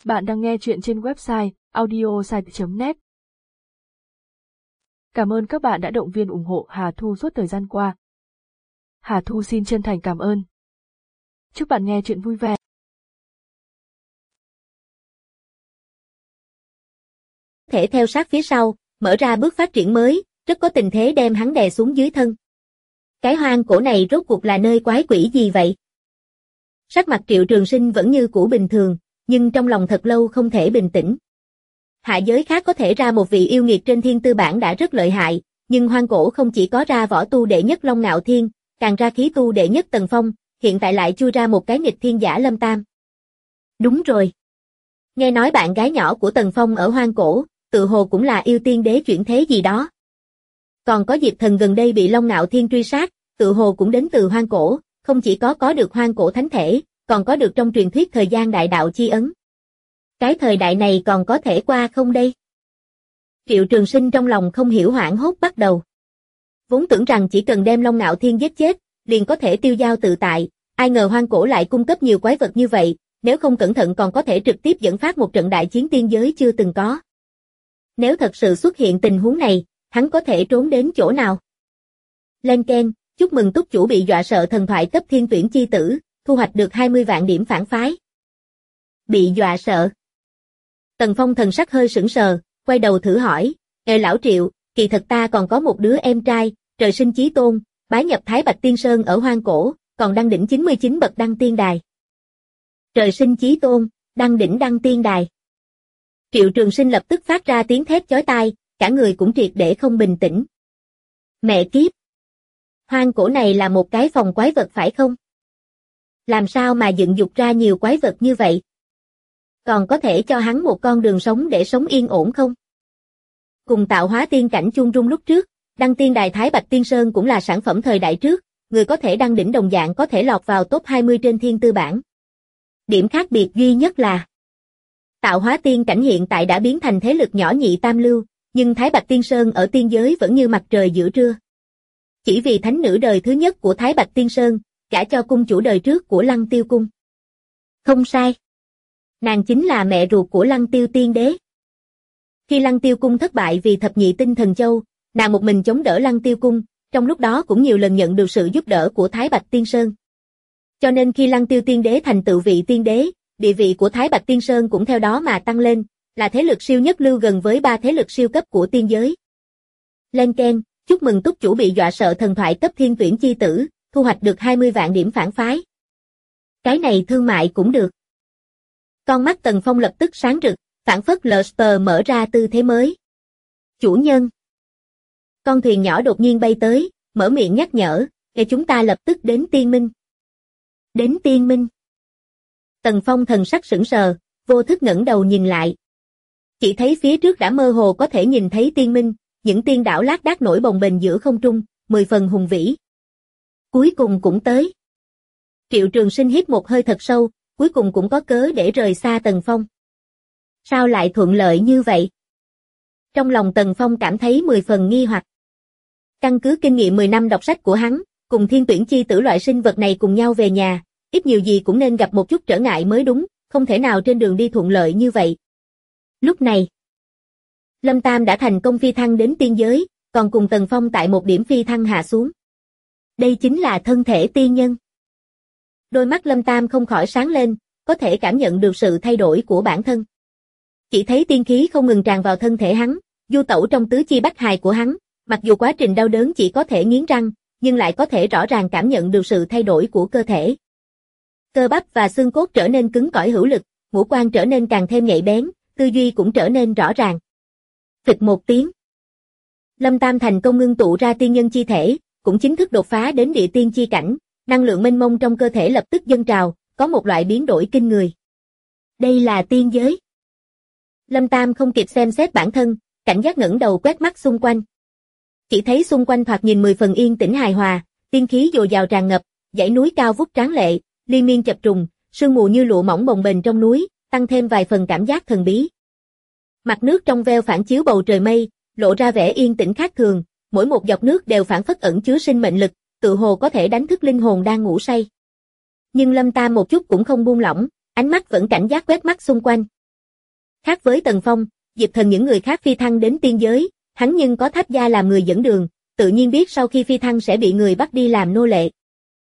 Bạn đang nghe chuyện trên website audiosite.net. Cảm ơn các bạn đã động viên ủng hộ Hà Thu suốt thời gian qua. Hà Thu xin chân thành cảm ơn. Chúc bạn nghe chuyện vui vẻ. Thể theo sát phía sau, mở ra bước phát triển mới, rất có tình thế đem hắn đè xuống dưới thân. Cái hoang cổ này rốt cuộc là nơi quái quỷ gì vậy? Sắc mặt Triệu Trường Sinh vẫn như cũ bình thường, nhưng trong lòng thật lâu không thể bình tĩnh. Hạ giới khác có thể ra một vị yêu nghiệt trên thiên tư bản đã rất lợi hại, nhưng hoang cổ không chỉ có ra võ tu đệ nhất Long Ngạo Thiên, càng ra khí tu đệ nhất Tần Phong, hiện tại lại chui ra một cái nghịch thiên giả Lâm Tam. Đúng rồi. Nghe nói bạn gái nhỏ của Tần Phong ở hoang cổ, tự hồ cũng là yêu tiên đế chuyển thế gì đó. Còn có Diệp Thần gần đây bị Long Ngạo Thiên truy sát, tự hồ cũng đến từ hoang cổ, không chỉ có được hoang cổ thánh thể, còn có được trong truyền thuyết thời gian đại đạo chi ấn. Cái thời đại này còn có thể qua không đây? Triệu Trường Sinh trong lòng không hiểu hoảng hốt bắt đầu. Vốn tưởng rằng chỉ cần đem Long Ngạo Thiên giết chết, liền có thể tiêu dao tự tại, ai ngờ hoang cổ lại cung cấp nhiều quái vật như vậy, nếu không cẩn thận còn có thể trực tiếp dẫn phát một trận đại chiến tiên giới chưa từng có. Nếu thật sự xuất hiện tình huống này, hắn có thể trốn đến chỗ nào? Lên keng, chúc mừng túc chủ bị dọa sợ thần thoại cấp thiên tuyển chi tử, thu hoạch được 20 vạn điểm phản phái. Bị dọa sợ. Tần Phong thần sắc hơi sững sờ, quay đầu thử hỏi, lão Triệu, kỳ thật ta còn có một đứa em trai, trời sinh chí tôn, bái nhập Thái Bạch Tiên Sơn ở hoang cổ, còn đăng đỉnh 99 bậc đăng tiên đài. Trời sinh chí tôn, đăng đỉnh đăng tiên đài. Triệu Trường Sinh lập tức phát ra tiếng thét chói tai, cả người cũng triệt để không bình tĩnh. Mẹ kiếp! Hoang cổ này là một cái phòng quái vật phải không? Làm sao mà dựng dục ra nhiều quái vật như vậy? Còn có thể cho hắn một con đường sống để sống yên ổn không? Cùng tạo hóa tiên cảnh chung rung lúc trước, đăng tiên đài Thái Bạch Tiên Sơn cũng là sản phẩm thời đại trước, người có thể đăng đỉnh đồng dạng có thể lọt vào top 20 trên thiên tư bảng. Điểm khác biệt duy nhất là tạo hóa tiên cảnh hiện tại đã biến thành thế lực nhỏ nhị tam lưu, nhưng Thái Bạch Tiên Sơn ở tiên giới vẫn như mặt trời giữa trưa. Chỉ vì thánh nữ đời thứ nhất của Thái Bạch Tiên Sơn, gả cho cung chủ đời trước của Lăng Tiêu Cung. Không sai. Nàng chính là mẹ ruột của Lăng Tiêu Tiên Đế. Khi Lăng Tiêu Cung thất bại vì thập nhị tinh thần châu, nàng một mình chống đỡ Lăng Tiêu Cung, trong lúc đó cũng nhiều lần nhận được sự giúp đỡ của Thái Bạch Tiên Sơn. Cho nên khi Lăng Tiêu Tiên Đế thành tựu vị tiên đế, địa vị của Thái Bạch Tiên Sơn cũng theo đó mà tăng lên, là thế lực siêu nhất lưu gần với 3 thế lực siêu cấp của tiên giới. Lên keng, chúc mừng túc chủ bị dọa sợ thần thoại cấp thiên tuyển chi tử, thu hoạch được 20 vạn điểm phản phái. Cái này thương mại cũng được. Con mắt Tần Phong lập tức sáng rực, phảng phất Luster mở ra tư thế mới. Chủ nhân. Con thuyền nhỏ đột nhiên bay tới, mở miệng nhắc nhở, để chúng ta lập tức đến Tiên Minh. Đến Tiên Minh. Tần Phong thần sắc sững sờ, vô thức ngẩng đầu nhìn lại. Chỉ thấy phía trước đã mơ hồ có thể nhìn thấy Tiên Minh, những tiên đảo lác đác nổi bồng bềnh giữa không trung, 10 phần hùng vĩ. Cuối cùng cũng tới. Triệu Trường Sinh hít một hơi thật sâu, cuối cùng cũng có cớ để rời xa Tần Phong. Sao lại thuận lợi như vậy? Trong lòng Tần Phong cảm thấy 10 phần nghi hoặc. Căn cứ kinh nghiệm 10 năm đọc sách của hắn, cùng thiên tuyển chi tử loại sinh vật này cùng nhau về nhà, ít nhiều gì cũng nên gặp một chút trở ngại mới đúng, không thể nào trên đường đi thuận lợi như vậy. Lúc này, Lâm Tam đã thành công phi thăng đến tiên giới, còn cùng Tần Phong tại một điểm phi thăng hạ xuống. Đây chính là thân thể tiên nhân. Đôi mắt Lâm Tam không khỏi sáng lên, có thể cảm nhận được sự thay đổi của bản thân. Chỉ thấy tiên khí không ngừng tràn vào thân thể hắn, du tẩu trong tứ chi bách hài của hắn, mặc dù quá trình đau đớn chỉ có thể nghiến răng, nhưng lại có thể rõ ràng cảm nhận được sự thay đổi của cơ thể. Cơ bắp và xương cốt trở nên cứng cỏi hữu lực, ngũ quan trở nên càng thêm nhạy bén, tư duy cũng trở nên rõ ràng. Phịch một tiếng. Lâm Tam thành công ngưng tụ ra tiên nhân chi thể, cũng chính thức đột phá đến địa tiên chi cảnh, năng lượng mênh mông trong cơ thể lập tức dâng trào, có một loại biến đổi kinh người. Đây là tiên giới. Lâm Tam không kịp xem xét bản thân, cảnh giác ngẩng đầu quét mắt xung quanh. Chỉ thấy xung quanh thoạt nhìn 10 phần yên tĩnh hài hòa, tiên khí dồi dào tràn ngập, dãy núi cao vút tráng lệ, liên miên chập trùng, sương mù như lụa mỏng bồng bềnh trong núi, tăng thêm vài phần cảm giác thần bí. Mặt nước trong veo phản chiếu bầu trời mây, lộ ra vẻ yên tĩnh khác thường, mỗi một giọt nước đều phảng phất ẩn chứa sinh mệnh lực, tự hồ có thể đánh thức linh hồn đang ngủ say. Nhưng Lâm Tam một chút cũng không buông lỏng, ánh mắt vẫn cảnh giác quét mắt xung quanh. Khác với Tần Phong, Diệp Thần những người khác phi thăng đến tiên giới, hắn nhưng có Tháp Gia làm người dẫn đường, tự nhiên biết sau khi phi thăng sẽ bị người bắt đi làm nô lệ.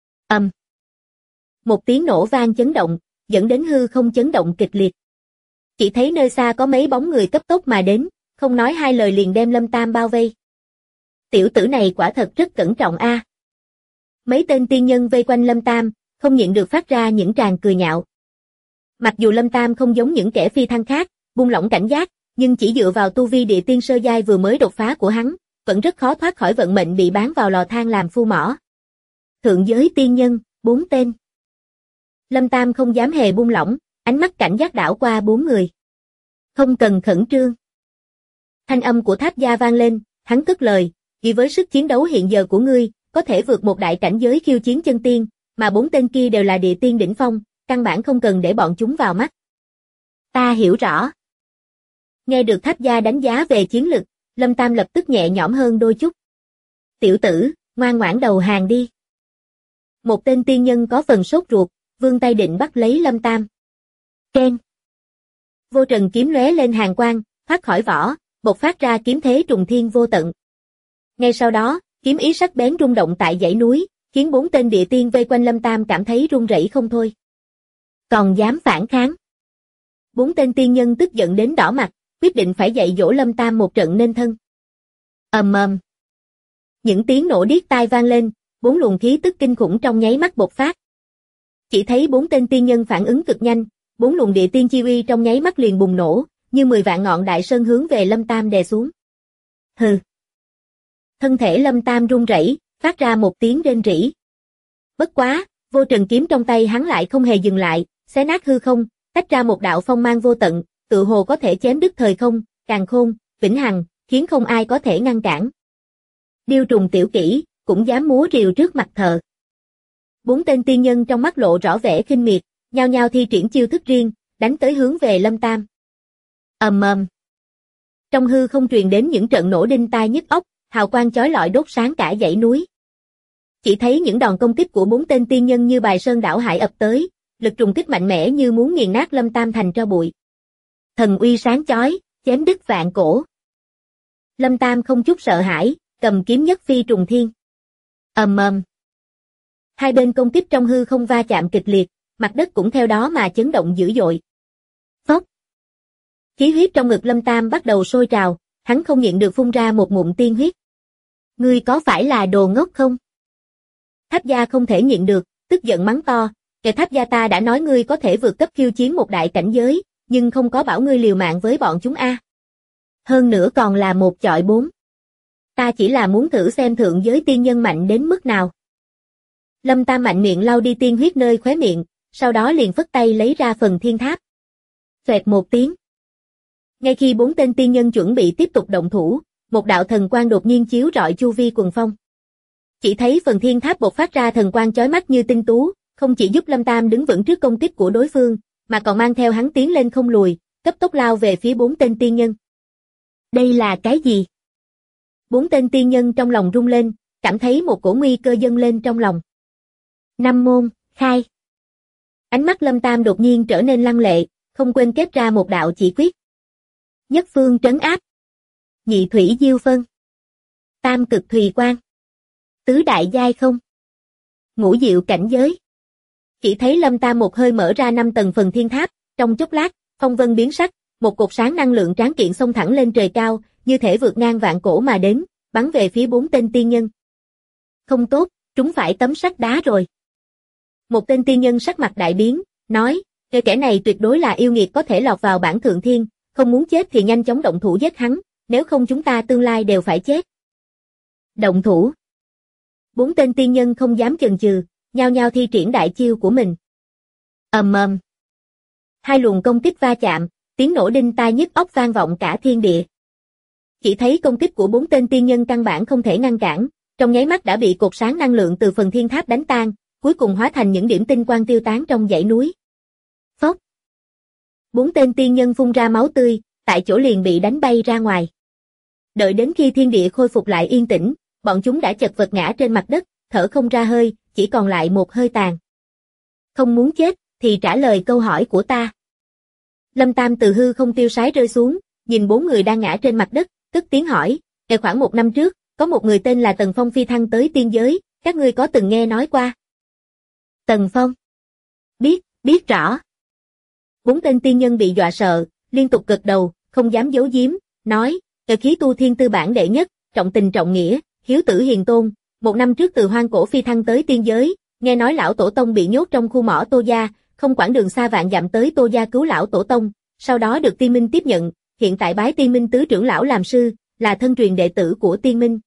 Một tiếng nổ vang chấn động, dẫn đến hư không chấn động kịch liệt. Chỉ thấy nơi xa có mấy bóng người cấp tốc mà đến, không nói hai lời liền đem Lâm Tam bao vây. Tiểu tử này quả thật rất cẩn trọng a. Mấy tên tiên nhân vây quanh Lâm Tam, không nhịn được phát ra những tràng cười nhạo. Mặc dù Lâm Tam không giống những kẻ phi thăng khác, buông lỏng cảnh giác, nhưng chỉ dựa vào tu vi địa tiên sơ giai vừa mới đột phá của hắn, vẫn rất khó thoát khỏi vận mệnh bị bán vào lò than làm phu mỏ. Thượng giới tiên nhân, 4 tên. Lâm Tam không dám hề buông lỏng, ánh mắt cảnh giác đảo qua 4 người. Không cần khẩn trương. Thanh âm của Tháp Gia vang lên, hắn cất lời, vì với sức chiến đấu hiện giờ của ngươi, có thể vượt một đại cảnh giới khiêu chiến chân tiên, mà 4 tên kia đều là địa tiên đỉnh phong, căn bản không cần để bọn chúng vào mắt. Ta hiểu rõ. Nghe được Tháp Gia đánh giá về chiến lực, Lâm Tam lập tức nhẹ nhõm hơn đôi chút. Tiểu tử, ngoan ngoãn đầu hàng đi. Một tên tiên nhân có phần sốt ruột, vươn tay định bắt lấy Lâm Tam. Keng. Vô trần kiếm lóe lên hàn quang, thoát khỏi vỏ, bộc phát ra kiếm thế trùng thiên vô tận. Ngay sau đó, kiếm ý sắc bén rung động tại dãy núi, khiến 4 tên địa tiên vây quanh Lâm Tam cảm thấy run rẩy không thôi. Còn dám phản kháng. 4 tên tiên nhân tức giận đến đỏ mặt, quyết định phải dạy dỗ Lâm Tam một trận nên thân. Những tiếng nổ điếc tai vang lên, 4 luồng khí tức kinh khủng trong nháy mắt bộc phát. Chỉ thấy 4 tên tiên nhân phản ứng cực nhanh, 4 luồng địa tiên chi uy trong nháy mắt liền bùng nổ, như 10 vạn ngọn đại sơn hướng về Lâm Tam đè xuống. Hừ. Thân thể Lâm Tam run rẩy, phát ra một tiếng rên rỉ. Bất quá, vô trần kiếm trong tay hắn lại không hề dừng lại, xé nát hư không, tách ra một đạo phong mang vô tận, tựa hồ có thể chém đứt thời không, càn khôn, vĩnh hằng, khiến không ai có thể ngăn cản. Điêu trùng tiểu kỹ, cũng dám múa rìu trước mặt thờ. 4 tên tiên nhân trong mắt lộ rõ vẻ khinh miệt, nhao nhao thi triển chiêu thức riêng, đánh tới hướng về Lâm Tam. Trong hư không truyền đến những trận nổ đinh tai nhức óc, hào quang chói lọi đốt sáng cả dãy núi. Chỉ thấy những đòn công kích của 4 tên tiên nhân như bài sơn đảo hải ập tới, lực trùng kích mạnh mẽ như muốn nghiền nát Lâm Tam thành tro bụi. Thần uy sáng chói, chém đứt vạn cổ. Lâm Tam không chút sợ hãi, cầm kiếm nhất phi trùng thiên. Hai bên công kích trong hư không va chạm kịch liệt, mặt đất cũng theo đó mà chấn động dữ dội. Phốc. Khí huyết trong ngực Lâm Tam bắt đầu sôi trào, hắn không nhịn được phun ra một ngụm tiên huyết. Ngươi có phải là đồ ngốc không? Tháp Gia không thể nhịn được, tức giận mắng to, kẻ Tháp Gia ta đã nói ngươi có thể vượt cấp khiêu chiến một đại cảnh giới, nhưng không có bảo ngươi liều mạng với bọn chúng a. Hơn nữa còn là 1 chọi 4. Ta chỉ là muốn thử xem thượng giới tiên nhân mạnh đến mức nào. Lâm Tam mạnh miệng lau đi tiên huyết nơi khóe miệng, sau đó liền phất tay lấy ra phần thiên tháp. Xoẹt một tiếng. Ngay khi 4 tên tiên nhân chuẩn bị tiếp tục động thủ, một đạo thần quang đột nhiên chiếu rọi chu vi quần phong. Chỉ thấy phần thiên tháp bộc phát ra thần quang chói mắt như tinh tú, không chỉ giúp Lâm Tam đứng vững trước công kích của đối phương, mà còn mang theo hắn tiến lên không lùi, cấp tốc lao về phía 4 tên tiên nhân. Đây là cái gì? 4 tên tiên nhân trong lòng rung lên, cảm thấy một cổ nguy cơ dâng lên trong lòng. Năm môn, khai. Ánh mắt Lâm Tam đột nhiên trở nên lăng lệ, không quên kết ra một đạo chỉ quyết. Nhất phương trấn áp. Nhị thủy diêu phân. Tam cực thùy quang. Tứ đại giai không. Ngũ diệu cảnh giới. Chỉ thấy Lâm Tam một hơi mở ra 5 tầng phần thiên tháp, trong chốc lát, phong vân biến sắc, một cột sáng năng lượng tráng kiện xông thẳng lên trời cao, như thể vượt ngang vạn cổ mà đến, bắn về phía 4 tên tiên nhân. Không tốt, trúng phải tấm sắt đá rồi. Một tên tiên nhân sắc mặt đại biến, nói, kẻ này tuyệt đối là yêu nghiệt có thể lọt vào bảng thượng thiên, không muốn chết thì nhanh chóng động thủ giết hắn, nếu không chúng ta tương lai đều phải chết. Động thủ. 4 tên tiên nhân không dám chần chừ, nhao nhao thi triển đại chiêu của mình. Hai luồng công kích va chạm, tiếng nổ đinh tai nhức óc vang vọng cả thiên địa. Chỉ thấy công kích của 4 tên tiên nhân căn bản không thể ngăn cản, trong nháy mắt đã bị cột sáng năng lượng từ phần thiên tháp đánh tan, cuối cùng hóa thành những điểm tinh quang tiêu tán trong dãy núi. Phốc. 4 tên tiên nhân phun ra máu tươi, tại chỗ liền bị đánh bay ra ngoài. Đợi đến khi thiên địa khôi phục lại yên tĩnh, bọn chúng đã chật vật ngã trên mặt đất, thở không ra hơi, chỉ còn lại một hơi tàn. Không muốn chết, thì trả lời câu hỏi của ta. Lâm Tam từ hư không tiêu sái rơi xuống, nhìn 4 người đang ngã trên mặt đất, cất tiếng hỏi, khoảng 1 năm trước, có một người tên là Tần Phong phi thăng tới tiên giới, các ngươi có từng nghe nói qua? Tần Phong. Biết rõ. 4 tên tiên nhân bị dọa sợ, liên tục gật đầu, không dám giấu giếm, nói, khí tu thiên tư bản đệ nhất, trọng tình trọng nghĩa, hiếu tử hiền tôn, 1 năm trước từ hoang cổ phi thăng tới tiên giới, nghe nói lão tổ tông bị nhốt trong khu mỏ Tô Gia, không quản đường xa vạn dặm tới Tô Gia cứu lão tổ tông, sau đó được Tiên Minh tiếp nhận, hiện tại bái Tiên Minh tứ trưởng lão làm sư, là thân truyền đệ tử của Tiên Minh.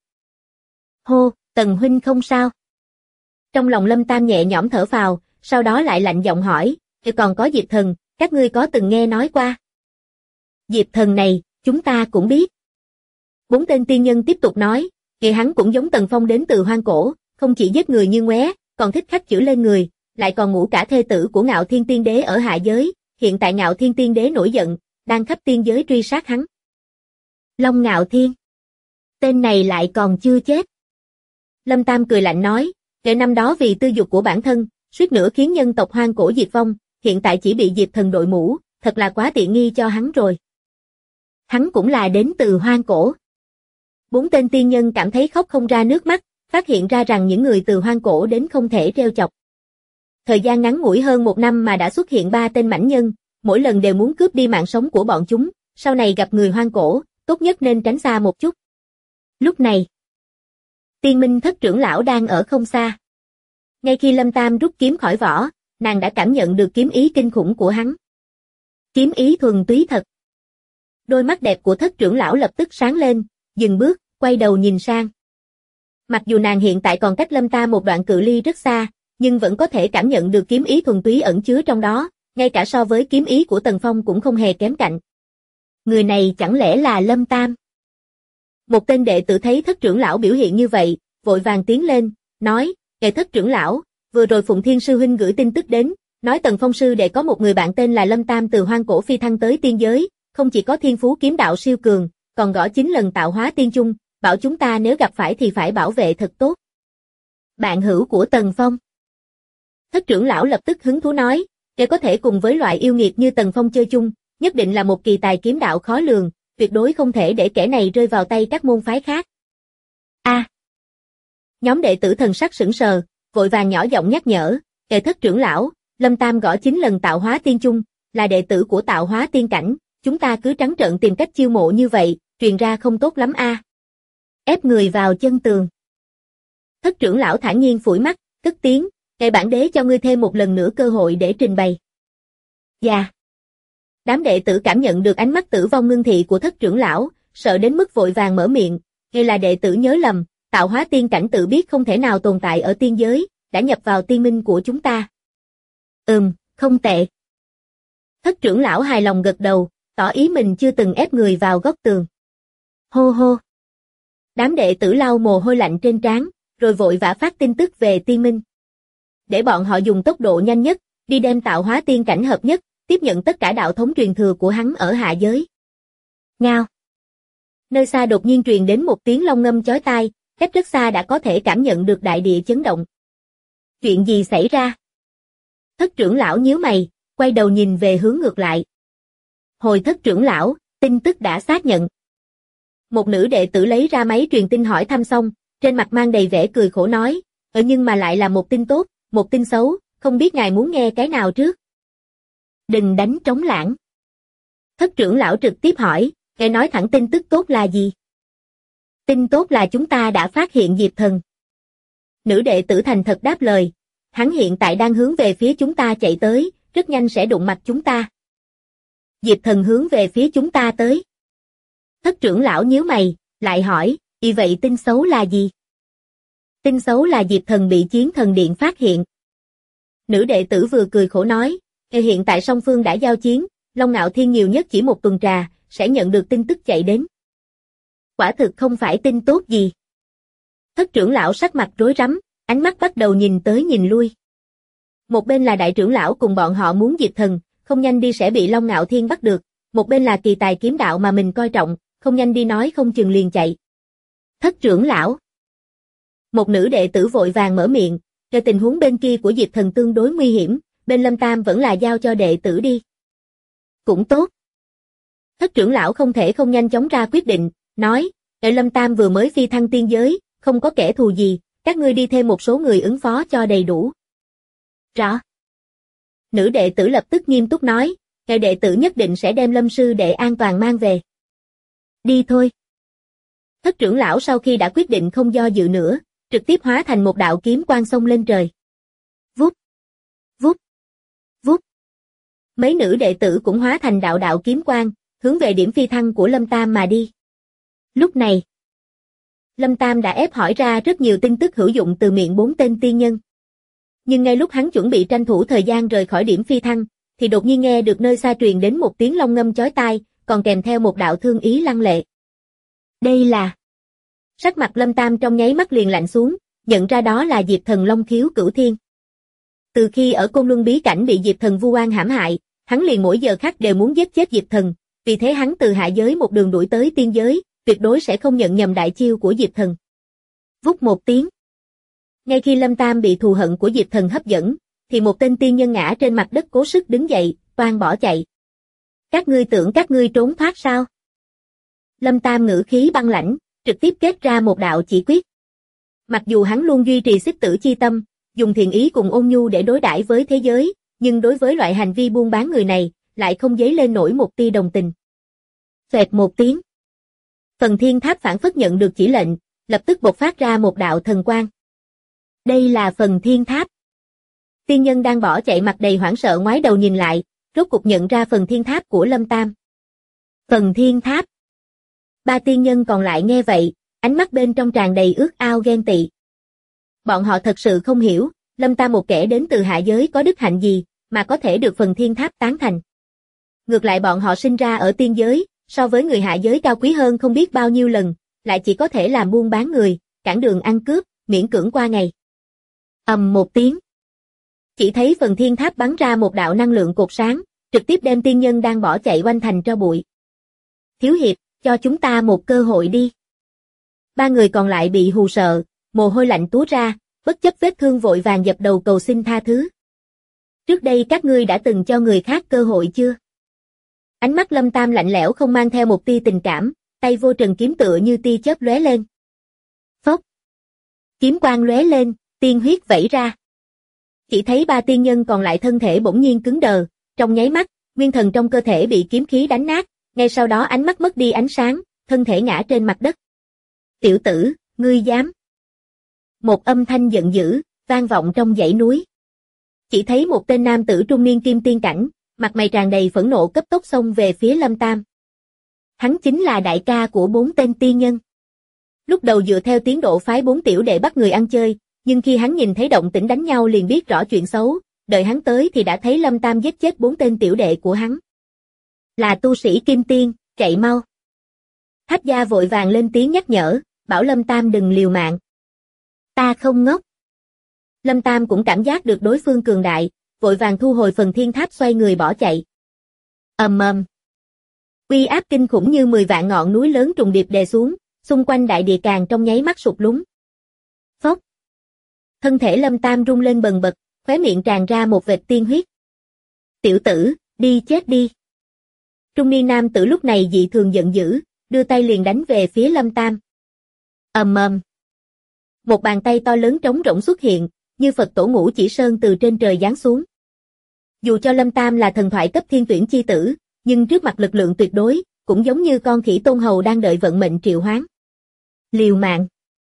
Hô, Tần huynh không sao? Trong lòng Lâm Tam nhẹ nhõm thở phào, sau đó lại lạnh giọng hỏi, còn có Diệp Thần, các ngươi có từng nghe nói qua? Diệp Thần này, chúng ta cũng biết. 4 tên tiên nhân tiếp tục nói, hắn cũng giống Tần Phong đến từ hoang cổ, không chỉ giết người như ngoé, còn thích khắc chữ lên người, lại còn ngủ cả thê tử của Ngạo Thiên Tiên Đế ở hạ giới, hiện tại Ngạo Thiên Tiên Đế nổi giận, đang khắp tiên giới truy sát hắn. Long Ngạo Thiên. Tên này lại còn chưa chết. Lâm Tam cười lạnh nói, năm đó vì tư dục của bản thân, suýt nữa khiến nhân tộc hoang cổ diệt vong, hiện tại chỉ bị Diệp Thần đội mũ, thật là quá tiện nghi cho hắn rồi. Hắn cũng là đến từ hoang cổ. 4 tên tiên nhân cảm thấy khóc không ra nước mắt, phát hiện ra rằng những người từ hoang cổ đến không thể trêu chọc. Thời gian ngắn ngủi hơn 1 năm mà đã xuất hiện 3 tên mãnh nhân, mỗi lần đều muốn cướp đi mạng sống của bọn chúng, sau này gặp người hoang cổ, tốt nhất nên tránh xa một chút. Lúc này, Tiên Minh thất trưởng lão đang ở không xa. Ngay khi Lâm Tam rút kiếm khỏi vỏ, nàng đã cảm nhận được kiếm ý kinh khủng của hắn. Kiếm ý thuần túy thật. Đôi mắt đẹp của thất trưởng lão lập tức sáng lên, dừng bước, quay đầu nhìn sang. Mặc dù nàng hiện tại còn cách Lâm Tam một đoạn cự ly rất xa, nhưng vẫn có thể cảm nhận được kiếm ý thuần túy ẩn chứa trong đó, ngay cả so với kiếm ý của Tần Phong cũng không hề kém cạnh. Người này chẳng lẽ là Lâm Tam? Một tên đệ tử thấy thất trưởng lão biểu hiện như vậy, vội vàng tiến lên, nói, thất trưởng lão, vừa rồi Phụng Thiên sư huynh gửi tin tức đến, nói Tần Phong sư đệ có một người bạn tên là Lâm Tam từ hoang cổ phi thăng tới tiên giới, không chỉ có thiên phú kiếm đạo siêu cường, còn gõ 9 lần tạo hóa tiên chung, bảo chúng ta nếu gặp phải thì phải bảo vệ thật tốt. Bạn hữu của Tần Phong. Thất trưởng lão lập tức hứng thú nói, để có thể cùng với loại yêu nghiệt như Tần Phong chơi chung, nhất định là một kỳ tài kiếm đạo khó lường, tuyệt đối không thể để kẻ này rơi vào tay các môn phái khác. Nhóm đệ tử thần sắc sững sờ, vội vàng nhỏ giọng nhắc nhở, thất trưởng lão, Lâm Tam gõ 9 lần tạo hóa tiên chung, là đệ tử của tạo hóa tiên cảnh, chúng ta cứ trắng trợn tìm cách chiêu mộ như vậy, truyền ra không tốt lắm a. Ép người vào chân tường. Thất trưởng lão thản nhiên phủi mắt, cất tiếng, bản đế cho ngươi thêm một lần nữa cơ hội để trình bày. Dạ. Đám đệ tử cảm nhận được ánh mắt tử vong ngưng thị của thất trưởng lão, sợ đến mức vội vàng mở miệng, hay là đệ tử nhớ lầm, tạo hóa tiên cảnh tự biết không thể nào tồn tại ở tiên giới, đã nhập vào tiên minh của chúng ta. Không tệ. Thất trưởng lão hài lòng gật đầu, tỏ ý mình chưa từng ép người vào góc tường. Hô hô. Đám đệ tử lau mồ hôi lạnh trên trán, rồi vội vã phát tin tức về tiên minh. Để bọn họ dùng tốc độ nhanh nhất, đi đem tạo hóa tiên cảnh hợp nhất, tiếp nhận tất cả đạo thống truyền thừa của hắn ở hạ giới. Ngao. Nơi xa đột nhiên truyền đến một tiếng long ngâm chói tai, cách rất xa đã có thể cảm nhận được đại địa chấn động. Chuyện gì xảy ra? Thất trưởng lão nhíu mày, quay đầu nhìn về hướng ngược lại. Hồi thất trưởng lão, tin tức đã xác nhận. Một nữ đệ tử lấy ra máy truyền tin hỏi thăm xong, trên mặt mang đầy vẻ cười khổ nói, nhưng mà lại là một tin tốt, một tin xấu, không biết ngài muốn nghe cái nào trước? Đừng đánh trống lãng. Thất trưởng lão trực tiếp hỏi, ngài nói thẳng tin tức tốt là gì? Tin tốt là chúng ta đã phát hiện Diệp Thần. Nữ đệ tử thành thật đáp lời, hắn hiện tại đang hướng về phía chúng ta chạy tới, rất nhanh sẽ đụng mặt chúng ta. Diệp Thần hướng về phía chúng ta tới. Thất trưởng lão nhíu mày, lại hỏi, vậy tin xấu là gì? Tin xấu là Diệp Thần bị Chiến Thần Điện phát hiện. Nữ đệ tử vừa cười khổ nói, hiện tại song phương đã giao chiến, Long Ngạo Thiên nhiều nhất chỉ một tuần trà, sẽ nhận được tin tức chạy đến. Quả thực không phải tin tốt gì. Thất trưởng lão sắc mặt rối rắm, ánh mắt bắt đầu nhìn tới nhìn lui. Một bên là đại trưởng lão cùng bọn họ muốn Diệp Thần, không nhanh đi sẽ bị Long Ngạo Thiên bắt được, một bên là kỳ tài kiếm đạo mà mình coi trọng, không nhanh đi nói không chừng liền chạy. Thất trưởng lão. Một nữ đệ tử vội vàng mở miệng, cho tình huống bên kia của Diệp Thần tương đối nguy hiểm, bên Lâm Tam vẫn là giao cho đệ tử đi. Cũng tốt. Thất trưởng lão không thể không nhanh chóng ra quyết định, nói, Lâm Tam vừa mới phi thăng tiên giới, không có kẻ thù gì, các ngươi đi thêm một số người ứng phó cho đầy đủ. Rõ. Nữ đệ tử lập tức nghiêm túc nói, đệ tử nhất định sẽ đem Lâm sư đệ an toàn mang về. Đi thôi. Thất trưởng lão sau khi đã quyết định không do dự nữa, trực tiếp hóa thành một đạo kiếm quang xông lên trời. Vút, vút, vút. Mấy nữ đệ tử cũng hóa thành đạo đạo kiếm quang, hướng về điểm phi thăng của Lâm Tam mà đi. Lúc này, Lâm Tam đã ép hỏi ra rất nhiều tin tức hữu dụng từ miệng 4 tên tiên nhân. Nhưng ngay lúc hắn chuẩn bị tranh thủ thời gian rời khỏi điểm phi thăng, thì đột nhiên nghe được nơi xa truyền đến một tiếng long ngâm chói tai, còn kèm theo một đạo thương ý lăng lệ. Đây là... Sắc mặt Lâm Tam trong nháy mắt liền lạnh xuống, nhận ra đó là Diệp Thần Long Khiếu Cửu Thiên. Từ khi ở Côn Luân bí cảnh bị Diệp Thần vu oan hãm hại, hắn liền mỗi giờ khắc đều muốn giết chết Diệp Thần, vì thế hắn từ hạ giới một đường đuổi tới tiên giới, tuyệt đối sẽ không nhận nhầm đại chiêu của Diệp Thần. Vút một tiếng. Ngay khi Lâm Tam bị thù hận của Diệp Thần hấp dẫn, thì một tên tiên nhân ngã trên mặt đất cố sức đứng dậy, toan bỏ chạy. Các ngươi tưởng các ngươi trốn thoát sao? Lâm Tam ngữ khí băng lãnh, trực tiếp kết ra một đạo chỉ quyết. Mặc dù hắn luôn duy trì xích tử chi tâm, dùng thiện ý cùng ôn nhu để đối đãi với thế giới, nhưng đối với loại hành vi buôn bán người này, lại không dấy lên nổi một tia đồng tình. Xoẹt một tiếng. Phần thiên tháp phản phất nhận được chỉ lệnh, lập tức bộc phát ra một đạo thần quang. Đây là phần thiên tháp. Tiên nhân đang bỏ chạy mặt đầy hoảng sợ ngoái đầu nhìn lại, rốt cục nhận ra phần thiên tháp của Lâm Tam. Phần thiên tháp. 3 tiên nhân còn lại nghe vậy, ánh mắt bên trong tràn đầy ước ao ghen tị. Bọn họ thật sự không hiểu, Lâm Tam một kẻ đến từ hạ giới có đức hạnh gì, mà có thể được phần thiên tháp tán thành. Ngược lại bọn họ sinh ra ở tiên giới, so với người hạ giới cao quý hơn không biết bao nhiêu lần, lại chỉ có thể làm buôn bán người, cản đường ăn cướp, miễn cưỡng qua ngày. Ầm một tiếng. Chỉ thấy phần thiên tháp bắn ra một đạo năng lượng cột sáng, trực tiếp đem tiên nhân đang bỏ chạy oanh thành tro bụi. Thiếu hiệp, cho chúng ta một cơ hội đi. 3 người còn lại bị hù sợ, mồ hôi lạnh túa ra, bất chấp vết thương vội vàng dập đầu cầu xin tha thứ. Trước đây các ngươi đã từng cho người khác cơ hội chưa? Ánh mắt Lâm Tam lạnh lẽo không mang theo một tia tình cảm, tay vô trần kiếm tựa như tia chớp lóe lên. Phốc. Kiếm quang lóe lên, tiên huyết vẩy ra. Chỉ thấy 3 tiên nhân còn lại thân thể bỗng nhiên cứng đờ, trong nháy mắt, nguyên thần trong cơ thể bị kiếm khí đánh nát, ngay sau đó ánh mắt mất đi ánh sáng, thân thể ngã trên mặt đất. Tiểu tử, ngươi dám? Một âm thanh giận dữ, vang vọng trong dãy núi. Chỉ thấy một tên nam tử trung niên kim tiên cảnh, mặt mày tràn đầy phẫn nộ cấp tốc xông về phía Lâm Tam. Hắn chính là đại ca của 4 tên tiên nhân. Lúc đầu dựa theo tiến độ phái 4 tiểu đệ bắt người ăn chơi, nhưng khi hắn nhìn thấy động tĩnh đánh nhau liền biết rõ chuyện xấu, đợi hắn tới thì đã thấy Lâm Tam giết chết 4 tên tiểu đệ của hắn. Là tu sĩ kim tiên, chạy mau. Tháp gia vội vàng lên tiếng nhắc nhở, bảo Lâm Tam đừng liều mạng. Ta không ngốc. Lâm Tam cũng cảm giác được đối phương cường đại, vội vàng thu hồi phần thiên tháp xoay người bỏ chạy. Ầm ầm. Uy áp kinh khủng như 10 vạn ngọn núi lớn trùng điệp đè xuống, xung quanh đại địa càng trong nháy mắt sụp lún. Phốc. Thân thể Lâm Tam rung lên bần bật, khóe miệng tràn ra một vệt tiên huyết. Tiểu tử, đi chết đi. Trung niên nam tử lúc này dị thường giận dữ, đưa tay liền đánh về phía Lâm Tam. Ầm ầm. Một bàn tay to lớn trống rỗng xuất hiện, như Phật tổ Ngũ Chỉ Sơn từ trên trời giáng xuống. Dù cho Lâm Tam là thần thoại cấp thiên tuyển chi tử, nhưng trước mặt lực lượng tuyệt đối, cũng giống như con khỉ tôn hầu đang đợi vận mệnh triệu hoán. Liều mạng.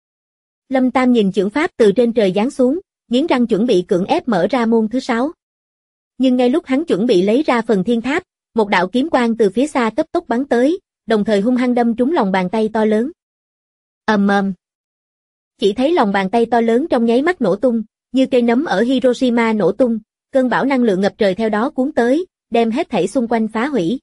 Lâm Tam nhìn chưởng pháp từ trên trời giáng xuống, nghiến răng chuẩn bị cưỡng ép mở ra môn thứ 6. Nhưng ngay lúc hắn chuẩn bị lấy ra phần thiên tháp, một đạo kiếm quang từ phía xa cấp tốc bắn tới, đồng thời hung hăng đâm trúng lòng bàn tay to lớn. Ầm ầm. Chỉ thấy lòng bàn tay to lớn trong nháy mắt nổ tung, như cây nấm ở Hiroshima nổ tung, cơn bão năng lượng ngập trời theo đó cuốn tới, đem hết thảy xung quanh phá hủy.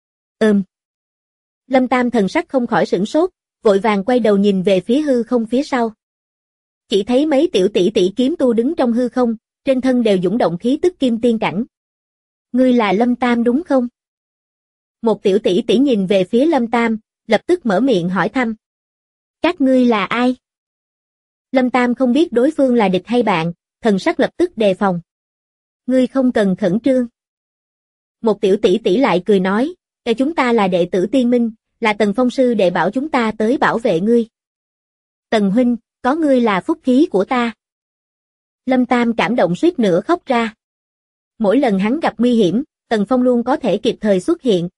Lâm Tam thần sắc không khỏi sửng sốt, vội vàng quay đầu nhìn về phía hư không phía sau. Chỉ thấy mấy tiểu tỷ tỷ kiếm tu đứng trong hư không, trên thân đều dũng động khí tức kim tiên cảnh. Ngươi là Lâm Tam đúng không? Một tiểu tỷ tỷ nhìn về phía Lâm Tam, lập tức mở miệng hỏi thăm. Các ngươi là ai? Lâm Tam không biết đối phương là địch hay bạn, thần sắc lập tức đề phòng. Ngươi không cần khẩn trương. một tiểu tỷ tỷ lại cười nói, chúng ta là đệ tử Tiên Minh, là Tần Phong sư đệ bảo chúng ta tới bảo vệ ngươi. Tần huynh, có ngươi là phúc khí của ta. Lâm Tam cảm động suýt nữa khóc ra. Mỗi lần hắn gặp nguy hiểm, Tần Phong luôn có thể kịp thời xuất hiện.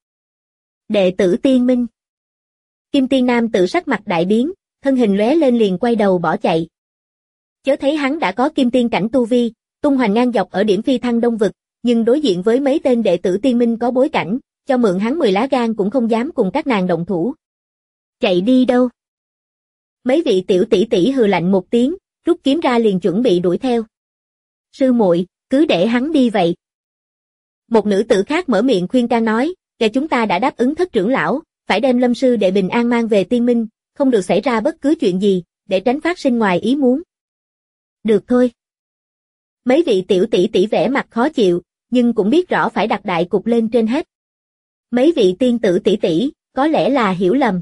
Đệ tử Tiên Minh. Kim Tiên Nam tự sắc mặt đại biến, thân hình lóe lên liền quay đầu bỏ chạy. Chớ thấy hắn đã có kim tiên cảnh tu vi, tung hoành ngang dọc ở điểm phi thăng đông vực, nhưng đối diện với mấy tên đệ tử Tiên Minh có bối cảnh, cho mượn hắn 10 lá gan cũng không dám cùng các nàng động thủ. Chạy đi đâu? Mấy vị tiểu tỷ tỷ hừ lạnh một tiếng, rút kiếm ra liền chuẩn bị đuổi theo. Sư muội, cứ để hắn đi vậy. Một nữ tử khác mở miệng khuyên can nói, chúng ta đã đáp ứng thất trưởng lão, phải đem Lâm sư đệ bình an mang về Tiên Minh, không được xảy ra bất cứ chuyện gì, để tránh phát sinh ngoài ý muốn. Được thôi. Mấy vị tiểu tỷ tỷ vẻ mặt khó chịu, nhưng cũng biết rõ phải đặt đại cục lên trên hết. Mấy vị tiên tử tỷ tỷ, có lẽ là hiểu lầm.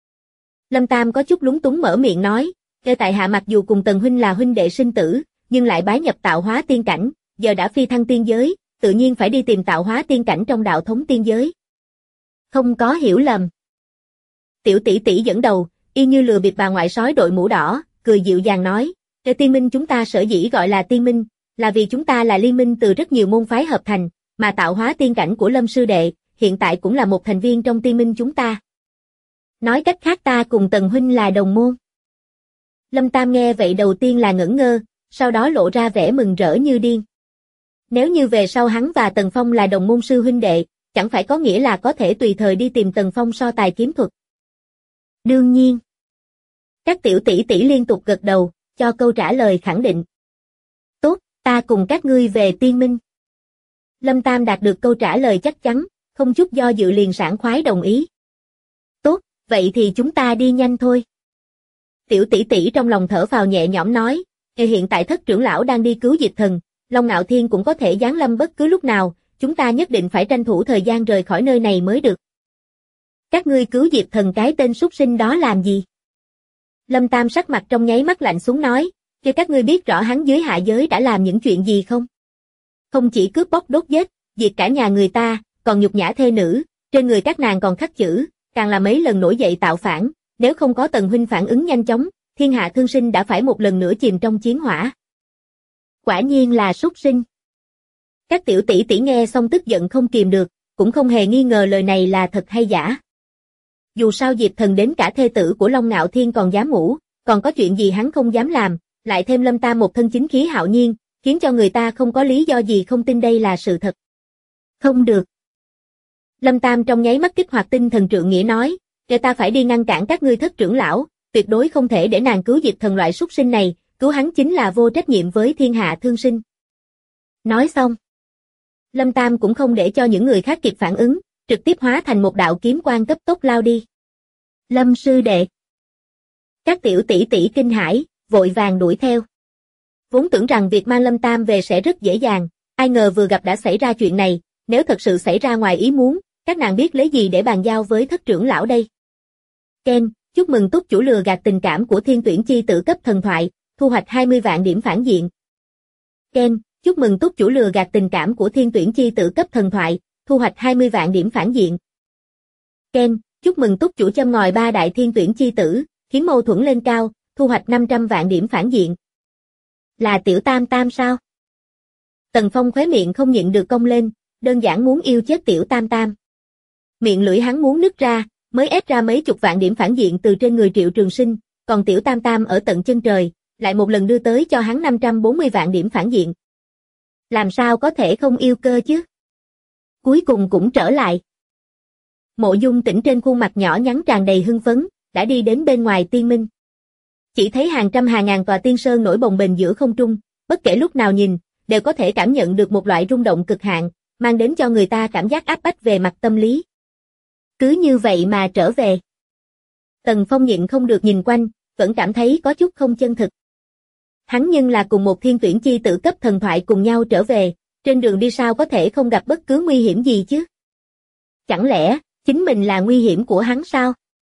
Lâm Tam có chút lúng túng mở miệng nói, tại hạ mặc dù cùng Tần huynh là huynh đệ sinh tử, nhưng lại bái nhập tạo hóa tiên cảnh, giờ đã phi thăng tiên giới, tự nhiên phải đi tìm tạo hóa tiên cảnh trong đạo thống tiên giới. Không có hiểu lầm. Tiểu tỷ tỷ dẫn đầu, y như lừa bịp bà ngoại sói đội mũ đỏ, cười dịu dàng nói, Tiên Minh chúng ta sở dĩ gọi là Tiên Minh, là vì chúng ta là liên minh từ rất nhiều môn phái hợp thành, mà tạo hóa tiên cảnh của Lâm sư đệ, hiện tại cũng là một thành viên trong Tiên Minh chúng ta. Nói cách khác ta cùng Tần huynh là đồng môn. Lâm Tam nghe vậy đầu tiên là ngẩn ngơ, sau đó lộ ra vẻ mừng rỡ như điên. Nếu như về sau hắn và Tần Phong là đồng môn sư huynh đệ, chẳng phải có nghĩa là có thể tùy thời đi tìm Tần Phong so tài kiếm thuật. Đương nhiên. Các tiểu tỷ tỷ liên tục gật đầu, cho câu trả lời khẳng định. Tốt, ta cùng các ngươi về Tiên Minh. Lâm Tam đạt được câu trả lời chắc chắn, không chút do dự liền sảng khoái đồng ý. Tốt, vậy thì chúng ta đi nhanh thôi. Tiểu tỷ tỷ trong lòng thở phào nhẹ nhõm nói, hiện tại thất trưởng lão đang đi cứu dịch thần, Long Ngạo Thiên cũng có thể giáng lâm bất cứ lúc nào, chúng ta nhất định phải tranh thủ thời gian rời khỏi nơi này mới được. Các ngươi cứu Diệp Thần cái tên súc sinh đó làm gì? Lâm Tam sắc mặt trong nháy mắt lạnh xuống nói, các ngươi biết rõ hắn dưới hạ giới đã làm những chuyện gì không? Không chỉ cướp bóc đốt giết, diệt cả nhà người ta, còn nhục nhã thê nữ, trên người các nàng còn khắc chữ, càng là mấy lần nổi dậy tạo phản, nếu không có Tần huynh phản ứng nhanh chóng, thiên hạ thương sinh đã phải một lần nữa chìm trong chiến hỏa. Quả nhiên là súc sinh. Các tiểu tỷ tỷ nghe xong tức giận không kìm được, cũng không hề nghi ngờ lời này là thật hay giả. Dù sao Diệp Thần đến cả thê tử của Long Ngạo Thiên còn dám ngủ, còn có chuyện gì hắn không dám làm, lại thêm Lâm Tam một thân chính khí hạo nhiên, khiến cho người ta không có lý do gì không tin đây là sự thật. Không được. Lâm Tam trong nháy mắt kích hoạt tinh thần trượng nghĩa nói, ta phải đi ngăn cản các ngươi thất trưởng lão, tuyệt đối không thể để nàng cứu Diệp Thần loại súc sinh này, cứu hắn chính là vô trách nhiệm với thiên hạ thương sinh. Nói xong, Lâm Tam cũng không để cho những người khác kịp phản ứng, trực tiếp hóa thành một đạo kiếm quang cấp tốc lao đi. Lâm sư đệ. Các tiểu tỷ tỷ kinh hãi, vội vàng đuổi theo. Vốn tưởng rằng việc mang Lâm Tam về sẽ rất dễ dàng, ai ngờ vừa gặp đã xảy ra chuyện này, nếu thật sự xảy ra ngoài ý muốn, các nàng biết lấy gì để bàn giao với thất trưởng lão đây. Ken, chúc mừng túc chủ lừa gạt tình cảm của Thiên Tuyển Chi tử cấp thần thoại, thu hoạch 20 vạn điểm phản diện. Ken, chúc mừng túc chủ lừa gạt tình cảm của Thiên Tuyển Chi tử cấp thần thoại, thu hoạch 20 vạn điểm phản diện. Ken, chúc mừng túc chủ châm ngòi 3 đại Thiên Tuyển Chi tử, khiến mâu thuẫn lên cao, thu hoạch 500 vạn điểm phản diện. Là Tiểu Tam Tam sao? Tần Phong khóe miệng không nhịn được cong lên, đơn giản muốn yêu chết Tiểu Tam Tam. Miệng lưỡi hắn muốn nứt ra, mới ép ra mấy chục vạn điểm phản diện từ trên người Triệu Trường Sinh, còn Tiểu Tam Tam ở tận chân trời, lại một lần đưa tới cho hắn 540 vạn điểm phản diện. Làm sao có thể không yêu cơ chứ? Cuối cùng cũng trở lại. Mộ Dung Tĩnh trên khuôn mặt nhỏ nhắn tràn đầy hưng phấn, đã đi đến bên ngoài Tiên Minh. Chỉ thấy hàng trăm hàng ngàn tòa tiên sơn nổi bồng bềnh giữa không trung, bất kể lúc nào nhìn, đều có thể cảm nhận được một loại rung động cực hạn, mang đến cho người ta cảm giác áp bách về mặt tâm lý. Cứ như vậy mà trở về. Tần Phong nhịn không được nhìn quanh, vẫn cảm thấy có chút không chân thực. Hắn nhưng là cùng một Thiên Tuyển Chi tử cấp thần thoại cùng nhau trở về, trên đường đi sao có thể không gặp bất cứ nguy hiểm gì chứ? Chẳng lẽ, chính mình là nguy hiểm của hắn sao?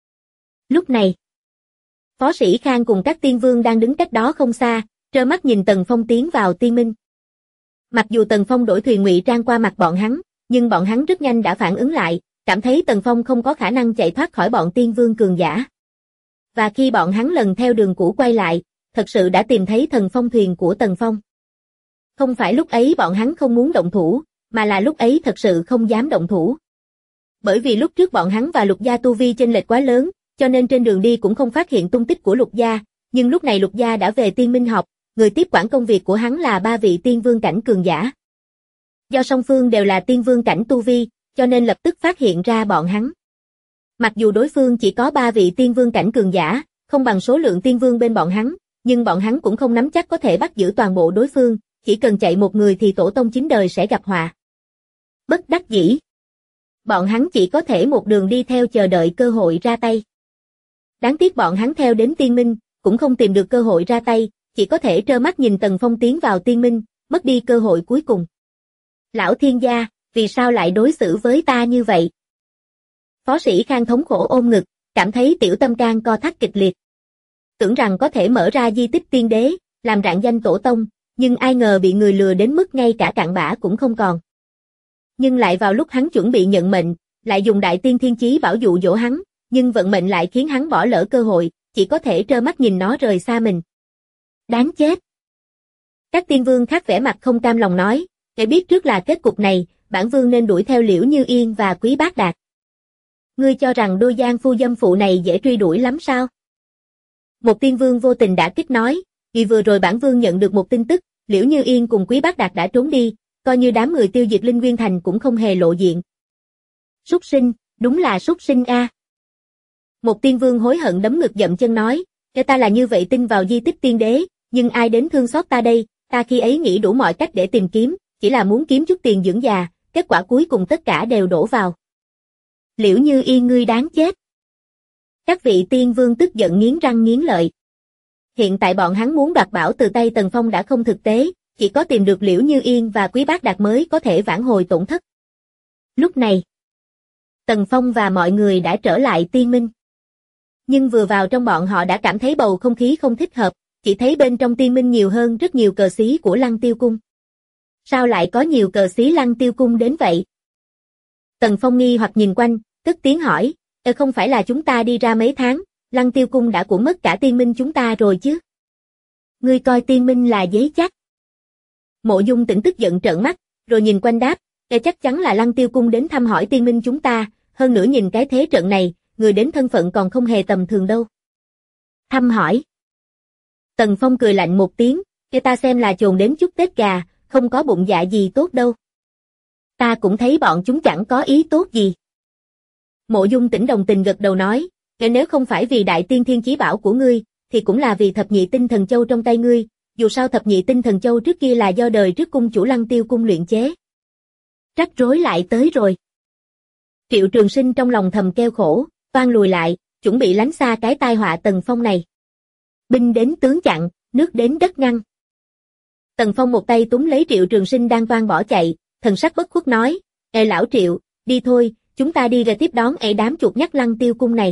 Lúc này, Phó Sĩ Khang cùng các tiên vương đang đứng cách đó không xa, trơ mắt nhìn Tần Phong tiến vào Tiên Minh. Mặc dù Tần Phong đổi thuyền ngụy trang qua mặt bọn hắn, nhưng bọn hắn rất nhanh đã phản ứng lại, cảm thấy Tần Phong không có khả năng chạy thoát khỏi bọn tiên vương cường giả. Và khi bọn hắn lần theo đường cũ quay lại, thật sự đã tìm thấy thần phong thuyền của Tần Phong. Không phải lúc ấy bọn hắn không muốn động thủ, mà là lúc ấy thật sự không dám động thủ. Bởi vì lúc trước bọn hắn và Lục Gia tu vi chênh lệch quá lớn, cho nên trên đường đi cũng không phát hiện tung tích của Lục Gia, nhưng lúc này Lục Gia đã về Tiên Minh học, người tiếp quản công việc của hắn là 3 vị tiên vương cảnh cường giả. Do song phương đều là tiên vương cảnh tu vi, cho nên lập tức phát hiện ra bọn hắn. Mặc dù đối phương chỉ có 3 vị tiên vương cảnh cường giả, không bằng số lượng tiên vương bên bọn hắn, nhưng bọn hắn cũng không nắm chắc có thể bắt giữ toàn bộ đối phương, chỉ cần chạy một người thì tổ tông 9 đời sẽ gặp họa. Bất đắc dĩ. Bọn hắn chỉ có thể một đường đi theo chờ đợi cơ hội ra tay. Đáng tiếc bọn hắn theo đến Tiên Minh, cũng không tìm được cơ hội ra tay, chỉ có thể trơ mắt nhìn Tần Phong tiến vào Tiên Minh, mất đi cơ hội cuối cùng. Lão thiên gia, vì sao lại đối xử với ta như vậy? Phó sĩ Khang thống khổ ôm ngực, cảm thấy tiểu tâm can co thắt kịch liệt. Tưởng rằng có thể mở ra di tích tiên đế, làm rạng danh tổ tông, nhưng ai ngờ bị người lừa đến mức ngay cả cặn bã cũng không còn. Nhưng lại vào lúc hắn chuẩn bị nhận mệnh, lại dùng đại tiên thiên chí bảo dụ dỗ hắn, nhưng vận mệnh lại khiến hắn bỏ lỡ cơ hội, chỉ có thể trơ mắt nhìn nó rời xa mình. Đáng chết! Các tiên vương khác vẻ mặt không cam lòng nói, để biết trước là kết cục này, bản vương nên đuổi theo Liễu Như Yên và Quý Bác Đạt. Ngươi cho rằng đôi giang phu dâm phụ này dễ truy đuổi lắm sao? Một tiên vương vô tình đã kích nói, vì vừa rồi bản vương nhận được một tin tức, Liễu Như Yên cùng Quý Bác Đạt đã trốn đi, coi như đám người tiêu diệt Linh Nguyên Thành cũng không hề lộ diện. Súc sinh, đúng là súc sinh a. Một tiên vương hối hận đấm ngực dậm chân nói, để ta là như vậy tin vào di tích tiên đế, nhưng ai đến thương xót ta đây, ta khi ấy nghĩ đủ mọi cách để tìm kiếm, chỉ là muốn kiếm chút tiền dưỡng già, kết quả cuối cùng tất cả đều đổ vào. Liễu Như Yên ngươi đáng chết. Các vị tiên vương tức giận nghiến răng nghiến lợi. Hiện tại bọn hắn muốn đoạt bảo từ tay Tần Phong đã không thực tế, chỉ có tìm được Liễu Như Yên và Quý Bác Đạt mới có thể vãn hồi tổn thất. Lúc này, Tần Phong và mọi người đã trở lại Tiên Minh. Nhưng vừa vào trong bọn họ đã cảm thấy bầu không khí không thích hợp, chỉ thấy bên trong Tiên Minh nhiều hơn rất nhiều cờ xí của Lăng Tiêu Cung. Sao lại có nhiều cờ xí Lăng Tiêu Cung đến vậy? Tần Phong nghi hoặc nhìn quanh, cất tiếng hỏi, không phải là chúng ta đi ra mấy tháng, Lăng Tiêu Cung đã của mất cả Tiên Minh chúng ta rồi chứ? Ngươi coi Tiên Minh là giấy chắc. Mộ Dung Tĩnh tức giận trợn mắt, rồi nhìn quanh đáp, chắc chắn là Lăng Tiêu Cung đến thăm hỏi Tiên Minh chúng ta, hơn nữa nhìn cái thế trận này, người đến thân phận còn không hề tầm thường đâu. Thăm hỏi. Tần Phong cười lạnh một tiếng, ta xem là chồn đến chút Tết gà, không có bụng dạ gì tốt đâu. Ta cũng thấy bọn chúng chẳng có ý tốt gì. Mộ Dung Tĩnh đồng tình gật đầu nói, nếu không phải vì đại tiên thiên chí bảo của ngươi, thì cũng là vì thập nhị tinh thần châu trong tay ngươi, dù sao thập nhị tinh thần châu trước kia là do đời trước cung chủ Lăng Tiêu Cung luyện chế. Rắc rối lại tới rồi. Triệu Trường Sinh trong lòng thầm kêu khổ, toan lùi lại, chuẩn bị lánh xa cái tai họa Tần Phong này. Binh đến tướng chặn, nước đến đất ngăn. Tần Phong một tay túm lấy Triệu Trường Sinh đang toan bỏ chạy, thần sắc bất khuất nói, lão Triệu, đi thôi, chúng ta đi ra tiếp đón đám chuột nhắt Lăng Tiêu Cung này.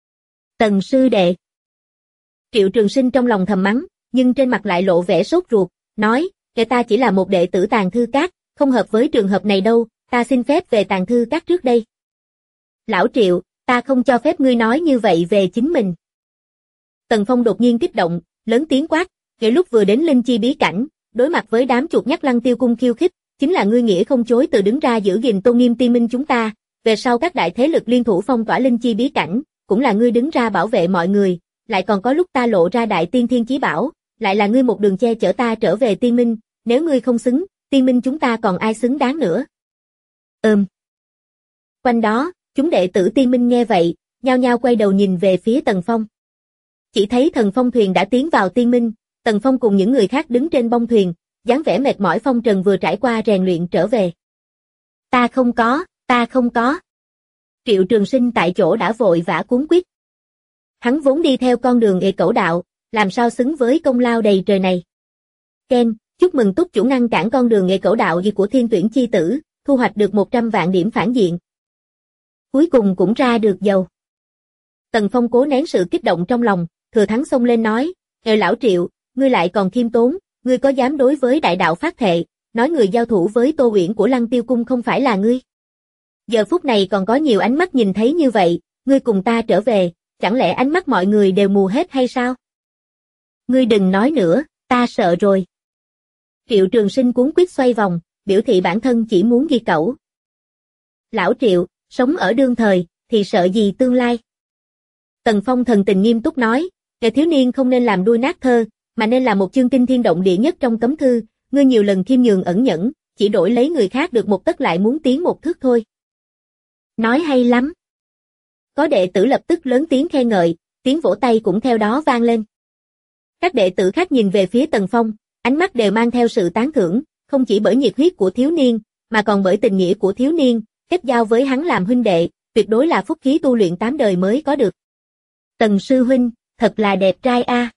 Tần sư đệ. Triệu Trường Sinh trong lòng thầm mắng, nhưng trên mặt lại lộ vẻ sốt ruột, nói, ta chỉ là một đệ tử Tàng Thư Các, không hợp với trường hợp này đâu, ta xin phép về Tàng Thư Các trước đây. Lão Triệu, ta không cho phép ngươi nói như vậy về chính mình. Tần Phong đột nhiên kích động, lớn tiếng quát, lúc vừa đến Linh Chi bí cảnh, đối mặt với đám chuột nhắt Lăng Tiêu Cung khiêu khích, chính là ngươi nghĩa không chối từ đứng ra giữ gìn tôn nghiêm Tiên Minh chúng ta, về sau các đại thế lực liên thủ phong tỏa Linh Chi bí cảnh, cũng là ngươi đứng ra bảo vệ mọi người, lại còn có lúc ta lộ ra đại tiên thiên chí bảo, lại là ngươi một đường che chở ta trở về Tiên Minh, nếu ngươi không xứng, Tiên Minh chúng ta còn ai xứng đáng nữa. Quanh đó, chúng đệ tử Tiên Minh nghe vậy, nhao nhao quay đầu nhìn về phía Tần Phong. Chỉ thấy thần phong thuyền đã tiến vào Tiên Minh, Tần Phong cùng những người khác đứng trên bông thuyền, dáng vẻ mệt mỏi phong trần vừa trải qua rèn luyện trở về. Ta không có. Triệu Trường Sinh tại chỗ đã vội vã cuống quýt. Hắn vốn đi theo con đường cẩu đạo, làm sao xứng với công lao đầy trời này. Ken, chúc mừng túc chủ ngăn cản con đường cẩu đạo của Thiên Tuyển chi tử, thu hoạch được 100 vạn điểm phản diện. Cuối cùng cũng ra được dầu. Tần Phong cố nén sự kích động trong lòng, thừa thắng xông lên nói, lão Triệu, ngươi lại còn khiêm tốn, ngươi có dám đối với đại đạo phát thệ, nói người giao thủ với Tô Uyển của Lăng Tiêu Cung không phải là ngươi. Giờ phút này còn có nhiều ánh mắt nhìn thấy như vậy, ngươi cùng ta trở về, chẳng lẽ ánh mắt mọi người đều mù hết hay sao? Ngươi đừng nói nữa, ta sợ rồi. Triệu Trường Sinh cuống quýt xoay vòng, biểu thị bản thân chỉ muốn ghi cẩu. Lão Triệu, sống ở đương thời, thì sợ gì tương lai? Tần Phong thần tình nghiêm túc nói, kẻ thiếu niên không nên làm đuôi nát thơ, mà nên là một chương kinh thiên động địa nhất trong cấm thư, ngươi nhiều lần khiêm nhường ẩn nhẫn, chỉ đổi lấy người khác được một tấc lại muốn tiến một thước thôi. Nói hay lắm. Có đệ tử lập tức lớn tiếng khen ngợi, tiếng vỗ tay cũng theo đó vang lên. Các đệ tử khác nhìn về phía Tần Phong, ánh mắt đều mang theo sự tán thưởng, không chỉ bởi nhiệt huyết của thiếu niên, mà còn bởi tình nghĩa của thiếu niên, kết giao với hắn làm huynh đệ, tuyệt đối là phúc khí tu luyện 8 đời mới có được. Tần sư huynh, thật là đẹp trai a.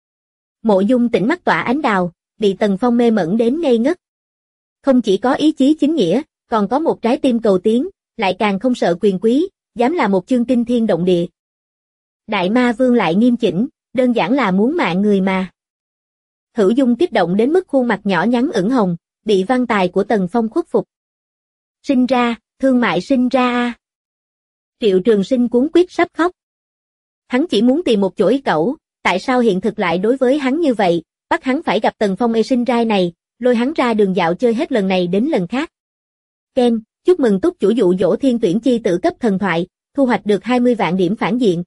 Mộ Dung Tĩnh mắt tỏa ánh đào, bị Tần Phong mê mẩn đến ngây ngất. Không chỉ có ý chí chính nghĩa, còn có một trái tim cầu tiến, lại càng không sợ quyền quý, dám là một chương kinh thiên động địa. Đại Ma Vương lại nghiêm chỉnh, đơn giản là muốn mạng người mà. Hữu Dung kích động đến mức khuôn mặt nhỏ nhắn ửng hồng, bị văn tài của Tần Phong khuất phục. Sinh ra, thương mại sinh ra a. Triệu Trường Sinh cuống quýt sắp khóc. Hắn chỉ muốn tìm một chỗ ý cẩu, tại sao hiện thực lại đối với hắn như vậy, bắt hắn phải gặp Tần Phong sinh trai này, lôi hắn ra đường dạo chơi hết lần này đến lần khác. Ken, chúc mừng túc chủ dụ dỗ thiên tuyển chi tử cấp thần thoại, thu hoạch được 20 vạn điểm phản diện.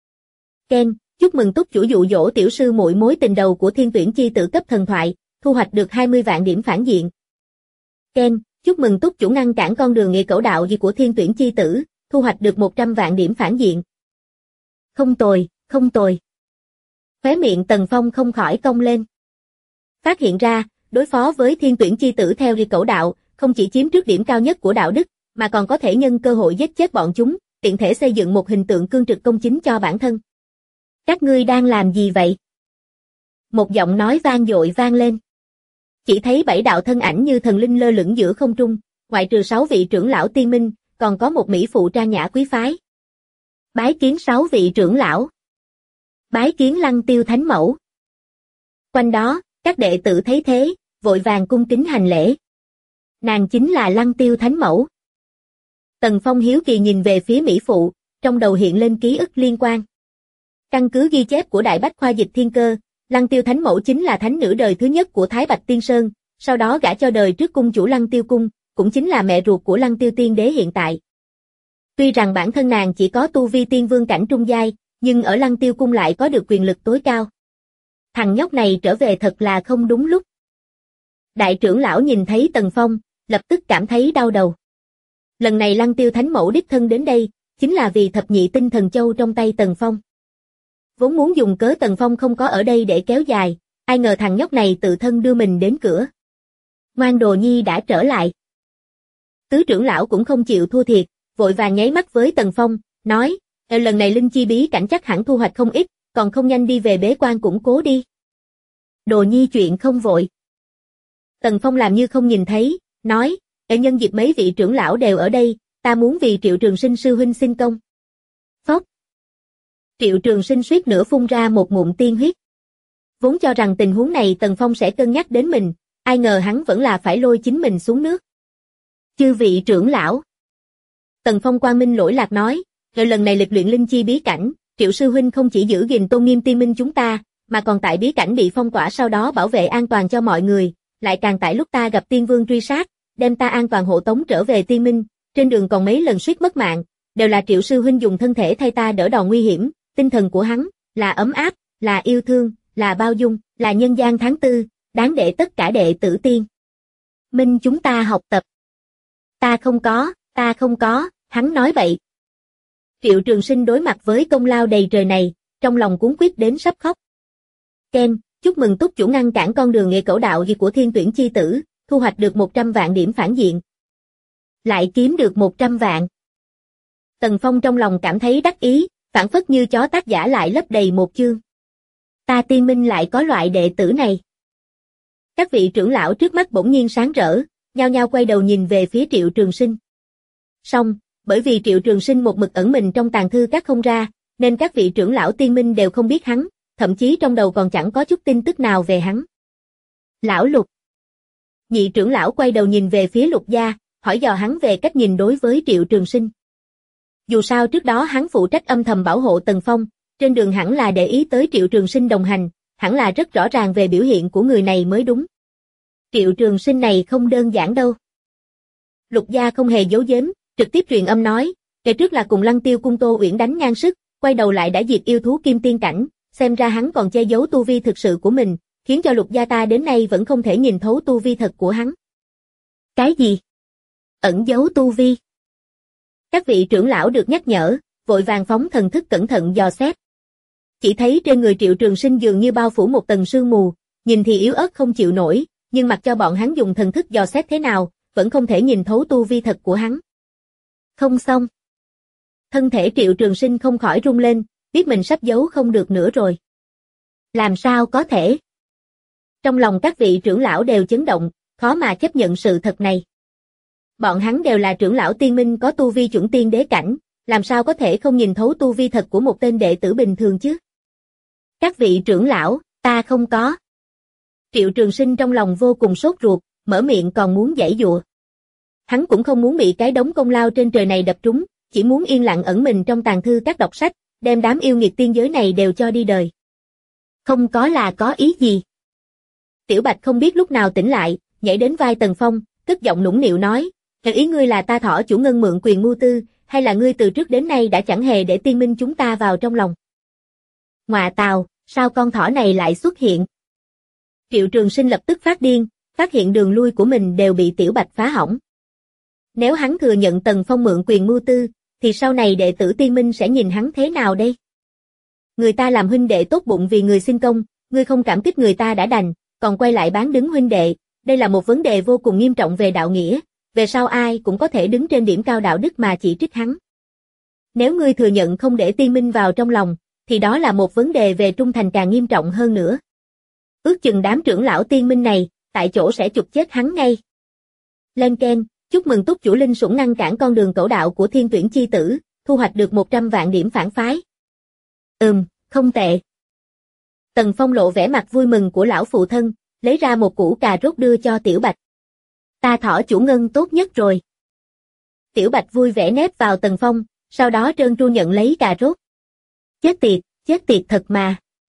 Ken, chúc mừng túc chủ dụ dỗ tiểu sư muội mối tình đầu của thiên tuyển chi tử cấp thần thoại, thu hoạch được 20 vạn điểm phản diện. Ken, chúc mừng túc chủ ngăn cản con đường nghề cẩu đạo gì của thiên tuyển chi tử, thu hoạch được 100 vạn điểm phản diện. Không tồi, không tồi. Khóe miệng Tần Phong không khỏi cong lên. Phát hiện ra, đối phó với thiên tuyển chi tử theo đi cẩu đạo, không chỉ chiếm trước điểm cao nhất của đạo đức, mà còn có thể nhân cơ hội giết chết bọn chúng, tiện thể xây dựng một hình tượng cương trực công chính cho bản thân. Các ngươi đang làm gì vậy? Một giọng nói vang dội vang lên. Chỉ thấy 7 đạo thân ảnh như thần linh lơ lửng giữa không trung, ngoại trừ 6 vị trưởng lão tiên minh, còn có một mỹ phụ trang nhã quý phái. Bái kiến 6 vị trưởng lão. Bái kiến Lăng Tiêu Thánh Mẫu. Quanh đó, các đệ tử thấy thế, vội vàng cung kính hành lễ. Nàng chính là Lăng Tiêu Thánh Mẫu. Tần Phong hiếu kỳ nhìn về phía mỹ phụ, trong đầu hiện lên ký ức liên quan. Căn cứ ghi chép của Đại Bách Khoa Dịch Thiên Cơ, Lăng Tiêu Thánh Mẫu chính là thánh nữ đời thứ nhất của Thái Bạch Tiên Sơn, sau đó gả cho đời trước cung chủ Lăng Tiêu Cung, cũng chính là mẹ ruột của Lăng Tiêu Tiên Đế hiện tại. Tuy rằng bản thân nàng chỉ có tu vi tiên vương cảnh trung giai, nhưng ở Lăng Tiêu Cung lại có được quyền lực tối cao. Thằng nhóc này trở về thật là không đúng lúc. Đại trưởng lão nhìn thấy Tần Phong, lập tức cảm thấy đau đầu. Lần này Lăng Tiêu Thánh Mẫu đích thân đến đây, chính là vì thập nhị tinh thần châu trong tay Tần Phong. Vốn muốn dùng cớ Tần Phong không có ở đây để kéo dài, ai ngờ thằng nhóc này tự thân đưa mình đến cửa. Ngoan đồ nhi đã trở lại. Tứ trưởng lão cũng không chịu thua thiệt, vội vàng nháy mắt với Tần Phong, nói, lần này linh chi bí cảnh chắc hẳn thu hoạch không ít, còn không nhanh đi về bế quan củng cố đi. Đồ nhi chuyện không vội. Tần Phong làm như không nhìn thấy, nói, nhân dịp mấy vị trưởng lão đều ở đây, ta muốn vì Triệu Trường Sinh sư huynh xin công. Phốc. Triệu Trường Sinh suýt nữa phun ra một ngụm tiên huyết. Vốn cho rằng tình huống này Tần Phong sẽ cân nhắc đến mình, ai ngờ hắn vẫn là phải lôi chính mình xuống nước. Chư vị trưởng lão. Tần Phong quang minh lỗi lạc nói, lần này lịch luyện linh chi bí cảnh, Triệu sư huynh không chỉ giữ gìn tôn nghiêm tiên minh chúng ta, mà còn tại bí cảnh bị phong tỏa sau đó bảo vệ an toàn cho mọi người, lại càng tại lúc ta gặp tiên vương truy sát, đem ta an toàn hộ tống trở về tiên minh, trên đường còn mấy lần suýt mất mạng, đều là Triệu sư huynh dùng thân thể thay ta đỡ đòn nguy hiểm, tinh thần của hắn là ấm áp, là yêu thương, là bao dung, là nhân gian tháng tư, đáng để tất cả đệ tử tiên minh chúng ta học tập. Ta không có, hắn nói bậy. Triệu Trường Sinh đối mặt với công lao đầy trời này, trong lòng cuống quýt đến sắp khóc. Ken, chúc mừng túc chủ ngăn cản con đường nghệ cẩu đạo gì của thiên tuyển chi tử, thu hoạch được 100 vạn điểm phản diện. Lại kiếm được 100 vạn. Tần Phong trong lòng cảm thấy đắc ý, phảng phất như chó tác giả lại lấp đầy một chương. Ta tiên minh lại có loại đệ tử này. Các vị trưởng lão trước mắt bỗng nhiên sáng rỡ, nhao nhao quay đầu nhìn về phía Triệu Trường Sinh. Song, bởi vì Triệu Trường Sinh một mực ẩn mình trong tàng thư các không ra, nên các vị trưởng lão tiên minh đều không biết hắn, thậm chí trong đầu còn chẳng có chút tin tức nào về hắn. Lão Lục. Nhị trưởng lão quay đầu nhìn về phía Lục Gia, hỏi dò hắn về cách nhìn đối với Triệu Trường Sinh. Dù sao trước đó hắn phụ trách âm thầm bảo hộ Tần Phong, trên đường hẳn là để ý tới Triệu Trường Sinh đồng hành, hẳn là rất rõ ràng về biểu hiện của người này mới đúng. Triệu Trường Sinh này không đơn giản đâu. Lục Gia không hề giấu giếm, trực tiếp truyền âm nói, ngày trước là cùng Lăng Tiêu cung Tô Uyển đánh ngang sức, quay đầu lại đã diệt yêu thú kim tiên cảnh, xem ra hắn còn che giấu tu vi thực sự của mình, khiến cho Lục Gia ta đến nay vẫn không thể nhìn thấu tu vi thật của hắn. Cái gì? Ẩn giấu tu vi? Các vị trưởng lão được nhắc nhở, vội vàng phóng thần thức cẩn thận dò xét. Chỉ thấy trên người Triệu Trường Sinh dường như bao phủ một tầng sương mù, nhìn thì yếu ớt không chịu nổi, nhưng mặc cho bọn hắn dùng thần thức dò xét thế nào, vẫn không thể nhìn thấu tu vi thật của hắn. Không xong. Thân thể Triệu Trường Sinh không khỏi rung lên, biết mình sắp giấu không được nữa rồi. Làm sao có thể? Trong lòng các vị trưởng lão đều chấn động, khó mà chấp nhận sự thật này. Bọn hắn đều là trưởng lão tiên minh có tu vi chuẩn tiên đế cảnh, làm sao có thể không nhìn thấu tu vi thật của một tên đệ tử bình thường chứ? Các vị trưởng lão, ta không có. Triệu Trường Sinh trong lòng vô cùng sốt ruột, mở miệng còn muốn giãy giụa. Hắn cũng không muốn bị cái đống công lao trên trời này đập trúng, chỉ muốn yên lặng ẩn mình trong tàng thư các đọc sách, đem đám yêu nghiệt tiên giới này đều cho đi đời. Không có là có ý gì? Tiểu Bạch không biết lúc nào tỉnh lại, nhảy đến vai Tần Phong, cất giọng nũng nịu nói, ý ngươi là ta Thỏ chủ ngân mượn quyền mưu tư, hay là ngươi từ trước đến nay đã chẳng hề để tiên minh chúng ta vào trong lòng? Ngọa tào, sao con thỏ này lại xuất hiện? Triệu Trường Sinh lập tức phát điên, phát hiện đường lui của mình đều bị Tiểu Bạch phá hỏng. Nếu hắn thừa nhận Tần Phong mượn quyền mưu tư, thì sau này đệ tử tiên minh sẽ nhìn hắn thế nào đây? Người ta làm huynh đệ tốt bụng vì người xin công, ngươi không cảm kích người ta đã đành, còn quay lại bán đứng huynh đệ, đây là một vấn đề vô cùng nghiêm trọng về đạo nghĩa, về sau ai cũng có thể đứng trên điểm cao đạo đức mà chỉ trích hắn. Nếu ngươi thừa nhận không để tiên minh vào trong lòng, thì đó là một vấn đề về trung thành càng nghiêm trọng hơn nữa. Ước chừng đám trưởng lão tiên minh này, tại chỗ sẽ chụp chết hắn ngay. Lên keng, chúc mừng túc chủ linh sủng ngăn cản con đường cẩu đạo của Thiên Tuyển chi tử, thu hoạch được 100 vạn điểm phản phái. Không tệ. Tần Phong lộ vẻ mặt vui mừng của lão phụ thân, lấy ra một củ cà rốt đưa cho Tiểu Bạch. Ta Thỏ chủ ngân tốt nhất rồi. Tiểu Bạch vui vẻ nép vào Tần Phong, sau đó trơn tru nhận lấy cà rốt. Chết tiệt thật mà.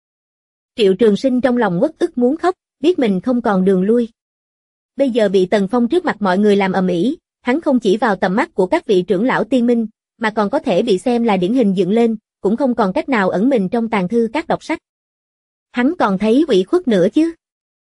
Triệu Trường Sinh trong lòng uất ức muốn khóc, biết mình không còn đường lui. Bây giờ bị Tần Phong trước mặt mọi người làm ầm ĩ, hắn không chỉ vào tầm mắt của các vị trưởng lão tiên minh, mà còn có thể bị xem là điển hình dựng lên, cũng không còn cách nào ẩn mình trong tàng thư các đọc sách. Hắn còn thấy ủy khuất nữa chứ.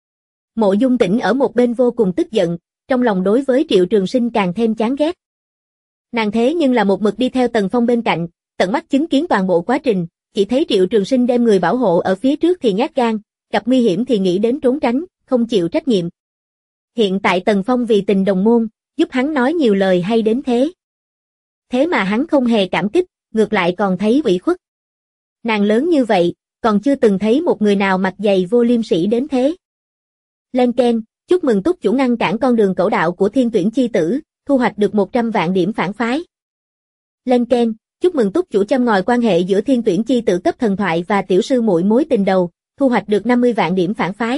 Mộ Dung Tĩnh ở một bên vô cùng tức giận, trong lòng đối với Triệu Trường Sinh càng thêm chán ghét. Nàng thế nhưng là một mực đi theo Tần Phong bên cạnh, tận mắt chứng kiến toàn bộ quá trình, chỉ thấy Triệu Trường Sinh đem người bảo hộ ở phía trước thì nhát gan, gặp nguy hiểm thì nghĩ đến trốn tránh, không chịu trách nhiệm. Hiện tại Tần Phong vì tình đồng môn, giúp hắn nói nhiều lời hay đến thế. Thế mà hắn không hề cảm kích, ngược lại còn thấy ủy khuất. Nàng lớn như vậy, còn chưa từng thấy một người nào mặt dày vô liêm sỉ đến thế. Lên keng, chúc mừng túc chủ ngăn cản con đường cẩu đạo của Thiên Tuyển chi tử, thu hoạch được 100 vạn điểm phản phái. Lên keng, chúc mừng túc chủ châm ngòi quan hệ giữa Thiên Tuyển chi tử cấp thần thoại và tiểu sư muội mối tình đầu, thu hoạch được 50 vạn điểm phản phái.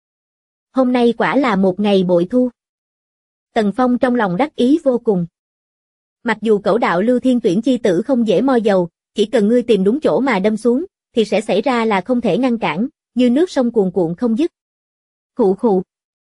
Hôm nay quả là một ngày bội thu. Tần Phong trong lòng đắc ý vô cùng. Mặc dù cẩu đạo Lưu Thiên Tuyển chi tử không dễ moi dầu, chỉ cần ngươi tìm đúng chỗ mà đâm xuống, thì sẽ xảy ra là không thể ngăn cản, như nước sông cuồn cuộn không dứt. Khụ khụ.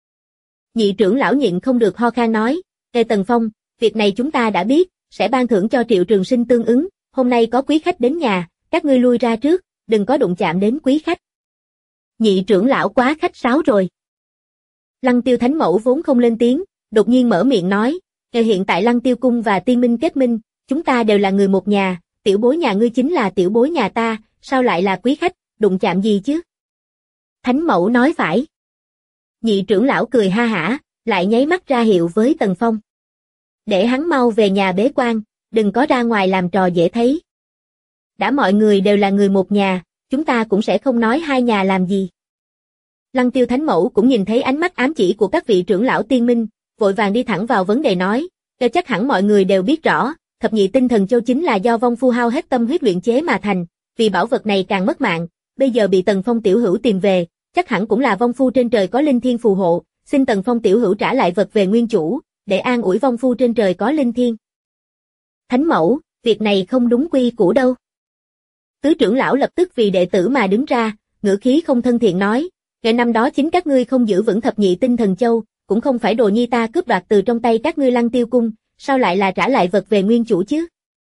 Nhị trưởng lão nhịn không được ho khan nói, Ê Tần Phong, việc này chúng ta đã biết, sẽ ban thưởng cho Triệu Trường Sinh tương ứng, hôm nay có quý khách đến nhà, các ngươi lui ra trước, đừng có đụng chạm đến quý khách. Nhị trưởng lão quá khách sáo rồi. Lăng Tiêu Thánh Mẫu vốn không lên tiếng, đột nhiên mở miệng nói, hiện tại Lăng Tiêu Cung và Tiên Minh kết minh, chúng ta đều là người một nhà, tiểu bối nhà ngươi chính là tiểu bối nhà ta, sao lại là quý khách, đụng chạm gì chứ? Thánh Mẫu nói phải. Nhị trưởng lão cười ha hả, lại nháy mắt ra hiệu với Tần Phong. Để hắn mau về nhà bế quan, đừng có ra ngoài làm trò dễ thấy. Đã mọi người đều là người một nhà, chúng ta cũng sẽ không nói hai nhà làm gì. Lăng Tiêu Thánh Mẫu cũng nhìn thấy ánh mắt ám chỉ của các vị trưởng lão tiên minh, vội vàng đi thẳng vào vấn đề nói, chắc hẳn mọi người đều biết rõ, thập nhị tinh thần châu chính là do vong phu hao hết tâm huyết luyện chế mà thành, vì bảo vật này càng mất mạng, bây giờ bị Tần Phong tiểu hữu tìm về, chắc hẳn cũng là vong phu trên trời có linh thiên phù hộ, xin Tần Phong tiểu hữu trả lại vật về nguyên chủ, để an ủi vong phu trên trời có linh thiêng. Thánh mẫu, việc này không đúng quy củ đâu. Tứ trưởng lão lập tức vì đệ tử mà đứng ra, ngữ khí không thân thiện nói, ngày năm đó chính các ngươi không giữ vững thập nhị tinh thần châu, cũng không phải đồ nhi ta cướp đoạt từ trong tay các ngươi Lăng Tiêu cung, sao lại là trả lại vật về nguyên chủ chứ?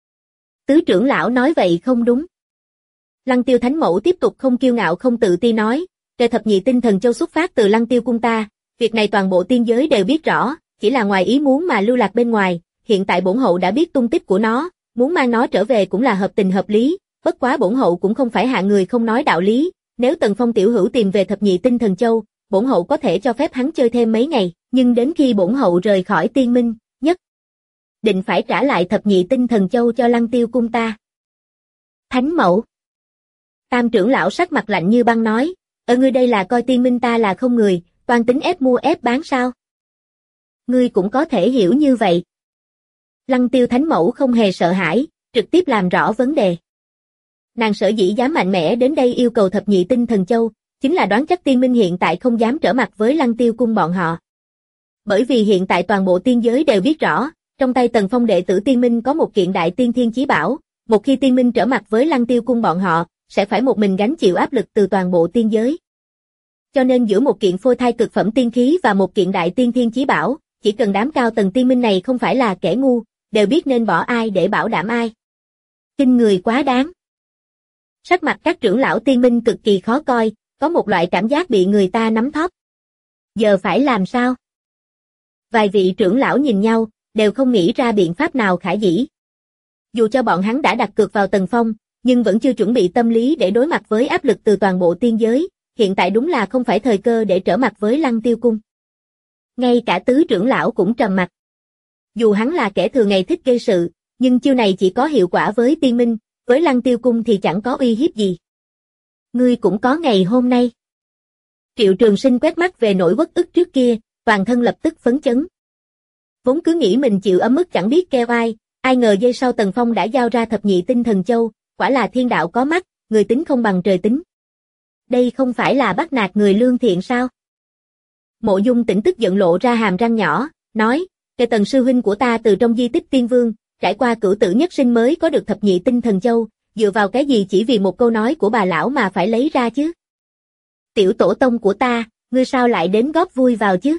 Tứ trưởng lão nói vậy không đúng. Lăng Tiêu Thánh Mẫu tiếp tục không kiêu ngạo không tự ti nói, về thập nhị tinh thần châu xuất phát từ Lăng Tiêu cung ta, việc này toàn bộ tiên giới đều biết rõ, chỉ là ngoài ý muốn mà lưu lạc bên ngoài, hiện tại bổn hậu đã biết tung tích của nó, muốn mang nó trở về cũng là hợp tình hợp lý, bất quá bổn hậu cũng không phải hạng người không nói đạo lý, nếu Tần Phong tiểu hữu tìm về thập nhị tinh thần châu, bổn hậu có thể cho phép hắn chơi thêm mấy ngày, nhưng đến khi bổn hậu rời khỏi tiên minh, nhất định phải trả lại thập nhị tinh thần châu cho Lăng Tiêu cung ta. Thánh mẫu. Tam trưởng lão sắc mặt lạnh như băng nói, ngươi đây là coi tiên minh ta là không người, toàn tính ép mua ép bán sao? Ngươi cũng có thể hiểu như vậy. Lăng Tiêu Thánh Mẫu không hề sợ hãi, trực tiếp làm rõ vấn đề. Nàng sở dĩ dám mạnh mẽ đến đây yêu cầu thập nhị tinh thần châu, chính là đoán chắc tiên minh hiện tại không dám trở mặt với Lăng Tiêu cung bọn họ. Bởi vì hiện tại toàn bộ tiên giới đều biết rõ, trong tay Tần Phong đệ tử tiên minh có một kiện đại tiên thiên chí bảo, một khi tiên minh trở mặt với Lăng Tiêu cung bọn họ, sẽ phải một mình gánh chịu áp lực từ toàn bộ tiên giới. Cho nên giữa một kiện phôi thai cực phẩm tiên khí và một kiện đại tiên thiên chí bảo, chỉ cần đám cao tầng tiên minh này không phải là kẻ ngu, đều biết nên bỏ ai để bảo đảm ai. Kinh người quá đáng. Sắc mặt các trưởng lão tiên minh cực kỳ khó coi, có một loại cảm giác bị người ta nắm thóp. Giờ phải làm sao? Vài vị trưởng lão nhìn nhau, đều không nghĩ ra biện pháp nào khả dĩ. Dù cho bọn hắn đã đặt cược vào Tần Phong, nhưng vẫn chưa chuẩn bị tâm lý để đối mặt với áp lực từ toàn bộ tiên giới, hiện tại đúng là không phải thời cơ để trở mặt với Lăng Tiêu cung. Ngay cả tứ trưởng lão cũng trầm mặt. Dù hắn là kẻ thường ngày thích gây sự, nhưng chiêu này chỉ có hiệu quả với tiên minh, với Lăng Tiêu cung thì chẳng có uy hiếp gì. Ngươi cũng có ngày hôm nay. Triệu Trường Sinh quét mắt về nỗi uất ức trước kia, toàn thân lập tức phấn chấn. Vốn cứ nghĩ mình chịu ấm ức chẳng biết kêu ai ngờ giây sau Tần Phong đã giao ra thập nhị tinh thần châu, quả là thiên đạo có mắt, người tính không bằng trời tính. Đây không phải là bắt nạt người lương thiện sao? Mộ Dung Tĩnh tức giận lộ ra hàm răng nhỏ, nói, cái Tần sư huynh của ta từ trong di tích tiên vương, trải qua cửu tử nhất sinh mới có được thập nhị tinh thần châu, dựa vào cái gì chỉ vì một câu nói của bà lão mà phải lấy ra chứ? Tiểu tổ tông của ta, ngươi sao lại đến góp vui vào chứ?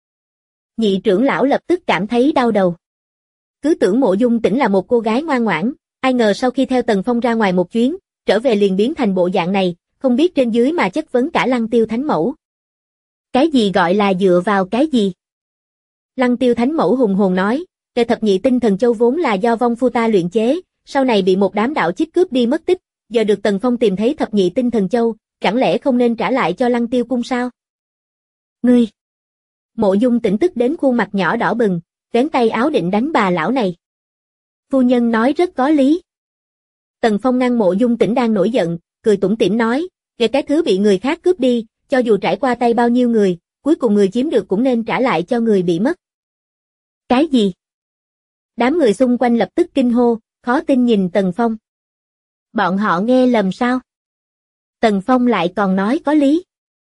Nhị trưởng lão lập tức cảm thấy đau đầu. Cứ tưởng Mộ Dung Tĩnh là một cô gái ngoan ngoãn, ai ngờ sau khi theo Tần Phong ra ngoài một chuyến, trở về liền biến thành bộ dạng này, không biết trên dưới mà chất vấn cả Lăng Tiêu Thánh Mẫu. Cái gì gọi là dựa vào cái gì? Lăng Tiêu Thánh Mẫu hùng hồn nói, cái thập nhị tinh thần châu vốn là do vong phu ta luyện chế, sau này bị một đám đạo chích cướp đi mất tích, giờ được Tần Phong tìm thấy thập nhị tinh thần châu, chẳng lẽ không nên trả lại cho Lăng Tiêu cung sao? Ngươi! Mộ Dung Tĩnh tức đến khuôn mặt nhỏ đỏ bừng, vén tay áo định đánh bà lão này. Phu nhân nói rất có lý. Tần Phong ngăn Mộ Dung Tĩnh đang nổi giận, cười tủm tỉm nói, về cái thứ bị người khác cướp đi, cho dù trải qua tay bao nhiêu người, cuối cùng người chiếm được cũng nên trả lại cho người bị mất. Cái gì? Đám người xung quanh lập tức kinh hô, khó tin nhìn Tần Phong. Bọn họ nghe lầm sao? Tần Phong lại còn nói có lý.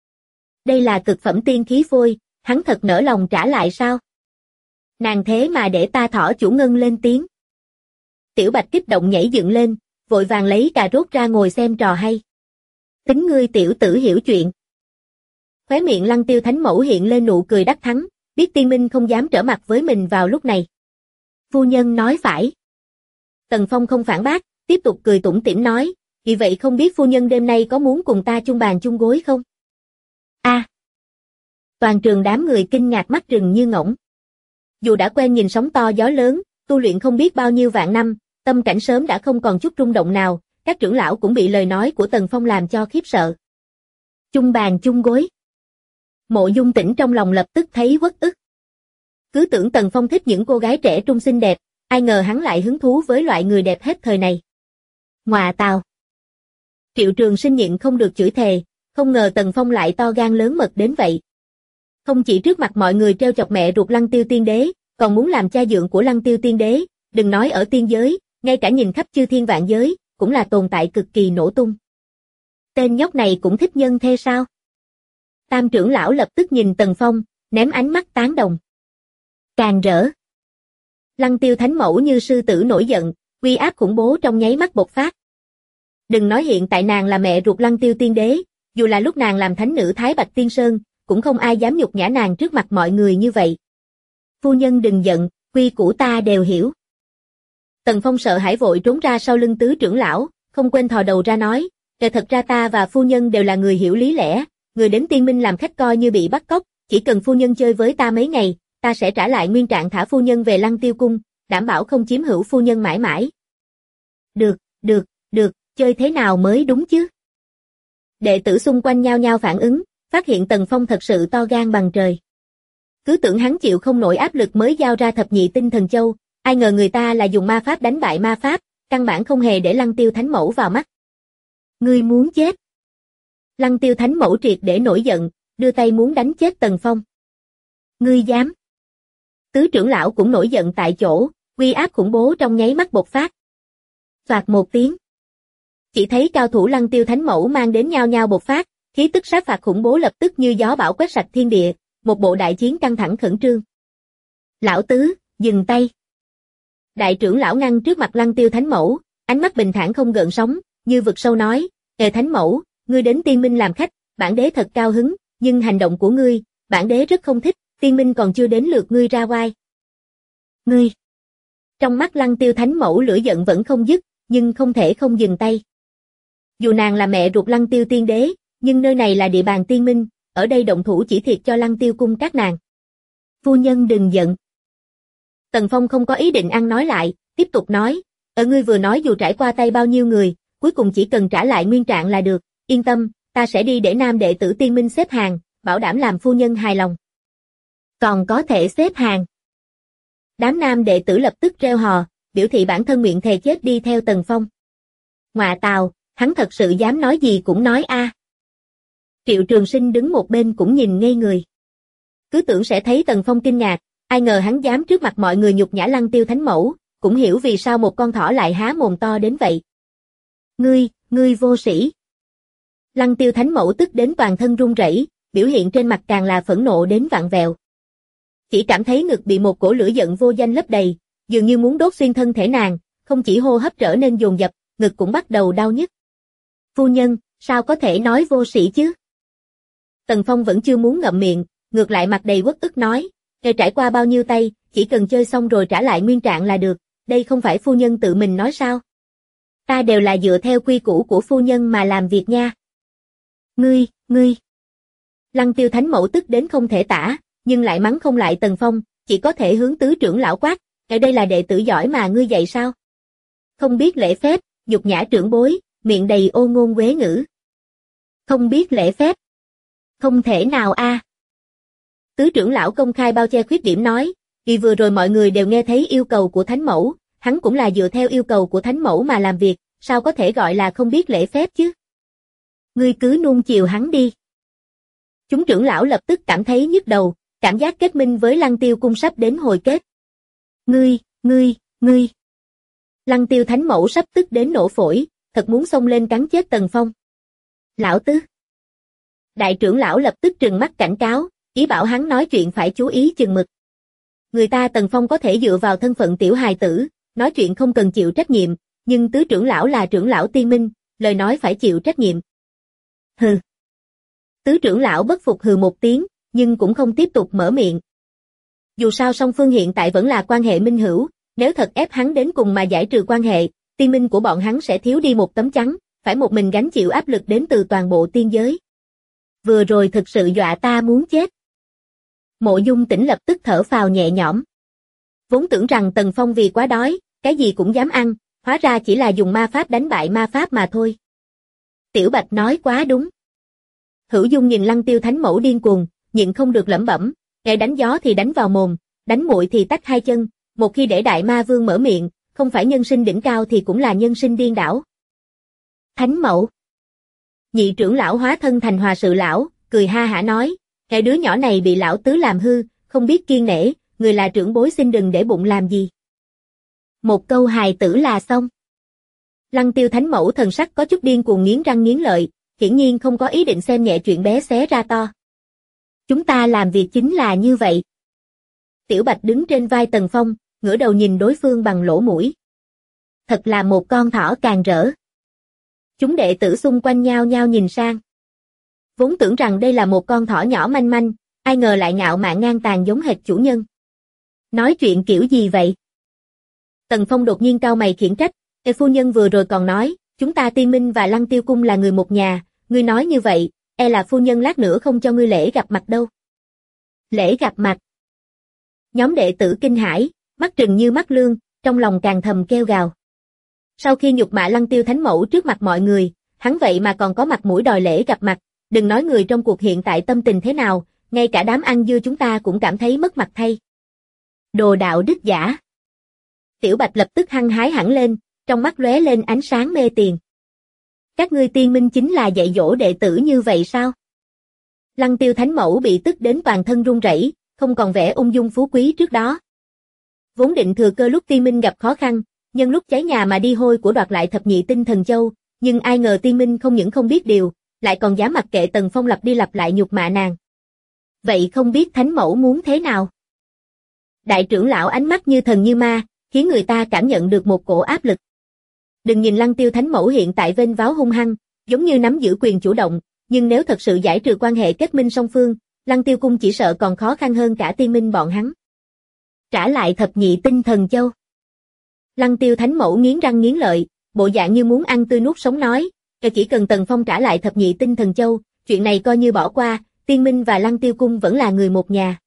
Đây là cực phẩm tiên khí phôi, hắn thật nỡ lòng trả lại sao? Nàng thế mà để ta thỏ chủ ngân lên tiếng. Tiểu Bạch kích động nhảy dựng lên, vội vàng lấy cà rốt ra ngồi xem trò hay. Tính ngươi tiểu tử hiểu chuyện. Khóe miệng Lăng Tiêu Thánh Mẫu hiện lên nụ cười đắc thắng, biết tiên minh không dám trở mặt với mình vào lúc này. Phu nhân nói phải. Tần Phong không phản bác, tiếp tục cười tủm tỉm nói, vì vậy không biết phu nhân đêm nay có muốn cùng ta chung bàn chung gối không? Toàn trường đám người kinh ngạc mắt trừng như ngỗng. Dù đã quen nhìn sóng to gió lớn, tu luyện không biết bao nhiêu vạn năm, tâm cảnh sớm đã không còn chút rung động nào, các trưởng lão cũng bị lời nói của Tần Phong làm cho khiếp sợ. Chung bàn chung gối. Mộ Dung Tĩnh trong lòng lập tức thấy uất ức. Cứ tưởng Tần Phong thích những cô gái trẻ trung xinh đẹp, ai ngờ hắn lại hứng thú với loại người đẹp hết thời này. Ngoà tào. Triệu Trường Sinh nhịn không được chửi thề, không ngờ Tần Phong lại to gan lớn mật đến vậy. Không chỉ trước mặt mọi người trêu chọc mẹ ruột Lăng Tiêu Tiên Đế, còn muốn làm cha dượng của Lăng Tiêu Tiên Đế, đừng nói ở tiên giới, ngay cả nhìn khắp chư thiên vạn giới, cũng là tồn tại cực kỳ nổ tung. Tên nhóc này cũng thích nhân thê sao? Tam trưởng lão lập tức nhìn Tần Phong, ném ánh mắt tán đồng. Càng rỡ. Lăng Tiêu Thánh Mẫu như sư tử nổi giận, uy áp khủng bố trong nháy mắt bộc phát. Đừng nói hiện tại nàng là mẹ ruột Lăng Tiêu Tiên Đế, dù là lúc nàng làm thánh nữ Thái Bạch Tiên Sơn, cũng không ai dám nhục nhã nàng trước mặt mọi người như vậy. Phu nhân đừng giận, quy củ ta đều hiểu. Tần Phong sợ hãi vội trốn ra sau lưng tứ trưởng lão, không quên thò đầu ra nói, thật ra ta và phu nhân đều là người hiểu lý lẽ, người đến Tiên Minh làm khách coi như bị bắt cóc, chỉ cần phu nhân chơi với ta mấy ngày, ta sẽ trả lại nguyên trạng thả phu nhân về Lăng Tiêu Cung, đảm bảo không chiếm hữu phu nhân mãi mãi. Được, chơi thế nào mới đúng chứ? Đệ tử xung quanh nhao nhao phản ứng, phát hiện Tần Phong thật sự to gan bằng trời. Cứ tưởng hắn chịu không nổi áp lực mới giao ra thập nhị tinh thần châu, ai ngờ người ta là dùng ma pháp đánh bại ma pháp, căn bản không hề để Lăng Tiêu Thánh Mẫu vào mắt. Ngươi muốn chết. Lăng Tiêu Thánh Mẫu triệt để nổi giận, đưa tay muốn đánh chết Tần Phong. Ngươi dám. Tứ trưởng lão cũng nổi giận tại chỗ, uy áp khủng bố trong nháy mắt bộc phát. Phạt một tiếng. Chỉ thấy cao thủ Lăng Tiêu Thánh Mẫu mang đến nhao nhao bộc phát, khí tức sát phạt khủng bố lập tức như gió bão quét sạch thiên địa, một bộ đại chiến căng thẳng khẩn trương. Lão tứ, dừng tay. Đại trưởng lão ngăn trước mặt Lăng Tiêu Thánh Mẫu, ánh mắt bình thản không gợn sóng, như vực sâu nói, Thánh Mẫu, ngươi đến Tiên Minh làm khách, bản đế thật cao hứng, nhưng hành động của ngươi, bản đế rất không thích, Tiên Minh còn chưa đến lượt ngươi ra oai. Ngươi. Trong mắt Lăng Tiêu Thánh Mẫu lửa giận vẫn không dứt, nhưng không thể không dừng tay. Dù nàng là mẹ ruột Lăng Tiêu Tiên Đế, nhưng nơi này là địa bàn Tiên Minh, ở đây động thủ chỉ thiệt cho Lăng Tiêu Cung các nàng. Phu nhân đừng giận. Tần Phong không có ý định ăn nói lại, tiếp tục nói, ngươi vừa nói dù trải qua tay bao nhiêu người, cuối cùng chỉ cần trả lại nguyên trạng là được, yên tâm, ta sẽ đi để nam đệ tử Tiên Minh xếp hàng, bảo đảm làm phu nhân hài lòng. Còn có thể xếp hàng. Đám nam đệ tử lập tức reo hò, biểu thị bản thân nguyện thề chết đi theo Tần Phong. Ngọa tào, hắn thật sự dám nói gì cũng nói a. Triệu Trường Sinh đứng một bên cũng nhìn ngây người. Cứ tưởng sẽ thấy Tần Phong kinh ngạc, ai ngờ hắn dám trước mặt mọi người nhục nhã Lăng Tiêu Thánh Mẫu, cũng hiểu vì sao một con thỏ lại há mồm to đến vậy. Ngươi vô sĩ. Lăng Tiêu Thánh Mẫu tức đến toàn thân run rẩy, biểu hiện trên mặt càng là phẫn nộ đến vặn vẹo. Chỉ cảm thấy ngực bị một cổ lửa giận vô danh lấp đầy, dường như muốn đốt xuyên thân thể nàng, không chỉ hô hấp trở nên dồn dập, ngực cũng bắt đầu đau nhức. Phu nhân, sao có thể nói vô sĩ chứ? Tần Phong vẫn chưa muốn ngậm miệng, ngược lại mặt đầy uất ức nói, trải qua bao nhiêu tay, chỉ cần chơi xong rồi trả lại nguyên trạng là được, đây không phải phu nhân tự mình nói sao? Ta đều là dựa theo quy củ của phu nhân mà làm việc nha. Ngươi. Lăng Tiêu Thánh Mẫu tức đến không thể tả, nhưng lại mắng không lại Tần Phong, chỉ có thể hướng tứ trưởng lão quát, đây là đệ tử giỏi mà ngươi dạy sao? Không biết lễ phép, nhục nhã trưởng bối, miệng đầy ô ngôn quế ngữ. Không biết lễ phép. Không thể nào a. Tứ trưởng lão công khai bao che khuyết điểm nói, vì vừa rồi mọi người đều nghe thấy yêu cầu của Thánh Mẫu, hắn cũng là dựa theo yêu cầu của Thánh Mẫu mà làm việc, sao có thể gọi là không biết lễ phép chứ? Ngươi cứ nuông chiều hắn đi. Chúng trưởng lão lập tức cảm thấy nhức đầu, cảm giác kết minh với Lăng Tiêu Cung sắp đến hồi kết. Ngươi. Lăng Tiêu Thánh Mẫu sắp tức đến nổ phổi, thật muốn xông lên cắn chết Tần Phong. Lão tứ. Đại trưởng lão lập tức trừng mắt cảnh cáo, ý bảo hắn nói chuyện phải chú ý chừng mực. Người ta Tần Phong có thể dựa vào thân phận tiểu hài tử, nói chuyện không cần chịu trách nhiệm, nhưng tứ trưởng lão là trưởng lão Tiên Minh, lời nói phải chịu trách nhiệm. Hừ. Tứ trưởng lão bất phục hừ một tiếng, nhưng cũng không tiếp tục mở miệng. Dù sao song phương hiện tại vẫn là quan hệ minh hữu, nếu thật ép hắn đến cùng mà giải trừ quan hệ, Tiên Minh của bọn hắn sẽ thiếu đi một tấm chắn, phải một mình gánh chịu áp lực đến từ toàn bộ tiên giới. Vừa rồi thực sự dọa ta muốn chết. Mộ Dung Tĩnh lập tức thở phào nhẹ nhõm. Vốn tưởng rằng Tần Phong vì quá đói, cái gì cũng dám ăn, hóa ra chỉ là dùng ma pháp đánh bại ma pháp mà thôi. Tiểu Bạch nói quá đúng. Hữu Dung nhìn Lăng Tiêu Thánh Mẫu điên cuồng, nhịn không được lẩm bẩm, nghe đánh gió thì đánh vào mồm, đánh muội thì tách hai chân, một khi để Đại Ma Vương mở miệng, không phải nhân sinh đỉnh cao thì cũng là nhân sinh điên đảo. Thánh Mẫu. Nhị trưởng lão hóa thân thành hòa sự lão, cười ha hả nói, cái đứa nhỏ này bị lão tứ làm hư, không biết kiêng nể, người là trưởng bối xin đừng để bụng làm gì. Một câu hài tử là xong. Lăng Tiêu Thánh Mẫu thần sắc có chút điên cuồng nghiến răng nghiến lợi, hiển nhiên không có ý định xem nhẹ chuyện bé xé ra to. Chúng ta làm việc chính là như vậy. Tiểu Bạch đứng trên vai Tần Phong, ngửa đầu nhìn đối phương bằng lỗ mũi. Thật là một con thỏ càng rỡ. Chúng đệ tử xung quanh nhao nhao nhìn sang. Vốn tưởng rằng đây là một con thỏ nhỏ manh manh, ai ngờ lại ngạo mạn ngang tàn giống hệt chủ nhân. Nói chuyện kiểu gì vậy? Tần Phong đột nhiên cau mày khiển trách, phu nhân vừa rồi còn nói, chúng ta Tiên Minh và Lăng Tiêu Cung là người một nhà, ngươi nói như vậy, là phu nhân lát nữa không cho ngươi lễ gặp mặt đâu. Lễ gặp mặt? Nhóm đệ tử kinh hãi, mắt trừng như mắt lương, trong lòng càng thầm kêu gào. Sau khi nhục mạ Lăng Tiêu Thánh Mẫu trước mặt mọi người, hắn vậy mà còn có mặt mũi đòi lễ gặp mặt, đừng nói người trong cuộc hiện tại tâm tình thế nào, ngay cả đám ăn dưa chúng ta cũng cảm thấy mất mặt thay. Đồ đạo đức giả. Tiểu Bạch lập tức hăng hái hẳn lên, trong mắt lóe lên ánh sáng mê tiền. Các ngươi Tiên Minh chính là dạy dỗ đệ tử như vậy sao? Lăng Tiêu Thánh Mẫu bị tức đến toàn thân run rẩy, không còn vẻ ung dung phú quý trước đó. Vốn định thừa cơ lúc Tiên Minh gặp khó khăn, nhân lúc cháy nhà mà đi hôi của đoạt lại thập nhị tinh thần châu, nhưng ai ngờ Tiên Minh không những không biết điều, lại còn dám mặc kệ Tần Phong lặp đi lặp lại nhục mạ nàng. Vậy không biết Thánh Mẫu muốn thế nào? Đại trưởng lão ánh mắt như thần như ma, khiến người ta cảm nhận được một cổ áp lực. Đừng nhìn Lăng Tiêu Thánh Mẫu hiện tại vênh váo hung hăng, giống như nắm giữ quyền chủ động, nhưng nếu thật sự giải trừ quan hệ kết minh song phương, Lăng Tiêu Cung chỉ sợ còn khó khăn hơn cả Tiên Minh bọn hắn. Trả lại thập nhị tinh thần châu. Lăng Tiêu Thánh Mẫu nghiến răng nghiến lợi, bộ dạng như muốn ăn tươi nuốt sống nói, chỉ cần Tần Phong trả lại thập nhị tinh thần châu, chuyện này coi như bỏ qua, Tiên Minh và Lăng Tiêu Cung vẫn là người một nhà.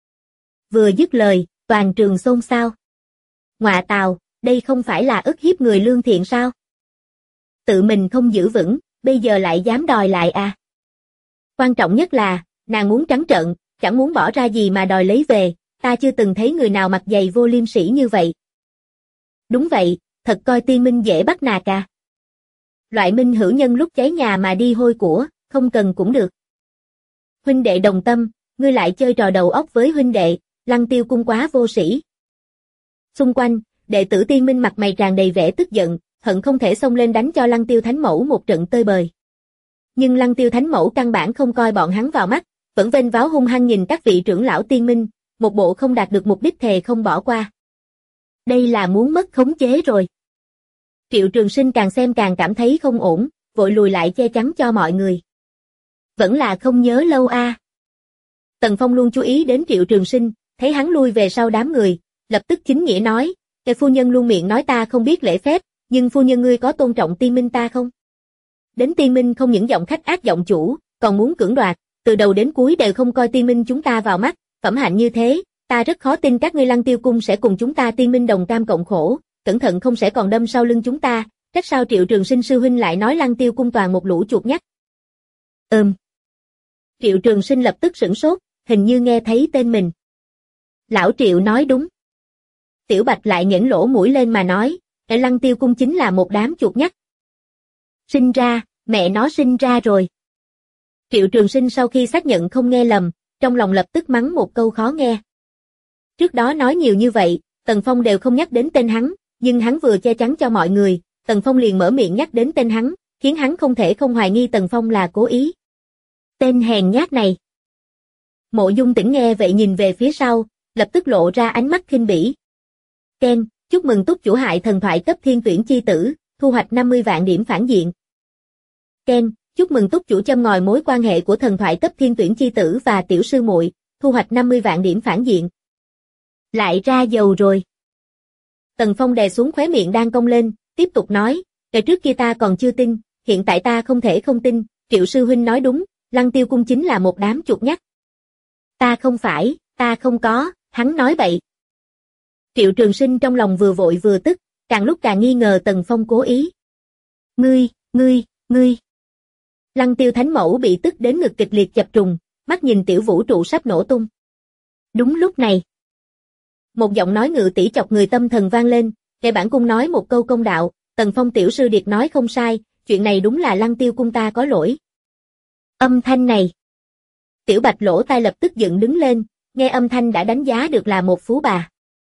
Vừa dứt lời, toàn trường xôn xao. Ngọa tào, đây không phải là ức hiếp người lương thiện sao? Tự mình không giữ vững, bây giờ lại dám đòi lại à? Quan trọng nhất là, nàng muốn trắng trợn, chẳng muốn bỏ ra gì mà đòi lấy về, ta chưa từng thấy người nào mặt dày vô liêm sỉ như vậy. Đúng vậy, thật coi Tiên Minh dễ bắt nạt à? Loại minh hữu nhân lúc cháy nhà mà đi hôi của, không cần cũng được. Huynh đệ đồng tâm, ngươi lại chơi trò đầu óc với huynh đệ, Lăng Tiêu Cung quá vô sĩ. Xung quanh, đệ tử Tiên Minh mặt mày tràn đầy vẻ tức giận, hận không thể xông lên đánh cho Lăng Tiêu Thánh Mẫu một trận tơi bời. Nhưng Lăng Tiêu Thánh Mẫu căn bản không coi bọn hắn vào mắt, vẫn vênh váo hung hăng nhìn các vị trưởng lão Tiên Minh, một bộ không đạt được mục đích thề không bỏ qua. Đây là muốn mất khống chế rồi. Triệu Trường Sinh càng xem càng cảm thấy không ổn, vội lùi lại che chắn cho mọi người. Vẫn là không nhớ lâu a. Tần Phong luôn chú ý đến Triệu Trường Sinh, thấy hắn lui về sau đám người, lập tức chính nghĩa nói, cái phu nhân luôn miệng nói ta không biết lễ phép, nhưng phu nhân ngươi có tôn trọng Tiên Minh ta không? Đến Tiên Minh không những giọng khách ác giọng chủ, còn muốn cưỡng đoạt, từ đầu đến cuối đều không coi Tiên Minh chúng ta vào mắt, phẩm hạnh như thế, ta rất khó tin các ngươi Lăng Tiêu Cung sẽ cùng chúng ta Tiên Minh đồng cam cộng khổ, cẩn thận không sẽ còn đâm sau lưng chúng ta, trách sao Triệu Trường Sinh sư huynh lại nói Lăng Tiêu Cung toàn một lũ chuột nhắt. Triệu Trường Sinh lập tức sửng sốt, hình như nghe thấy tên mình. Lão Triệu nói đúng. Tiểu Bạch lại nhếch lỗ mũi lên mà nói, Lăng Tiêu Cung chính là một đám chuột nhắt. Sinh ra, mẹ nó sinh ra rồi. Triệu Trường Sinh sau khi xác nhận không nghe lầm, trong lòng lập tức mắng một câu khó nghe. Trước đó nói nhiều như vậy, Tần Phong đều không nhắc đến tên hắn, nhưng hắn vừa che chắn cho mọi người, Tần Phong liền mở miệng nhắc đến tên hắn, khiến hắn không thể không hoài nghi Tần Phong là cố ý. Tên hèn nhát này. Mộ Dung Tĩnh nghe vậy nhìn về phía sau, lập tức lộ ra ánh mắt khinh bỉ. Ken, chúc mừng túc chủ hại thần thoại cấp thiên tuyển chi tử, thu hoạch 50 vạn điểm phản diện. Ken, chúc mừng túc chủ châm ngòi mối quan hệ của thần thoại cấp thiên tuyển chi tử và tiểu sư muội, thu hoạch 50 vạn điểm phản diện. Lại ra dầu rồi. Tần Phong đè xuống khóe miệng đang cong lên, tiếp tục nói, ngày trước kia ta còn chưa tin, hiện tại ta không thể không tin, Triệu sư huynh nói đúng, Lăng Tiêu Cung chính là một đám chuột nhắt. Ta không phải, ta không có, hắn nói bậy. Triệu Trường Sinh trong lòng vừa vội vừa tức, càng lúc càng nghi ngờ Tần Phong cố ý. Ngươi. Lăng Tiêu Thánh Mẫu bị tức đến ngực kịch liệt chập trùng, mắt nhìn tiểu vũ trụ sắp nổ tung. Đúng lúc này, một giọng nói ngự tỷ chọc người tâm thần vang lên, để bản cung nói một câu công đạo, Tần Phong tiểu sư điệt nói không sai, chuyện này đúng là Lăng Tiêu Cung ta có lỗi. Âm thanh này. Tiểu Bạch lỗ tai lập tức dựng đứng lên, nghe âm thanh đã đánh giá được là một phú bà.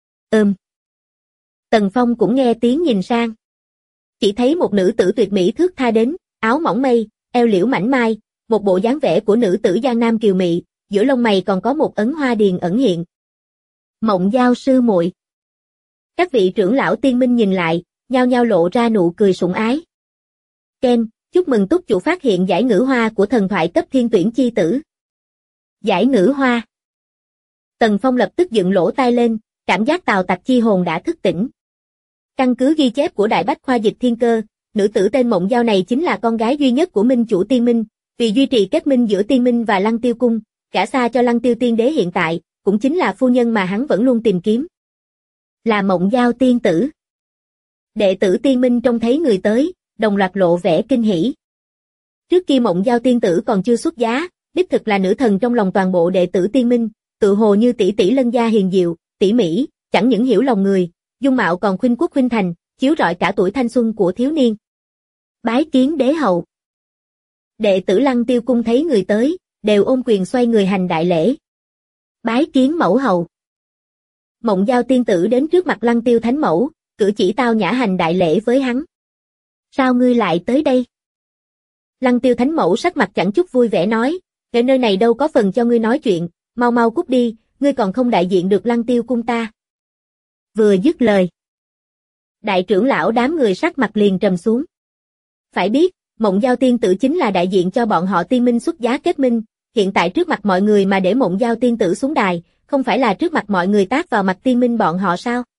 Tần Phong cũng nghe tiếng nhìn sang. Chỉ thấy một nữ tử tuyệt mỹ thước tha đến, áo mỏng mây, eo liễu mảnh mai, một bộ dáng vẻ của nữ tử Giang Nam kiều mị, giữa lông mày còn có một ấn hoa điền ẩn hiện. Mộng Giao sư muội. Các vị trưởng lão tiên minh nhìn lại, nhao nhao lộ ra nụ cười sủng ái. Ken, chúc mừng túc chủ phát hiện giải ngữ hoa của thần thoại cấp thiên tuyển chi tử. Giải ngữ hoa. Tần Phong lập tức dựng lỗ tai lên, cảm giác tào tặc chi hồn đã thức tỉnh. Căn cứ ghi chép của Đại Bách Khoa Dịch Thiên Cơ, nữ tử tên Mộng Giao này chính là con gái duy nhất của Minh chủ Tiên Minh, vì duy trì kết minh giữa Tiên Minh và Lăng Tiêu Cung, gả xa cho Lăng Tiêu Tiên Đế hiện tại, cũng chính là phu nhân mà hắn vẫn luôn tìm kiếm. Là Mộng Giao tiên tử. Đệ tử Tiên Minh trông thấy người tới, đồng loạt lộ vẻ kinh hỉ. Trước khi Mộng Giao tiên tử còn chưa xuất giá, đích thực là nữ thần trong lòng toàn bộ đệ tử Tiên Minh, tự hồ như tỷ tỷ Lân gia hiền diệu, tỉ mỉ, chẳng những hiểu lòng người, dung mạo còn khuynh quốc khuynh thành, chiếu rọi cả tuổi thanh xuân của thiếu niên. Bái kiến đế hậu. Đệ tử Lăng Tiêu Cung thấy người tới, đều ôm quyền xoay người hành đại lễ. Bái kiến mẫu hậu. Mộng Giao tiên tử đến trước mặt Lăng Tiêu Thánh Mẫu, cử chỉ tao nhã hành đại lễ với hắn. Sao ngươi lại tới đây? Lăng Tiêu Thánh Mẫu sắc mặt chẳng chút vui vẻ nói, ở nơi này đâu có phần cho ngươi nói chuyện, mau mau cút đi, ngươi còn không đại diện được Lăng Tiêu Cung ta. Vừa dứt lời, đại trưởng lão đám người sắc mặt liền trầm xuống. Phải biết, Mộng Giao tiên tử chính là đại diện cho bọn họ Tiên Minh xuất giá kết minh, hiện tại trước mặt mọi người mà để Mộng Giao tiên tử xuống đài, không phải là trước mặt mọi người tát vào mặt Tiên Minh bọn họ sao?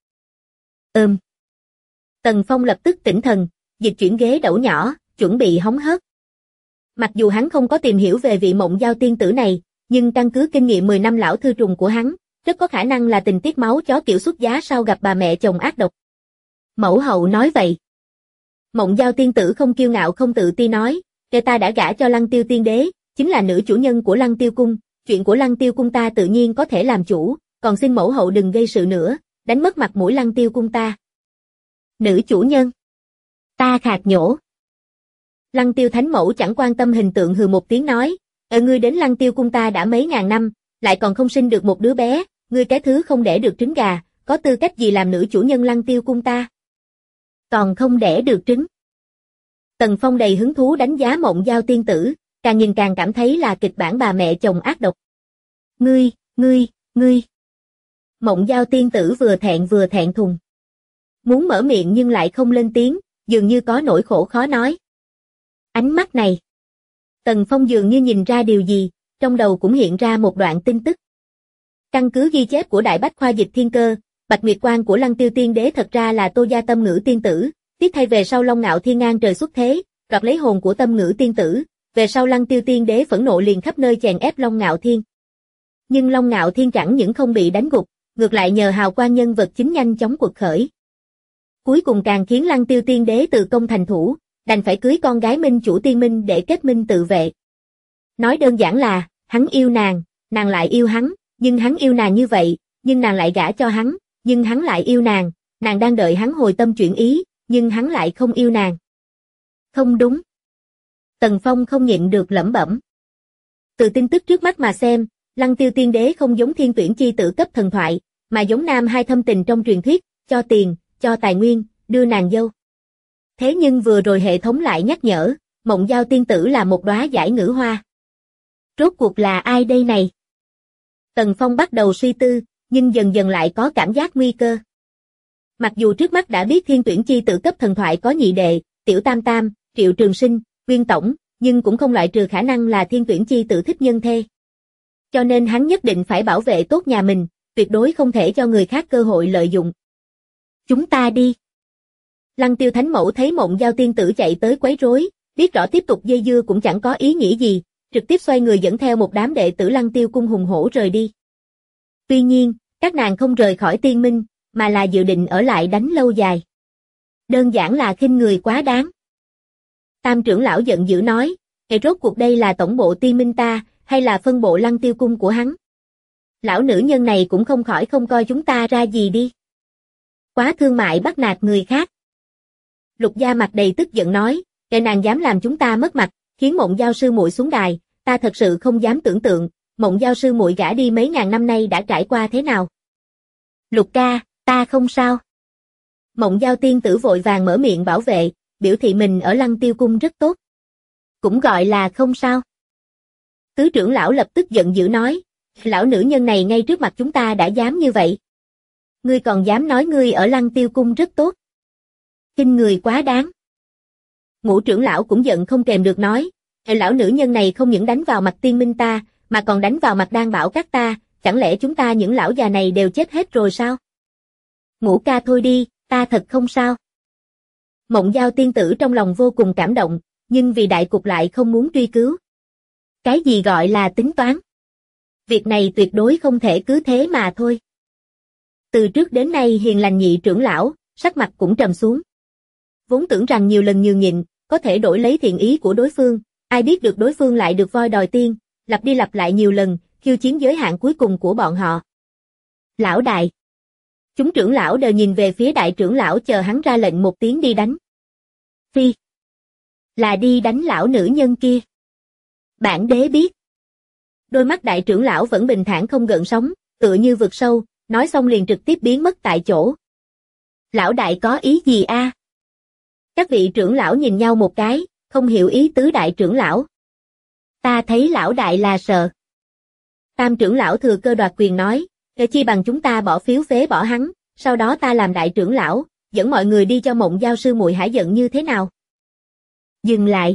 Tần Phong lập tức tỉnh thần, dịch chuyển ghế đẩu nhỏ, chuẩn bị hóng hớt. Mặc dù hắn không có tìm hiểu về vị Mộng Giao tiên tử này, nhưng căn cứ kinh nghiệm 10 năm lão thư trùng của hắn, rất có khả năng là tình tiết máu chó kiểu xuất giá sau gặp bà mẹ chồng ác độc. Mẫu hậu nói vậy. Mộng Giao tiên tử không kiêu ngạo không tự ti nói, kẻ ta đã gả cho Lăng Tiêu tiên đế, chính là nữ chủ nhân của Lăng Tiêu Cung, chuyện của Lăng Tiêu Cung ta tự nhiên có thể làm chủ, còn xin mẫu hậu đừng gây sự nữa, đánh mất mặt mũi Lăng Tiêu Cung ta. Nữ chủ nhân. Ta khạc nhổ. Lăng Tiêu Thánh Mẫu chẳng quan tâm hình tượng hừ một tiếng nói, ngươi đến Lăng Tiêu Cung ta đã mấy ngàn năm, lại còn không sinh được một đứa bé, ngươi cái thứ không đẻ được trứng gà, có tư cách gì làm nữ chủ nhân Lăng Tiêu Cung ta? Còn không đẻ được trứng. Tần Phong đầy hứng thú đánh giá Mộng Giao tiên tử, càng nhìn càng cảm thấy là kịch bản bà mẹ chồng ác độc. Ngươi. Mộng Giao tiên tử vừa thẹn thùng. Muốn mở miệng nhưng lại không lên tiếng, dường như có nỗi khổ khó nói. Ánh mắt này. Tần Phong dường như nhìn ra điều gì, trong đầu cũng hiện ra một đoạn tin tức. Căn cứ ghi chép của Đại Bách Khoa Dịch Thiên Cơ, Bạch Nguyệt Quan của Lăng Tiêu Tiên Đế thật ra là Tô Gia Tâm Ngữ tiên tử, tiếp thay về sau Long Ngạo Thiên ngang trời xuất thế, đoạt lấy hồn của Tâm Ngữ tiên tử, về sau Lăng Tiêu Tiên Đế phẫn nộ liền khắp nơi chèn ép Long Ngạo Thiên. Nhưng Long Ngạo Thiên chẳng những không bị đánh gục, ngược lại nhờ hào quang nhân vật chính nhanh chóng quật khởi. Cuối cùng càng khiến Lăng Tiêu Tiên Đế tự công thành thủ, đành phải cưới con gái Minh chủ Tiên Minh để kết minh tự vệ. Nói đơn giản là, hắn yêu nàng lại yêu hắn, nhưng hắn yêu nàng như vậy, nhưng nàng lại gả cho hắn, nhưng hắn lại yêu nàng đang đợi hắn hồi tâm chuyển ý, nhưng hắn lại không yêu nàng. Không đúng. Tần Phong không nhịn được lẩm bẩm. Từ tin tức trước mắt mà xem, Lăng Tiêu Tiên Đế không giống thiên tuyển chi tử cấp thần thoại, mà giống nam hai thâm tình trong truyền thuyết, cho tiền, cho tài nguyên, đưa nàng dâu. Thế nhưng vừa rồi hệ thống lại nhắc nhở, Mộng Giao tiên tử là một đóa giải ngữ hoa. Rốt cuộc là ai đây này? Tần Phong bắt đầu suy tư, nhưng dần dần lại có cảm giác nguy cơ. Mặc dù trước mắt đã biết thiên tuyển chi tử cấp thần thoại có nhị đệ, Tiểu Tam Tam, Triệu Trường Sinh, Viên Tổng, nhưng cũng không loại trừ khả năng là thiên tuyển chi tử thích nhân thê. Cho nên hắn nhất định phải bảo vệ tốt nhà mình, tuyệt đối không thể cho người khác cơ hội lợi dụng. Chúng ta đi. Lăng Tiêu Thánh Mẫu thấy Mộng Giao tiên tử chạy tới quấy rối, biết rõ tiếp tục dây dưa cũng chẳng có ý nghĩa gì, trực tiếp xoay người dẫn theo một đám đệ tử Lăng Tiêu Cung hùng hổ rời đi. Tuy nhiên, các nàng không rời khỏi Tiên Minh, mà là dự định ở lại đánh lâu dài. Đơn giản là khinh người quá đáng. Tam trưởng lão giận dữ nói, rốt cuộc đây là tổng bộ Tiên Minh ta, hay là phân bộ Lăng Tiêu Cung của hắn? Lão nữ nhân này cũng không khỏi không coi chúng ta ra gì đi. Quá thương mại bắt nạt người khác. Lục Gia mặt đầy tức giận nói, kẻ nàng dám làm chúng ta mất mặt, khiến Mộng Giao sư muội xuống đài, ta thật sự không dám tưởng tượng, Mộng Giao sư muội gả đi mấy ngàn năm nay đã trải qua thế nào. Lục ca, ta không sao. Mộng Giao tiên tử vội vàng mở miệng bảo vệ, biểu thị mình ở Lăng Tiêu Cung rất tốt. Cũng gọi là không sao. Tứ trưởng lão lập tức giận dữ nói, lão nữ nhân này ngay trước mặt chúng ta đã dám như vậy. Ngươi còn dám nói ngươi ở Lăng Tiêu Cung rất tốt. Khinh người quá đáng. Ngũ trưởng lão cũng giận không kèm được nói, lão nữ nhân này không những đánh vào mặt tiên minh ta, mà còn đánh vào mặt Đan Bảo các ta, chẳng lẽ chúng ta những lão già này đều chết hết rồi sao? Ngũ ca thôi đi, ta thật không sao. Mộng Giao tiên tử trong lòng vô cùng cảm động, nhưng vì đại cục lại không muốn truy cứu. Cái gì gọi là tính toán? Việc này tuyệt đối không thể cứ thế mà thôi. Từ trước đến nay hiền lành nhị trưởng lão, sắc mặt cũng trầm xuống. Vốn tưởng rằng nhiều lần nhường nhịn, có thể đổi lấy thiện ý của đối phương, ai biết được đối phương lại được voi đòi tiên, lặp đi lặp lại nhiều lần, khiêu chiến giới hạn cuối cùng của bọn họ. Lão đại. Chúng trưởng lão đều nhìn về phía đại trưởng lão chờ hắn ra lệnh một tiếng đi đánh. Phi. Là đi đánh lão nữ nhân kia. Bản đế biết. Đôi mắt đại trưởng lão vẫn bình thản không gợn sóng, tựa như vực sâu, nói xong liền trực tiếp biến mất tại chỗ. Lão đại có ý gì a? Các vị trưởng lão nhìn nhau một cái, không hiểu ý tứ đại trưởng lão. Ta thấy lão đại là sợ. Tam trưởng lão thừa cơ đoạt quyền nói, chi bằng chúng ta bỏ phiếu phế bỏ hắn, sau đó ta làm đại trưởng lão, dẫn mọi người đi cho Mộng Giao sư muội hả giận như thế nào? Dừng lại.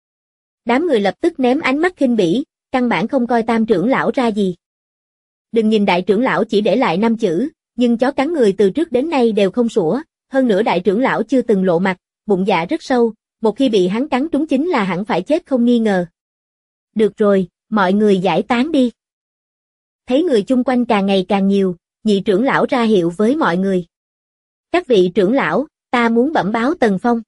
Đám người lập tức ném ánh mắt khinh bỉ, căn bản không coi tam trưởng lão ra gì. Đừng nhìn đại trưởng lão chỉ để lại 5 chữ, nhưng chó cắn người từ trước đến nay đều không sủa, hơn nữa đại trưởng lão chưa từng lộ mặt, bụng dạ rất sâu, một khi bị hắn cắn trúng chính là hẳn phải chết không nghi ngờ. Được rồi, mọi người giải tán đi. Thấy người chung quanh càng ngày càng nhiều, nhị trưởng lão ra hiệu với mọi người. Các vị trưởng lão, ta muốn bẩm báo Tần Phong.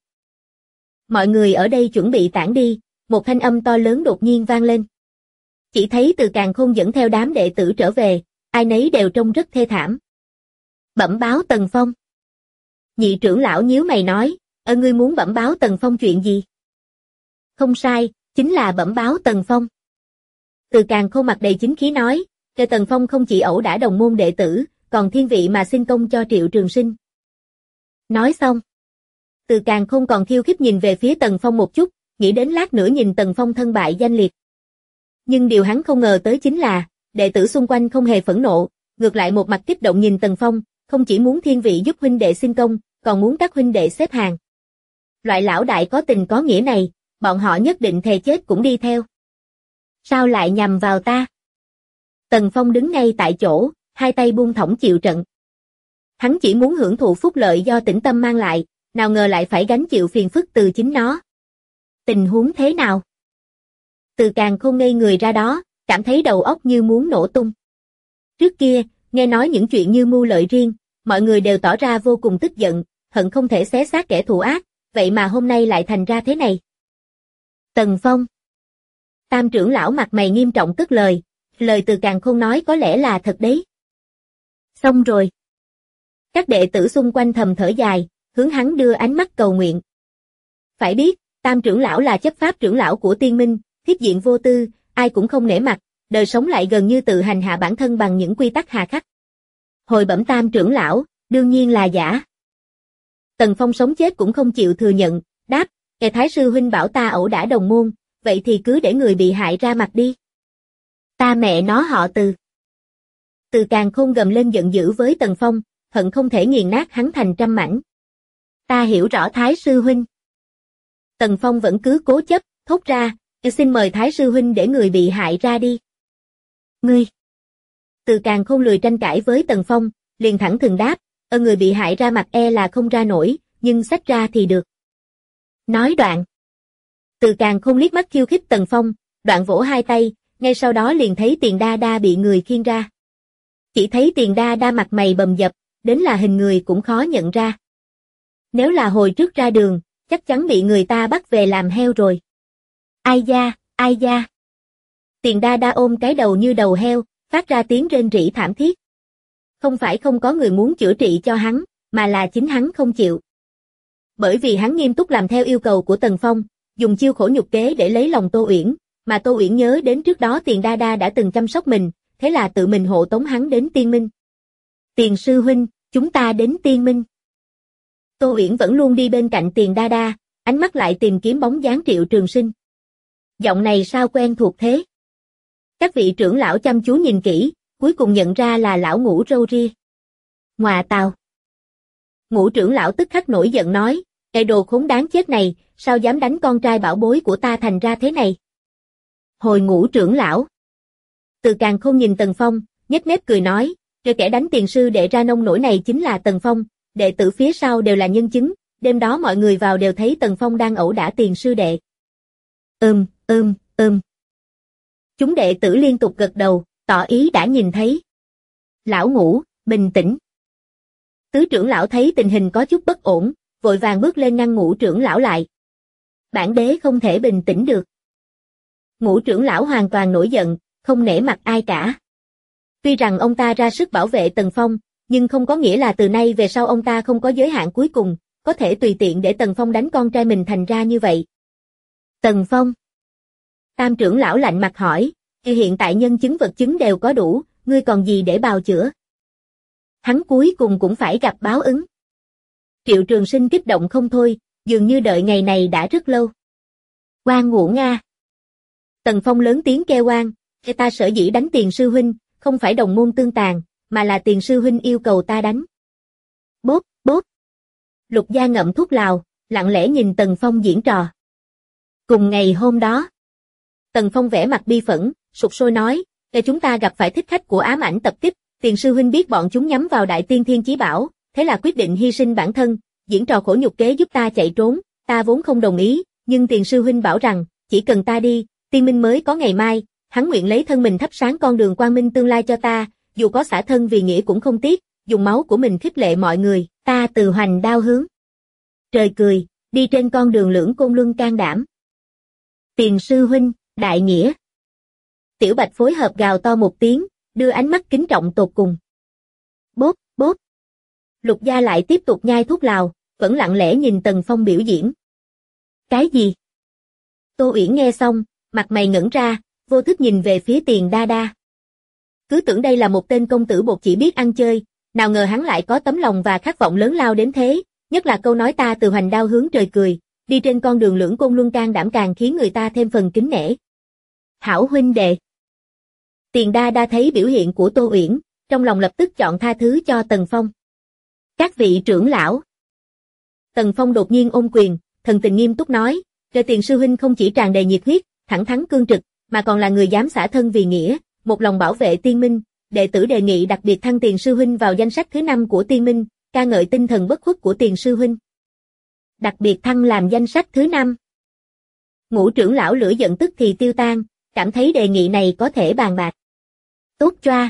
Mọi người ở đây chuẩn bị tản đi, một thanh âm to lớn đột nhiên vang lên. Chỉ thấy Từ Càn Khôn dẫn theo đám đệ tử trở về, ai nấy đều trông rất thê thảm. Bẩm báo Tần Phong. Nhị trưởng lão nhíu mày nói, ngươi muốn bẩm báo Tần Phong chuyện gì? Không sai, chính là bẩm báo Tần Phong. Từ Càn Khôn mặt đầy chính khí nói, Tần Phong không chỉ ẩu đả đồng môn đệ tử, còn thiên vị mà xin công cho Triệu Trường Sinh. Nói xong, Từ Càn Khôn còn khiêu khích nhìn về phía Tần Phong một chút, nghĩ đến lát nữa nhìn Tần Phong thân bại danh liệt. Nhưng điều hắn không ngờ tới chính là, đệ tử xung quanh không hề phẫn nộ, ngược lại một mặt kích động nhìn Tần Phong, không chỉ muốn thiên vị giúp huynh đệ xin công, còn muốn các huynh đệ xếp hàng. Loại lão đại có tình có nghĩa này, bọn họ nhất định thề chết cũng đi theo. Sao lại nhằm vào ta? Tần Phong đứng ngay tại chỗ, hai tay buông thõng chịu trận. Hắn chỉ muốn hưởng thụ phúc lợi do tĩnh tâm mang lại, nào ngờ lại phải gánh chịu phiền phức từ chính nó. Tình huống thế nào? Từ Càn Khôn ngây người ra đó, cảm thấy đầu óc như muốn nổ tung. Trước kia, nghe nói những chuyện như mưu lợi riêng, mọi người đều tỏ ra vô cùng tức giận, hận không thể xé xác kẻ thù ác, vậy mà hôm nay lại thành ra thế này. Tần Phong. Tam trưởng lão mặt mày nghiêm trọng cất lời Từ Càn Khôn nói có lẽ là thật đấy. Xong rồi. Các đệ tử xung quanh thầm thở dài, hướng hắn đưa ánh mắt cầu nguyện. Phải biết, Tam trưởng lão là chấp pháp trưởng lão của Tiên Minh, thiết diện vô tư, ai cũng không nể mặt, đời sống lại gần như tự hành hạ bản thân bằng những quy tắc hà khắc. Hồi bẩm Tam trưởng lão, đương nhiên là giả. Tần Phong sống chết cũng không chịu thừa nhận, đáp, Thái sư huynh bảo ta ẩu đả đồng môn, vậy thì cứ để người bị hại ra mặt đi. Ta mẹ nó họ Từ. Từ Càn Khôn gầm lên giận dữ với Tần Phong, hận không thể nghiền nát hắn thành trăm mảnh. Ta hiểu rõ Thái sư huynh. Tần Phong vẫn cứ cố chấp, thốt ra, xin mời Thái sư huynh để người bị hại ra đi. Ngươi. Từ Càn Khôn lười tranh cãi với Tần Phong, liền thẳng thừng đáp, người bị hại ra mặt e là không ra nổi, nhưng xách ra thì được. Nói đoạn. Từ Càn Khôn liếc mắt khiêu khích Tần Phong, đoạn vỗ hai tay, ngay sau đó liền thấy Tiền Đa Đa bị người khiêng ra. Chỉ thấy Tiền Đa Đa mặt mày bầm dập, đến là hình người cũng khó nhận ra. Nếu là hồi trước ra đường, chắc chắn bị người ta bắt về làm heo rồi. Ai da, ai da. Tiền Đa Đa ôm cái đầu như đầu heo, phát ra tiếng rên rỉ thảm thiết. Không phải không có người muốn chữa trị cho hắn, mà là chính hắn không chịu. Bởi vì hắn nghiêm túc làm theo yêu cầu của Tần Phong, dùng chiêu khổ nhục kế để lấy lòng Tô Uyển, mà Tô Uyển nhớ đến trước đó Tiền Đa Đa đã từng chăm sóc mình, thế là tự mình hộ tống hắn đến Tiên Minh. Tiền sư huynh, chúng ta đến Tiên Minh. Tô Uyển vẫn luôn đi bên cạnh Tiền Đa Đa, ánh mắt lại tìm kiếm bóng dáng Triệu Trường Sinh. Giọng này sao quen thuộc thế? Các vị trưởng lão chăm chú nhìn kỹ, cuối cùng nhận ra là lão Ngũ râu ria. Ngoà tào. Ngũ trưởng lão tức khắc nổi giận nói, cái đồ khốn đáng chết này, sao dám đánh con trai bảo bối của ta thành ra thế này. Hồi Ngũ trưởng lão. Từ Càn Khôn nhìn Tần Phong, nhếch mép cười nói, kẻ đánh tiền sư đệ ra nông nổi này chính là Tần Phong, đệ tử phía sau đều là nhân chứng, đêm đó mọi người vào đều thấy Tần Phong đang ẩu đả tiền sư đệ. Chúng đệ tử liên tục gật đầu, tỏ ý đã nhìn thấy. Lão Ngũ, bình tĩnh. Tứ trưởng lão thấy tình hình có chút bất ổn, vội vàng bước lên ngăn Ngũ trưởng lão lại. Bản đế không thể bình tĩnh được. Ngũ trưởng lão hoàn toàn nổi giận, không nể mặt ai cả. Tuy rằng ông ta ra sức bảo vệ Tần Phong, nhưng không có nghĩa là từ nay về sau ông ta không có giới hạn cuối cùng, có thể tùy tiện để Tần Phong đánh con trai mình thành ra như vậy. Tần Phong. Tam trưởng lão lạnh mặt hỏi, hiện tại nhân chứng vật chứng đều có đủ, ngươi còn gì để bào chữa? Hắn cuối cùng cũng phải gặp báo ứng. Triệu Trường Sinh kích động không thôi, dường như đợi ngày này đã rất lâu. Oan uổng nga. Tần Phong lớn tiếng kêu oan, ta sở dĩ đánh tiền sư huynh, không phải đồng môn tương tàn, mà là tiền sư huynh yêu cầu ta đánh. Bốp, bốp. Lục Gia ngậm thuốc lào, lặng lẽ nhìn Tần Phong diễn trò. Cùng ngày hôm đó, Tần Phong vẽ mặt bi phẫn, sục sôi nói, chúng ta gặp phải thích khách của ám ảnh tập kích, tiền sư huynh biết bọn chúng nhắm vào Đại Tiên Thiên Chí Bảo, thế là quyết định hy sinh bản thân, diễn trò khổ nhục kế giúp ta chạy trốn, ta vốn không đồng ý, nhưng tiền sư huynh bảo rằng, chỉ cần ta đi, tiên minh mới có ngày mai, hắn nguyện lấy thân mình thắp sáng con đường quang minh tương lai cho ta, dù có xả thân vì nghĩa cũng không tiếc, dùng máu của mình khích lệ mọi người, ta từ hoành đao hướng. Trời cười, đi trên con đường lưỡng côn luân can đảm. Tiền sư huynh, đại nghĩa. Tiểu Bạch phối hợp gào to một tiếng, đưa ánh mắt kính trọng tột cùng. Bốp, bốp. Lục Gia lại tiếp tục nhai thuốc lào, vẫn lặng lẽ nhìn Tần Phong biểu diễn. Cái gì? Tô Uyển nghe xong, mặt mày ngẩn ra, vô thức nhìn về phía Tiền Đa Đa. Cứ tưởng đây là một tên công tử bột chỉ biết ăn chơi, nào ngờ hắn lại có tấm lòng và khát vọng lớn lao đến thế, nhất là câu nói ta từ hoành đao hướng trời cười, đi trên con đường lưỡng côn luân can đảm càng khiến người ta thêm phần kính nể. Hảo huynh đệ. Tiền Đa Đa thấy biểu hiện của Tô Uyển, trong lòng lập tức chọn tha thứ cho Tần Phong. Các vị trưởng lão. Tần Phong đột nhiên ôm quyền, thần tình nghiêm túc nói, Tiền sư huynh không chỉ tràn đầy nhiệt huyết, thẳng thắn cương trực, mà còn là người dám xả thân vì nghĩa, một lòng bảo vệ tiên minh, đệ tử đề nghị đặc biệt thăng Tiền sư huynh vào danh sách thứ 5 của tiên minh, ca ngợi tinh thần bất khuất của Tiền sư huynh. Đặc biệt thăng làm danh sách thứ 5. Ngũ trưởng lão lửa giận tức thì tiêu tan, cảm thấy đề nghị này có thể bàn bạc. Tốt choa.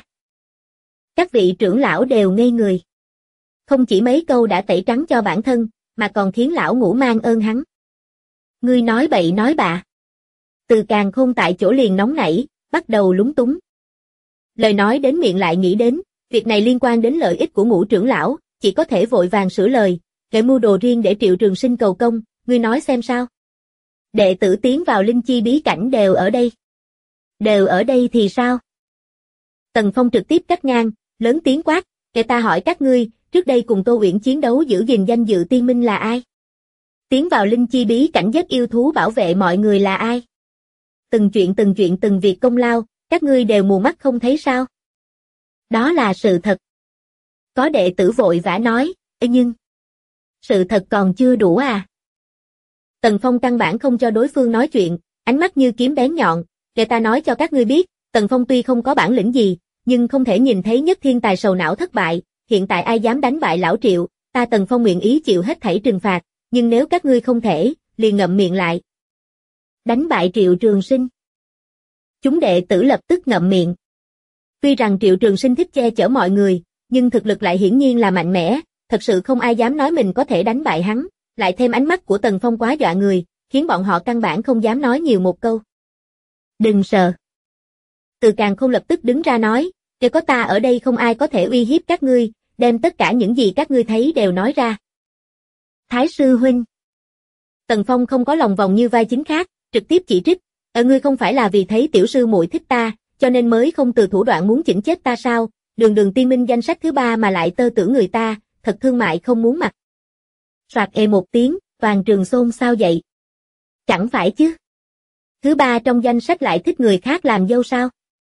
Các vị trưởng lão đều ngây người. Không chỉ mấy câu đã tẩy trắng cho bản thân, mà còn khiến lão Ngũ mang ơn hắn. Ngươi nói bậy nói bạ. Từ Càn Khôn tại chỗ liền nóng nảy, bắt đầu lúng túng. Lời nói đến miệng lại nghĩ đến, việc này liên quan đến lợi ích của Ngũ trưởng lão, chỉ có thể vội vàng sửa lời, kể mưu đồ riêng để Triệu Trường Sinh cầu công, ngươi nói xem sao. Đệ tử tiến vào linh chi bí cảnh đều ở đây. Đều ở đây thì sao? Tần Phong trực tiếp cắt ngang, lớn tiếng quát, kể ta hỏi các ngươi, trước đây cùng Tô Uyển chiến đấu giữ gìn danh dự tiên minh là ai? Tiến vào linh chi bí cảnh giết yêu thú bảo vệ mọi người là ai? Từng chuyện từng việc công lao, các ngươi đều mù mắt không thấy sao? Đó là sự thật. Có đệ tử vội vã nói, nhưng sự thật còn chưa đủ à? Tần Phong căn bản không cho đối phương nói chuyện, ánh mắt như kiếm bén nhọn, để ta nói cho các ngươi biết, Tần Phong tuy không có bản lĩnh gì, nhưng không thể nhìn thấy nhất thiên tài sầu não thất bại, hiện tại ai dám đánh bại lão Triệu, ta Tần Phong nguyện ý chịu hết thảy trừng phạt, nhưng nếu các ngươi không thể, liền ngậm miệng lại. Đánh bại Triệu Trường Sinh. Chúng đệ tử lập tức ngậm miệng. Tuy rằng Triệu Trường Sinh thích che chở mọi người, nhưng thực lực lại hiển nhiên là mạnh mẽ, thật sự không ai dám nói mình có thể đánh bại hắn, lại thêm ánh mắt của Tần Phong quá dọa người, khiến bọn họ căn bản không dám nói nhiều một câu. Đừng sợ. Từ Càn Khôn lập tức đứng ra nói, nếu có ta ở đây không ai có thể uy hiếp các ngươi, đem tất cả những gì các ngươi thấy đều nói ra. Thái sư huynh. Tần Phong không có lòng vòng như vai chính khác, trực tiếp chỉ trích, ngươi không phải là vì thấy tiểu sư muội thích ta, cho nên mới không từ thủ đoạn muốn chỉnh chết ta sao, đường tiên minh danh sách thứ 3 mà lại tơ tưởng người ta, thật thương mại không muốn mặt. Soạt một tiếng, toàn trường xôn xao dậy. Chẳng phải chứ. Thứ 3 trong danh sách lại thích người khác làm dâu sao?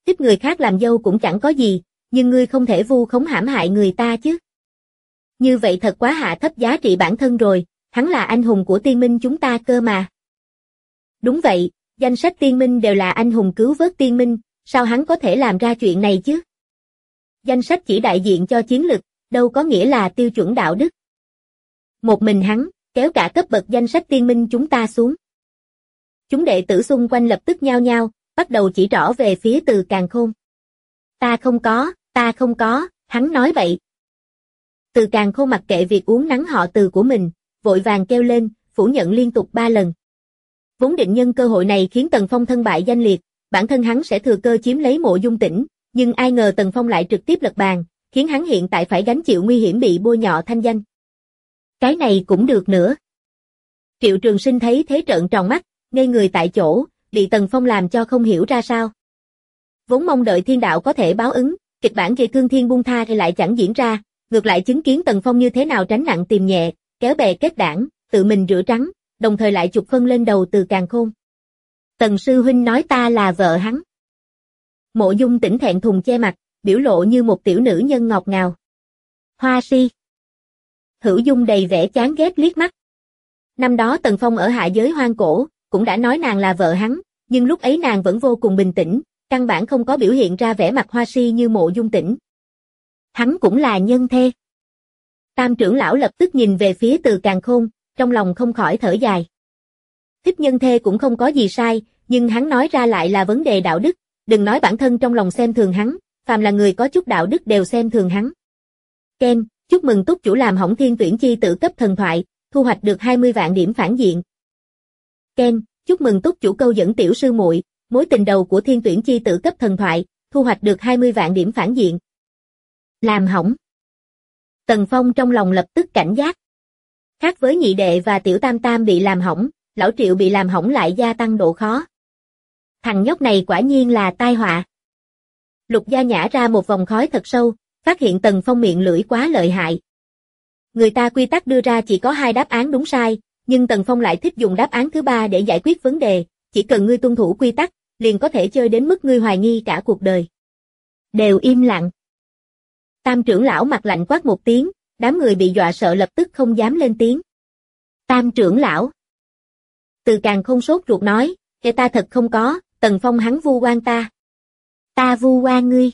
Thích người khác làm dâu cũng chẳng có gì, nhưng ngươi không thể vu khống hãm hại người ta chứ. Như vậy thật quá hạ thấp giá trị bản thân rồi, hắn là anh hùng của tiên minh chúng ta cơ mà. Đúng vậy, danh sách tiên minh đều là anh hùng cứu vớt tiên minh, sao hắn có thể làm ra chuyện này chứ? Danh sách chỉ đại diện cho chiến lực, đâu có nghĩa là tiêu chuẩn đạo đức. Một mình hắn, kéo cả cấp bậc danh sách tiên minh chúng ta xuống. Chúng đệ tử xung quanh lập tức nhao nhao, bắt đầu chỉ trỏ về phía Từ Càn Khôn. Ta không có, hắn nói bậy. Từ Càn Khôn mặc kệ việc uống nắng họ Từ của mình, vội vàng kêu lên, phủ nhận liên tục 3 lần. Vốn định nhân cơ hội này khiến Tần Phong thân bại danh liệt, bản thân hắn sẽ thừa cơ chiếm lấy Mộ Dung Tĩnh, nhưng ai ngờ Tần Phong lại trực tiếp lật bàn, khiến hắn hiện tại phải gánh chịu nguy hiểm bị bôi nhọ thanh danh. Cái này cũng được nữa. Triệu Trường Sinh thấy thế trợn tròn mắt, ngây người tại chỗ, bị Tần Phong làm cho không hiểu ra sao. Vốn mong đợi thiên đạo có thể báo ứng, kịch bản Kỳ Cương Thiên buông tha thì lại chẳng diễn ra, ngược lại chứng kiến Tần Phong như thế nào tránh nặng tìm nhẹ, kéo bè kết đảng, tự mình rửa trắng, đồng thời lại chụp phân lên đầu Từ Càn Khôn. Tần sư huynh nói ta là vợ hắn. Mộ Dung Tĩnh thẹn thùng che mặt, biểu lộ như một tiểu nữ nhân ngọt ngào. Hoa si. Hữu Dung đầy vẻ chán ghét liếc mắt. Năm đó Tần Phong ở hạ giới hoang cổ, cũng đã nói nàng là vợ hắn, nhưng lúc ấy nàng vẫn vô cùng bình tĩnh, căn bản không có biểu hiện ra vẻ mặt hoa si như Mộ Dung Tĩnh. Hắn cũng là nhân thê. Tam trưởng lão lập tức nhìn về phía Từ Càn Khôn, trong lòng không khỏi thở dài. Thích nhân thê cũng không có gì sai, nhưng hắn nói ra lại là vấn đề đạo đức, đừng nói bản thân trong lòng xem thường hắn, phàm là người có chút đạo đức đều xem thường hắn. Ken, chúc mừng túc chủ làm hỏng Thiên Tuyển Chi Tử cấp thần thoại, thu hoạch được 20 vạn điểm phản diện. Ken, chúc mừng túc chủ câu dẫn tiểu sư muội, mối tình đầu của Thiên Tuyển Chi Tử cấp thần thoại, thu hoạch được 20 vạn điểm phản diện. Làm hỏng. Tần Phong trong lòng lập tức cảnh giác. Khác với nhị đệ và tiểu tam tam bị làm hỏng, lão Triệu bị làm hỏng lại gia tăng độ khó. Thằng nhóc này quả nhiên là tai họa. Lục Gia nhả ra một vòng khói thật sâu, phát hiện Tần Phong miệng lưỡi quá lợi hại. Người ta quy tắc đưa ra chỉ có 2 đáp án đúng sai, nhưng Tần Phong lại thích dùng đáp án thứ 3 để giải quyết vấn đề, chỉ cần ngươi tuân thủ quy tắc, liền có thể chơi đến mức ngươi hoài nghi cả cuộc đời. Đều im lặng. Tam trưởng lão mặt lạnh quát một tiếng, đám người bị dọa sợ lập tức không dám lên tiếng. Tam trưởng lão. Từ Càn Khôn sốt ruột nói, ta thật không có, Tần Phong hắn vu oan ta. Ta vu oan ngươi.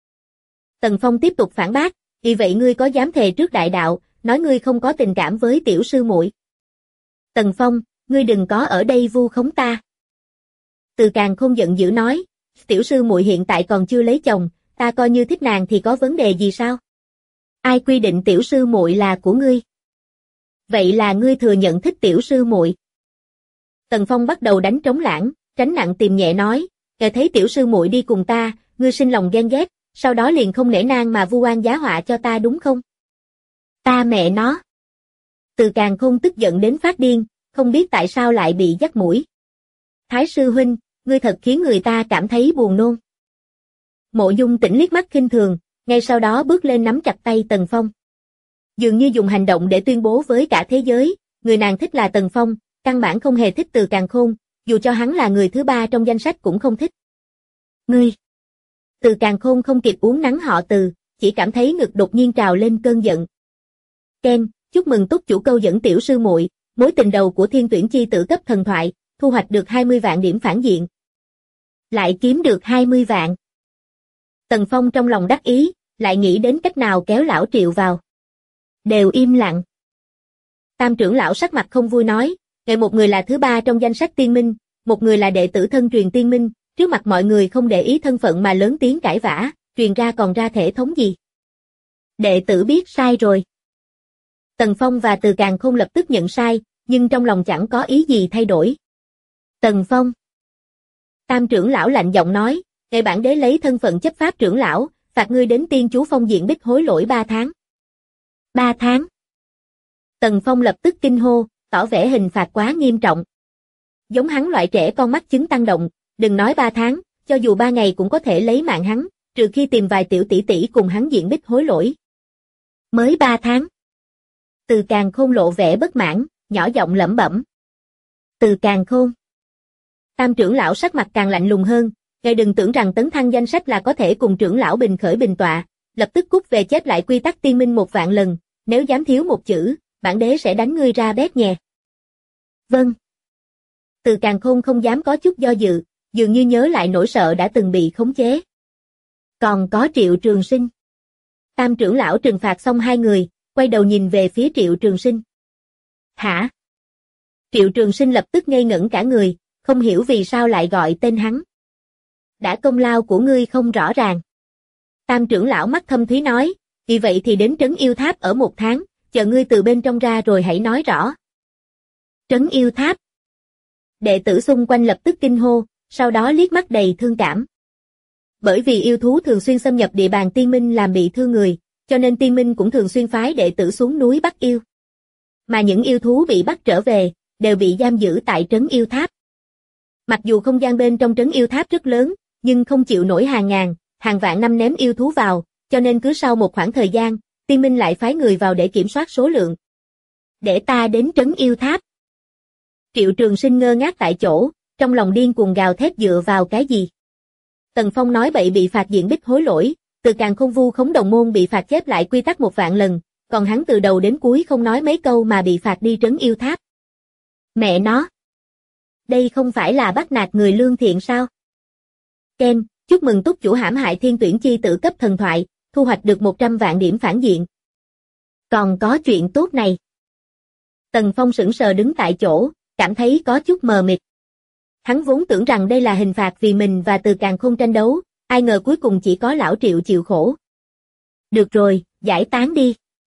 Tần Phong tiếp tục phản bác, vì vậy ngươi có dám thề trước đại đạo, nói ngươi không có tình cảm với tiểu sư muội. Tần Phong, ngươi đừng có ở đây vu khống ta. Từ Càn Khôn giận dữ nói, tiểu sư muội hiện tại còn chưa lấy chồng, ta coi như thích nàng thì có vấn đề gì sao? Ai quy định tiểu sư muội là của ngươi? Vậy là ngươi thừa nhận thích tiểu sư muội. Tần Phong bắt đầu đánh trống lãng, tránh nặng tìm nhẹ nói, nghe thấy tiểu sư muội đi cùng ta, ngươi sinh lòng ghen ghét, sau đó liền không nể nang mà vu oan giá họa cho ta đúng không? Ta mẹ nó. Từ Càn Khôn tức giận đến phát điên, không biết tại sao lại bị dắt mũi. Thái sư huynh, ngươi thật khiến người ta cảm thấy buồn nôn. Mộ Dung Tĩnh liếc mắt khinh thường, ngay sau đó bước lên nắm chặt tay Tần Phong. Dường như dùng hành động để tuyên bố với cả thế giới, người nàng thích là Tần Phong, căn bản không hề thích Từ Càn Khôn, dù cho hắn là người thứ 3 trong danh sách cũng không thích. Ngươi! Từ Càn Khôn không kịp uống nắng họ Từ, chỉ cảm thấy ngực đột nhiên trào lên cơn giận. Ken, chúc mừng túc chủ câu dẫn tiểu sư muội, mối tình đầu của Thiên Tuyển Chi Tử cấp thần thoại, thu hoạch được 20 vạn điểm phản diện. Lại kiếm được 20 vạn. Tần Phong trong lòng đắc ý, lại nghĩ đến cách nào kéo lão Triệu vào. Đều im lặng. Tam trưởng lão sắc mặt không vui nói, ngày một người là thứ 3 trong danh sách tiên minh, một người là đệ tử thân truyền tiên minh, trước mặt mọi người không để ý thân phận mà lớn tiếng cãi vã, truyền ra còn ra thể thống gì. Đệ tử biết sai rồi. Tần Phong và Từ Càn Khôn lập tức nhận sai, nhưng trong lòng chẳng có ý gì thay đổi. Tần Phong. Tam trưởng lão lạnh giọng nói, ngày bản đế lấy thân phận chấp pháp trưởng lão, phạt ngươi đến Tiên Chú Phong diện bích hối lỗi 3 tháng. 3 tháng. Tần Phong lập tức kinh hô, tỏ vẻ hình phạt quá nghiêm trọng. Giống hắn loại trẻ con mắt chứng tăng động, đừng nói 3 tháng, cho dù 3 ngày cũng có thể lấy mạng hắn, trừ khi tìm vài tiểu tỷ tỷ cùng hắn diện bích hối lỗi. Mới 3 tháng. Từ Càn Khôn lộ vẻ bất mãn, nhỏ giọng lẩm bẩm. Từ Càn Khôn. Tam trưởng lão sắc mặt càng lạnh lùng hơn, ngài đừng tưởng rằng tấn thăng danh sách là có thể cùng trưởng lão bình khởi bình tọa, lập tức cút về chép lại quy tắc tiên minh 1 vạn lần, nếu dám thiếu một chữ, bản đế sẽ đánh ngươi ra bét nhè. Vâng. Từ Càn Khôn không dám có chút do dự, dường như nhớ lại nỗi sợ đã từng bị khống chế. Còn có Triệu Trường Sinh. Tam trưởng lão trừng phạt xong 2 người, quay đầu nhìn về phía Triệu Trường Sinh. Hả? Triệu Trường Sinh lập tức ngây ngẩn cả người, không hiểu vì sao lại gọi tên hắn. Đã công lao của ngươi không rõ ràng. Tam trưởng lão mắt thâm thúy nói, vì vậy thì đến Trấn Yêu Tháp ở 1 tháng, chờ ngươi từ bên trong ra rồi hãy nói rõ. Trấn Yêu Tháp. Đệ tử xung quanh lập tức kinh hô, sau đó liếc mắt đầy thương cảm. Bởi vì yêu thú thường xuyên xâm nhập địa bàn tiên minh làm bị thương người, cho nên tiên minh cũng thường xuyên phái đệ tử xuống núi bắt yêu. Mà những yêu thú bị bắt trở về, đều bị giam giữ tại Trấn Yêu Tháp. Mặc dù không gian bên trong Trấn Yêu Tháp rất lớn, nhưng không chịu nổi hàng ngàn, hàng vạn năm ném yêu thú vào, cho nên cứ sau một khoảng thời gian, tiên minh lại phái người vào để kiểm soát số lượng. Để ta đến Trấn Yêu Tháp. Triệu Trường Sinh ngơ ngác tại chỗ, trong lòng điên cuồng gào thét dựa vào cái gì? Tần Phong nói bậy bị phạt diện bích hối lỗi, Từ Càn Khôn vu khống đồng môn bị phạt chép lại quy tắc 1 vạn lần, còn hắn từ đầu đến cuối không nói mấy câu mà bị phạt đi Trấn Yêu Tháp. Mẹ nó! Đây không phải là bắt nạt người lương thiện sao? Ken, chúc mừng túc chủ hãm hại thiên tuyển chi tử cấp thần thoại, thu hoạch được 100 vạn điểm phản diện. Còn có chuyện tốt này. Tần Phong sững sờ đứng tại chỗ, cảm thấy có chút mờ mịt. Hắn vốn tưởng rằng đây là hình phạt vì mình và Từ Càn Khôn tranh đấu, ai ngờ cuối cùng chỉ có lão Triệu chịu khổ. Được rồi, giải tán đi.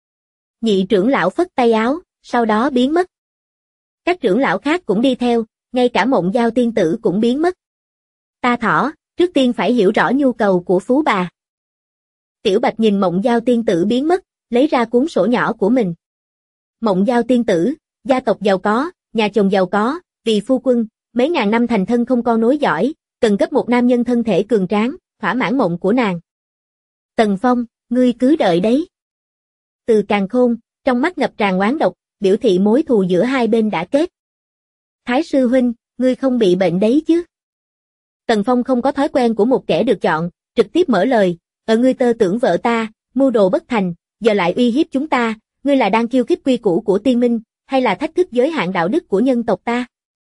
Nhị trưởng lão phất tay áo, sau đó biến mất. Các trưởng lão khác cũng đi theo, ngay cả Mộng Giao tiên tử cũng biến mất. Ta thỏ, trước tiên phải hiểu rõ nhu cầu của phú bà. Tiểu Bạch nhìn Mộng Giao tiên tử biến mất, lấy ra cuốn sổ nhỏ của mình. Mộng Giao tiên tử, gia tộc giàu có, nhà chồng giàu có, vì phu quân, mấy ngàn năm thành thân không con nối dõi, cần cấp một nam nhân thân thể cường tráng, thỏa mãn mộng của nàng. Tần Phong, ngươi cứ đợi đấy. Từ Càn Khôn, trong mắt ngập tràn oán độc, biểu thị mối thù giữa hai bên đã kết. Thái sư huynh, ngươi không bị bệnh đấy chứ? Tần Phong không có thói quen của một kẻ được chọn, trực tiếp mở lời, ngươi tơ tưởng vợ ta, mưu đồ bất thành, giờ lại uy hiếp chúng ta, ngươi là đang khiêu khích quy củ của tiên minh, hay là thách thức giới hạn đạo đức của nhân tộc ta?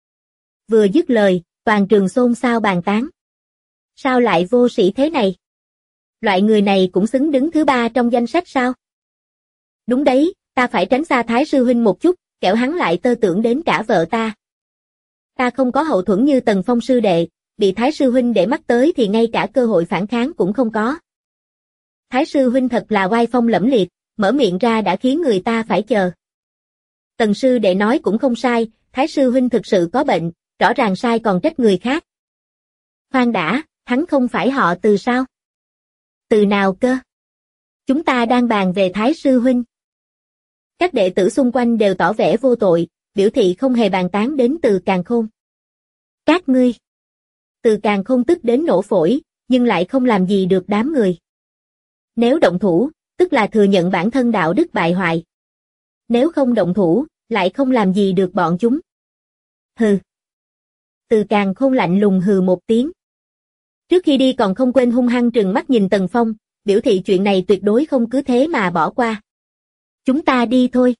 Vừa dứt lời, toàn trường xôn xao bàn tán. Sao lại vô sĩ thế này? Loại người này cũng xứng đứng thứ 3 trong danh sách sao? Đúng đấy, ta phải tránh xa Thái sư huynh một chút, kẻo hắn lại tơ tưởng đến cả vợ ta. Ta không có hậu thuẫn như Tần Phong sư đệ, bị Thái sư huynh để mắt tới thì ngay cả cơ hội phản kháng cũng không có. Thái sư huynh thật là oai phong lẫm liệt, mở miệng ra đã khiến người ta phải chờ. Tần sư đệ nói cũng không sai, Thái sư huynh thực sự có bệnh, rõ ràng sai còn trách người khác. Khoan đã, hắn không phải họ Từ sao? Từ nào cơ? Chúng ta đang bàn về Thái sư huynh. Các đệ tử xung quanh đều tỏ vẻ vô tội, biểu thị không hề bàn tán đến Từ Càn Khôn. Các ngươi. Từ Càn Khôn tức đến nổ phổi, nhưng lại không làm gì được đám người. Nếu động thủ, tức là thừa nhận bản thân đạo đức bại hoại. Nếu không động thủ, lại không làm gì được bọn chúng. Hừ. Từ Càn Khôn lạnh lùng hừ một tiếng. Trước khi đi còn không quên hung hăng trừng mắt nhìn Tần Phong, biểu thị chuyện này tuyệt đối không cứ thế mà bỏ qua. Chúng ta đi thôi.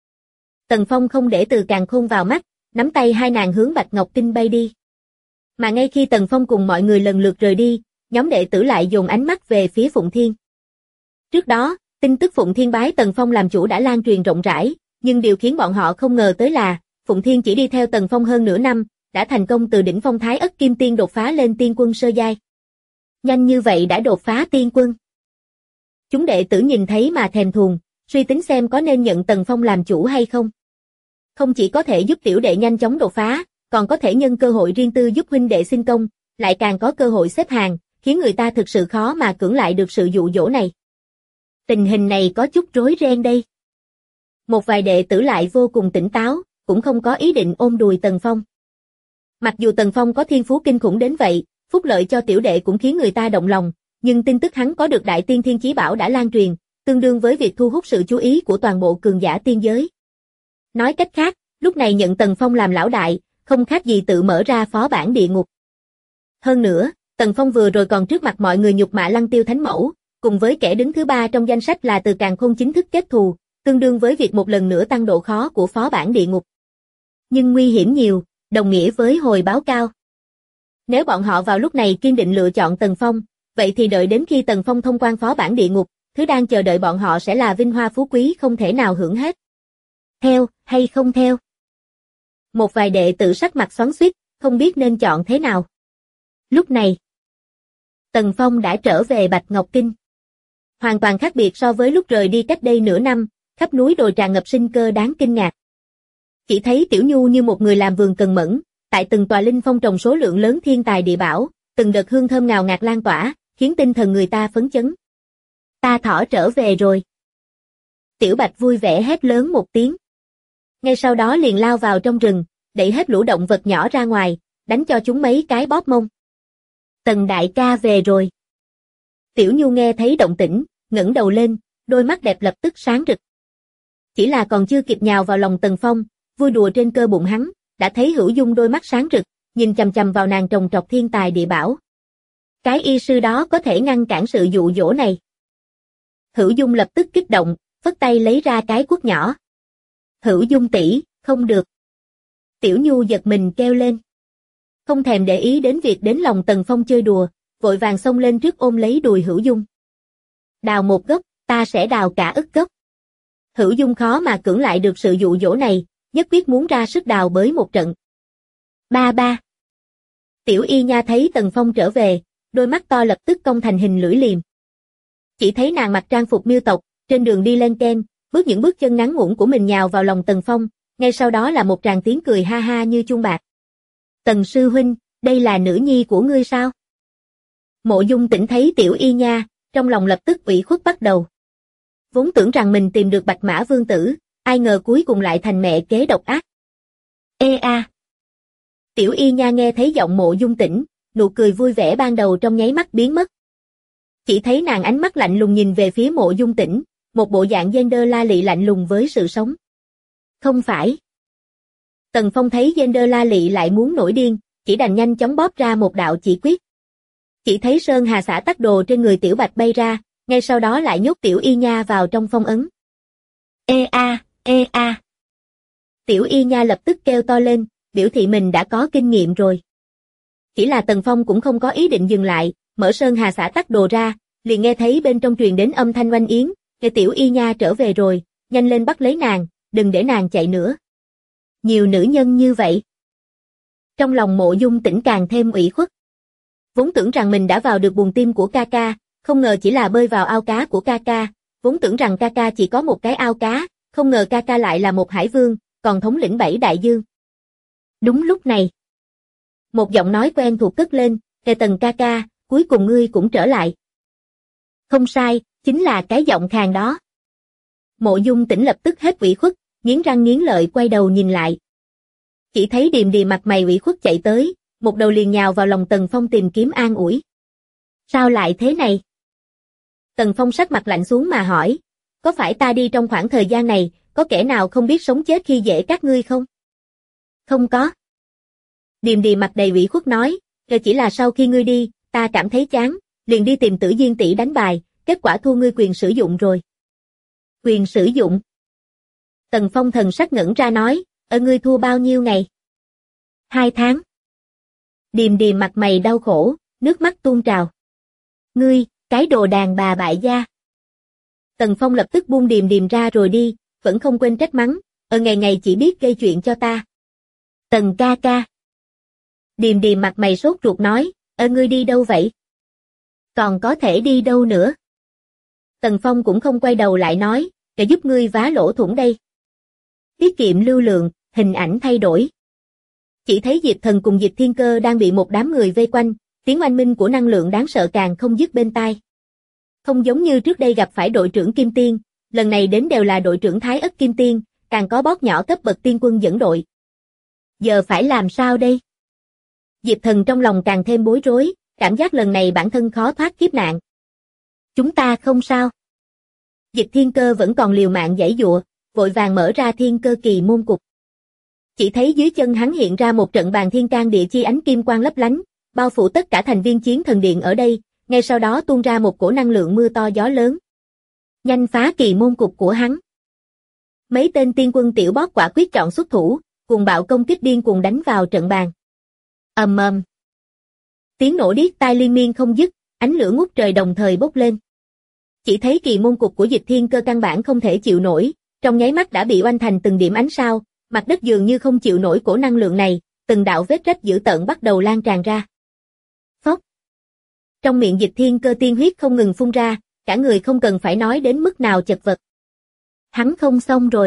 Tần Phong không để Từ Càn Khôn vào mắt, nắm tay hai nàng hướng Bạch Ngọc Kinh bay đi. Mà ngay khi Tần Phong cùng mọi người lần lượt rời đi, nhóm đệ tử lại dồn ánh mắt về phía Phụng Thiên. Trước đó, tin tức Phụng Thiên bái Tần Phong làm chủ đã lan truyền rộng rãi, nhưng điều khiến bọn họ không ngờ tới là, Phụng Thiên chỉ đi theo Tần Phong hơn nửa năm, đã thành công từ đỉnh phong Thái Ất Kim Tiên đột phá lên tiên quân sơ giai. Nhanh như vậy đã đột phá tiên quân. Chúng đệ tử nhìn thấy mà thèm thuồng, suy tính xem có nên nhận Tần Phong làm chủ hay không. Không chỉ có thể giúp tiểu đệ nhanh chóng đột phá, còn có thể nhân cơ hội riêng tư giúp huynh đệ sinh công, lại càng có cơ hội xếp hàng, khiến người ta thực sự khó mà cưỡng lại được sự dụ dỗ này. Tình hình này có chút rối ren đây. Một vài đệ tử lại vô cùng tỉnh táo, cũng không có ý định ôm đùi Tần Phong. Mặc dù Tần Phong có thiên phú kinh khủng đến vậy, phúc lợi cho tiểu đệ cũng khiến người ta động lòng, nhưng tin tức hắn có được Đại Tiên Thiên Chí Bảo đã lan truyền, tương đương với việc thu hút sự chú ý của toàn bộ cường giả tiên giới. Nói cách khác, lúc này nhận Tần Phong làm lão đại, không khác gì tự mở ra phó bản địa ngục. Hơn nữa, Tần Phong vừa rồi còn trước mặt mọi người nhục mạ Lăng Tiêu Thánh Mẫu, cùng với kẻ đứng thứ 3 trong danh sách là Từ Càn Khôn chính thức kết thù, tương đương với việc một lần nữa tăng độ khó của phó bản địa ngục. Nhưng nguy hiểm nhiều, đồng nghĩa với hồi báo cao. Nếu bọn họ vào lúc này kiên định lựa chọn Tần Phong, vậy thì đợi đến khi Tần Phong thông quan phó bản địa ngục, thứ đang chờ đợi bọn họ sẽ là vinh hoa phú quý không thể nào hưởng hết. Theo, hay không theo? Một vài đệ tử sắc mặt xoắn xuýt, không biết nên chọn thế nào. Lúc này, Tần Phong đã trở về Bạch Ngọc Kinh. Hoàn toàn khác biệt so với lúc rời đi cách đây nửa năm, khắp núi đồi tràn ngập sinh cơ đáng kinh ngạc. Chỉ thấy Tiểu Nhu như một người làm vườn cần mẫn, tại từng tòa linh phong trồng số lượng lớn thiên tài địa bảo, từng đợt hương thơm ngào ngạt lan tỏa, khiến tinh thần người ta phấn chấn. Ta thỏ trở về rồi. Tiểu Bạch vui vẻ hét lớn một tiếng. Ngay sau đó liền lao vào trong rừng, đẩy hết lũ động vật nhỏ ra ngoài, đánh cho chúng mấy cái bóp mông. Tần đại ca về rồi. Tiểu Nhu nghe thấy động tĩnh, ngẩng đầu lên, đôi mắt đẹp lập tức sáng rực. Chỉ là còn chưa kịp nhào vào lòng Tần Phong, vui đùa trên cơ bụng hắn, đã thấy Hữu Dung đôi mắt sáng rực, nhìn chằm chằm vào nàng trồng trọt thiên tài địa bảo. Cái y sư đó có thể ngăn cản sự dụ dỗ này. Hữu Dung lập tức kích động, phất tay lấy ra cái cuốc nhỏ. Hữu Dung tỷ, không được. Tiểu Nhu giật mình kêu lên. Không thèm để ý đến việc đến lòng Tần Phong chơi đùa, vội vàng xông lên trước ôm lấy đùi Hữu Dung. Đào một gốc, ta sẽ đào cả ức gốc. Hữu Dung khó mà cưỡng lại được sự dụ dỗ này, nhất quyết muốn ra sức đào bới một trận. Ba ba. Tiểu Y Nha thấy Tần Phong trở về, đôi mắt to lập tức cong thành hình lưỡi liềm. Chỉ thấy nàng mặc trang phục miêu tộc, trên đường đi lên ken, bước những bước chân ngắn ngủn của mình nhào vào lòng Tần Phong, ngay sau đó là một tràng tiếng cười ha ha như chuông bạc. Tần sư huynh, đây là nữ nhi của ngươi sao? Mộ Dung Tĩnh thấy Tiểu Y Nha, trong lòng lập tức ủy khuất bắt đầu. Vốn tưởng rằng mình tìm được Bạch Mã Vương tử, ai ngờ cuối cùng lại thành mẹ kế độc ác. Ê a. Tiểu Y Nha nghe thấy giọng Mộ Dung Tĩnh, nụ cười vui vẻ ban đầu trong nháy mắt biến mất. Chỉ thấy nàng ánh mắt lạnh lùng nhìn về phía Mộ Dung Tĩnh, một bộ dạng gender la lị lạnh lùng với sự sống. Không phải. Tần Phong thấy gender la lị lại muốn nổi điên, chỉ đành nhanh chóng bóp ra một đạo chỉ quyết. Chỉ thấy Sơn Hà Xã Tắc Đồ trên người Tiểu Bạch bay ra, ngay sau đó lại nhốt Tiểu Y Nha vào trong phong ấn. Ê a, ê a. Tiểu Y Nha lập tức kêu to lên, biểu thị mình đã có kinh nghiệm rồi. Chỉ là Tần Phong cũng không có ý định dừng lại, mở Sơn Hà Xã Tắc Đồ ra, liền nghe thấy bên trong truyền đến âm thanh oanh yến, "Nghe Tiểu Y Nha trở về rồi, nhanh lên bắt lấy nàng, đừng để nàng chạy nữa." Nhiều nữ nhân như vậy. Trong lòng Mộ Dung Tĩnh càng thêm ủy khuất. Vốn tưởng rằng mình đã vào được buồng tim của ca ca, không ngờ chỉ là bơi vào ao cá của ca ca, vốn tưởng rằng ca ca chỉ có một cái ao cá, không ngờ ca ca lại là một hải vương, còn thống lĩnh 7 đại dương. Đúng lúc này, một giọng nói quen thuộc cất lên, "Kề Tần ca ca, cuối cùng ngươi cũng trở lại." Không sai, chính là cái giọng khàn đó. Mộ Dung Tĩnh lập tức hết ủy khuất, nghiến răng nghiến lợi quay đầu nhìn lại. Chỉ thấy Điềm Điềm mặt mày ủy khuất chạy tới, một đầu liền nhào vào lòng Tần Phong tìm kiếm an ủi. Sao lại thế này? Tần Phong sắc mặt lạnh xuống mà hỏi, có phải ta đi trong khoảng thời gian này, có kẻ nào không biết sống chết khi dễ các ngươi không? Không có. Điềm Điềm mặt đầy ủy khuất nói, chỉ là sau khi ngươi đi, ta cảm thấy chán, liền đi tìm Tử Diên tỷ đánh bài, kết quả thua ngươi quyền sử dụng rồi. Quyền sử dụng? Tần Phong thần sắc ngẩn ra nói, ngươi thua bao nhiêu ngày? 2 tháng. Điềm Điềm mặt mày đau khổ, nước mắt tuôn trào. Ngươi, cái đồ đàn bà bại gia. Tần Phong lập tức buông Điềm Điềm ra rồi đi, vẫn không quên trách mắng, ngày ngày chỉ biết gây chuyện cho ta. Tần ca ca. Điềm Điềm mặt mày sốt ruột nói, ngươi đi đâu vậy? Còn có thể đi đâu nữa? Tần Phong cũng không quay đầu lại nói, để giúp ngươi vá lỗ thủng đây. Tiết kiệm lưu lượng, hình ảnh thay đổi. Chỉ thấy Diệp Thần cùng Diệp Thiên Cơ đang bị một đám người vây quanh, tiếng oanh minh của năng lượng đáng sợ càng không dứt bên tai. Không giống như trước đây gặp phải đội trưởng Kim Tiên, lần này đến đều là đội trưởng Thái Ất Kim Tiên, càng có boss nhỏ cấp bậc tiên quân dẫn đội. Giờ phải làm sao đây? Diệp Thần trong lòng càng thêm bối rối, cảm giác lần này bản thân khó thoát kiếp nạn. Chúng ta không sao. Diệp Thiên Cơ vẫn còn liều mạng giãy giụa, vội vàng mở ra Thiên Cơ Kỳ môn cục. Chỉ thấy dưới chân hắn hiện ra một trận bàn thiên can địa chi ánh kim quang lấp lánh, bao phủ tất cả thành viên chiến thần điện ở đây, ngay sau đó tuôn ra một cổ năng lượng mưa to gió lớn. Nhanh phá kỳ môn cục của hắn. Mấy tên tiên quân tiểu bót quả quyết chọn xuất thủ, cùng bạo công kích điên cuồng đánh vào trận bàn. Ầm ầm. Tiếng nổ điếc tai liên miên không dứt, ánh lửa ngút trời đồng thời bốc lên. Chỉ thấy kỳ môn cục của Dịch Thiên Cơ căn bản không thể chịu nổi, trong nháy mắt đã bị oanh thành từng điểm ánh sao, mặt đất dường như không chịu nổi cổ năng lượng này, từng đạo vết rách dữ tợn bắt đầu lan tràn ra. Phốc. Trong miệng Dịch Thiên Cơ tiên huyết không ngừng phun ra, cả người không cần phải nói đến mức nào chật vật. Hắn không xong rồi.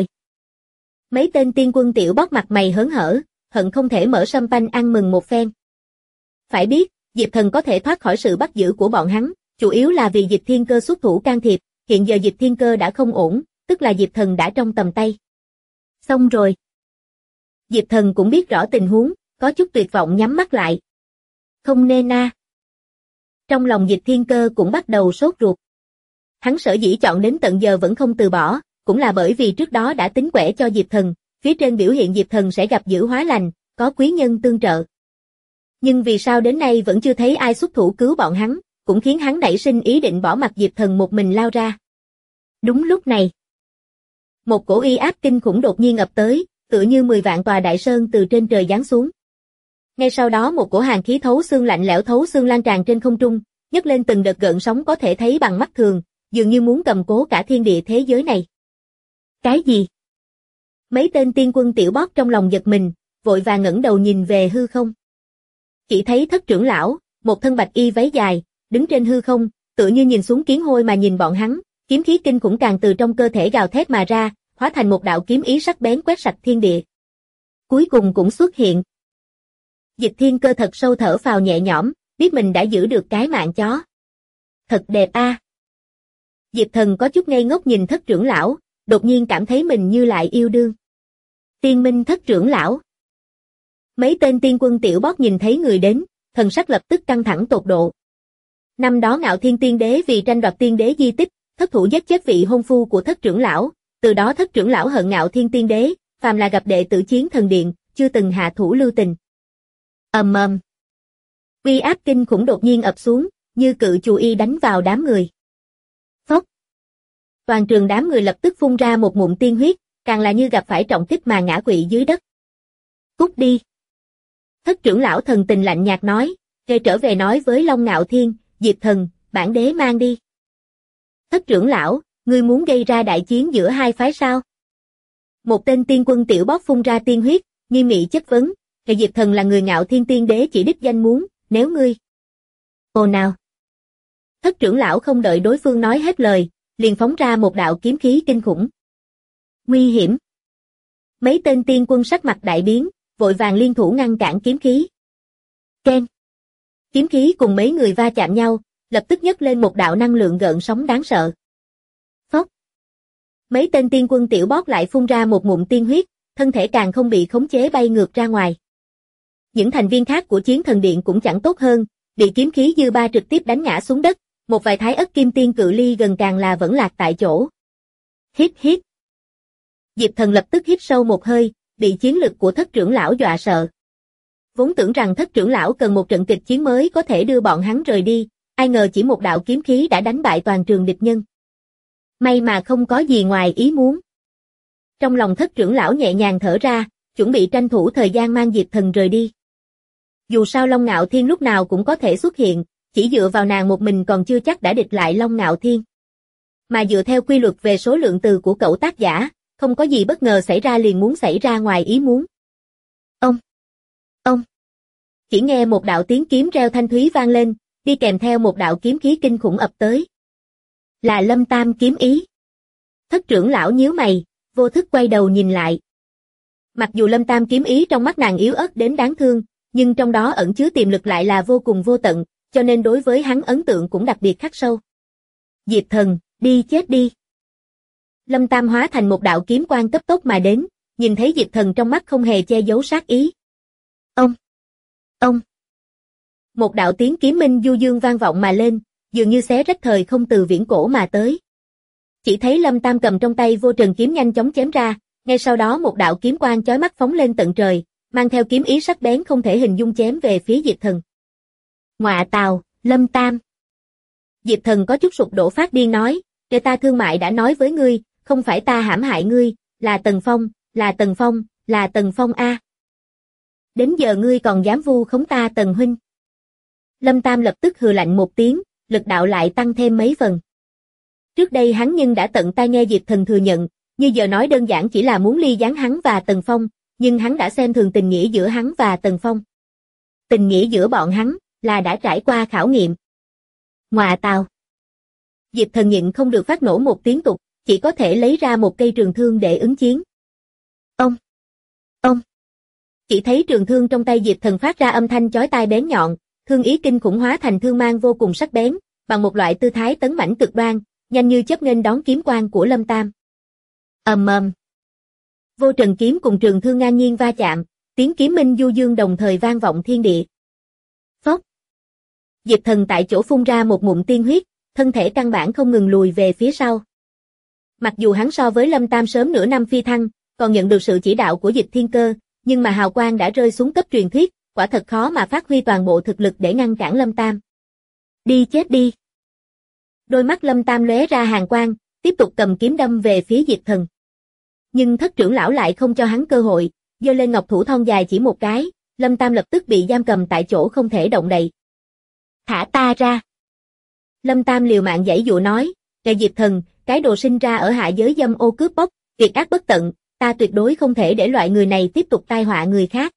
Mấy tên tiên quân tiểu bóp mặt mày hớn hở, hận không thể mở champagne ăn mừng một phen. Phải biết, Diệp Thần có thể thoát khỏi sự bắt giữ của bọn hắn, chủ yếu là vì Dịch Thiên Cơ xuất thủ can thiệp, hiện giờ Dịch Thiên Cơ đã không ổn, tức là Diệp Thần đã trong tầm tay. Xong rồi. Diệp Thần cũng biết rõ tình huống, có chút tuyệt vọng nhắm mắt lại. Không nên a. Trong lòng Dịch Thiên Cơ cũng bắt đầu sốt ruột. Hắn sở dĩ chọn đến tận giờ vẫn không từ bỏ, cũng là bởi vì trước đó đã tính quẻ cho Diệp Thần, phía trên biểu hiện Diệp Thần sẽ gặp dữ hóa lành, có quý nhân tương trợ. Nhưng vì sao đến nay vẫn chưa thấy ai xuất thủ cứu bọn hắn, cũng khiến hắn nảy sinh ý định bỏ mặc Diệp Thần một mình lao ra. Đúng lúc này, một cổ uy áp kinh khủng đột nhiên ập tới, tựa như 10 vạn tòa đại sơn từ trên trời giáng xuống. Ngay sau đó một cổ hàn khí thấu xương lạnh lẽo thấu xương lan tràn trên không trung, nhấc lên từng đợt gợn sóng có thể thấy bằng mắt thường, dường như muốn cầm cố cả thiên địa thế giới này. Cái gì? Mấy tên tiên quân tiểu bóp trong lòng giật mình, vội vàng ngẩng đầu nhìn về hư không. Chỉ thấy Thất trưởng lão, một thân bạch y váy dài, đứng trên hư không, tựa như nhìn xuống kiến hôi mà nhìn bọn hắn, kiếm khí kinh khủng càng từ trong cơ thể gào thét mà ra, hóa thành một đạo kiếm ý sắc bén quét sạch thiên địa. Cuối cùng cũng xuất hiện. Dịch Thiên Cơ thật sâu thở phào nhẹ nhõm, biết mình đã giữ được cái mạng chó. Thật đẹp a. Diệp Thần có chút ngây ngốc nhìn Thất trưởng lão, đột nhiên cảm thấy mình như lại yêu đương. Tiên Minh Thất trưởng lão. Mấy tên tiên quân tiểu bóp nhìn thấy người đến, thần sắc lập tức căng thẳng tột độ. Năm đó Ngạo Thiên Tiên Đế vì tranh đoạt tiên đế di tích, thất thủ giết chết vị hôn phu của Thất trưởng lão, từ đó Thất trưởng lão hận Ngạo Thiên Tiên Đế, phàm là gặp đệ tử chiến thần điện, chưa từng hạ thủ lưu tình. Ầm ầm. Uy áp kinh khủng đột nhiên ập xuống, như cự chù y đánh vào đám người. Phốc. Toàn trường đám người lập tức phun ra một ngụm tiên huyết, càng là như gặp phải trọng kích mà ngã quỵ dưới đất. Cút đi. Thất trưởng lão thần tình lạnh nhạt nói, rồi trở về nói với Long Ngạo Thiên, Diệp Thần, bản đế mang đi. Thất trưởng lão, ngươi muốn gây ra đại chiến giữa hai phái sao? Một tên tiên quân tiểu bóp phun ra tiên huyết, nghiêm nghị chất vấn, rồi Diệp Thần là người Ngạo Thiên Tiên Đế chỉ đích danh muốn, nếu ngươi. Ồ nào. Thất trưởng lão không đợi đối phương nói hết lời, liền phóng ra một đạo kiếm khí kinh khủng. Nguy hiểm. Mấy tên tiên quân sắc mặt đại biến, vội vàng liên thủ ngăn cản kiếm khí. Keng. Kiếm khí cùng mấy người va chạm nhau, lập tức nhấc lên một đạo năng lượng gợn sóng đáng sợ. Phốc. Mấy tên tiên quân tiểu bóp lại phun ra một ngụm tiên huyết, thân thể càng không bị khống chế bay ngược ra ngoài. Những thành viên khác của chiến thần điện cũng chẳng tốt hơn, bị kiếm khí dư ba trực tiếp đánh ngã xuống đất, một vài thái ất kim tiên cự ly gần càng là vẫn lạc tại chỗ. Hít hít. Diệp Thần lập tức hít sâu một hơi, bị chiến lực của Thất trưởng lão dọa sợ. Vốn tưởng rằng Thất trưởng lão cần một trận kịch chiến mới có thể đưa bọn hắn rời đi, ai ngờ chỉ một đạo kiếm khí đã đánh bại toàn trường địch nhân. May mà không có gì ngoài ý muốn. Trong lòng Thất trưởng lão nhẹ nhàng thở ra, chuẩn bị tranh thủ thời gian mang Diệp Thần rời đi. Dù sao Long Ngạo Thiên lúc nào cũng có thể xuất hiện, chỉ dựa vào nàng một mình còn chưa chắc đã địch lại Long Ngạo Thiên. Mà dựa theo quy luật về số lượng từ của cậu tác giả, không có gì bất ngờ xảy ra liền muốn xảy ra ngoài ý muốn. Ông! Chỉ nghe một đạo tiếng kiếm reo thanh thúy vang lên, đi kèm theo một đạo kiếm khí kinh khủng ập tới. Là Lâm Tam kiếm ý. Thất trưởng lão nhíu mày, vô thức quay đầu nhìn lại. Mặc dù Lâm Tam kiếm ý trong mắt nàng yếu ớt đến đáng thương, nhưng trong đó ẩn chứa tiềm lực lại là vô cùng vô tận, cho nên đối với hắn ấn tượng cũng đặc biệt khắc sâu. Diệp Thần, đi chết đi. Lâm Tam hóa thành một đạo kiếm quang cấp tốc mà đến, nhìn thấy Diệp Thần trong mắt không hề che giấu sát ý. Ông! Một đạo tiếng kiếm minh du dương vang vọng mà lên, dường như xé rách thời không từ viễn cổ mà tới. Chỉ thấy Lâm Tam cầm trong tay vô trần kiếm nhanh chóng chém ra, ngay sau đó một đạo kiếm quang chói mắt phóng lên tận trời, mang theo kiếm ý sắc bén không thể hình dung chém về phía Diệp Thần. Ngọa tào, Lâm Tam. Diệp Thần có chút sụp đổ phát điên nói, để ta thương mại đã nói với ngươi, không phải ta hãm hại ngươi, là Tần Phong, là Tần Phong, là Tần Phong a. Đến giờ ngươi còn dám vu khống ta Tần huynh. Lâm Tam lập tức hừ lạnh một tiếng, lực đạo lại tăng thêm mấy phần. Trước đây hắn nhưng đã tận tai nghe Diệp Thần thừa nhận, như giờ nói đơn giản chỉ là muốn ly gián hắn và Tần Phong, nhưng hắn đã xem thường tình nghĩa giữa hắn và Tần Phong. Tình nghĩa giữa bọn hắn là đã trải qua khảo nghiệm. Ngọa tào. Diệp Thần nhịn không được phát nổ một tiếng tục, chỉ có thể lấy ra một cây trường thương để ứng chiến. Ông. Chỉ thấy trường thương trong tay Diệp Thần phát ra âm thanh chói tai bén nhọn, thương ý kinh khủng hóa thành thương mang vô cùng sắc bén, bằng một loại tư thái tấn mãnh cực đoan, nhanh như chớp nghênh đón kiếm quang của Lâm Tam. Ầm. Vô trần kiếm cùng trường thương ngang nhiên va chạm, tiếng kiếm minh du dương đồng thời vang vọng thiên địa. Phốc. Diệp Thần tại chỗ phun ra một ngụm tiên huyết, thân thể căn bản không ngừng lùi về phía sau. Mặc dù hắn so với Lâm Tam sớm nửa năm phi thăng, còn nhận được sự chỉ đạo của Dịch Thiên Cơ, nhưng mà hào quang đã rơi xuống cấp truyền thuyết, quả thật khó mà phát huy toàn bộ thực lực để ngăn cản Lâm Tam. Đi chết đi. Đôi mắt Lâm Tam lóe ra hàn quang, tiếp tục cầm kiếm đâm về phía Diệp Thần. Nhưng thất trưởng lão lại không cho hắn cơ hội, giơ lên ngọc thủ thon dài chỉ một cái, Lâm Tam lập tức bị giam cầm tại chỗ không thể động đậy. Thả ta ra. Lâm Tam liều mạng giãy dụa nói, "Kệ Diệp Thần, cái đồ sinh ra ở hạ giới dâm ô cướp bóc, việc ác bất tận, ta tuyệt đối không thể để loại người này tiếp tục tai họa người khác."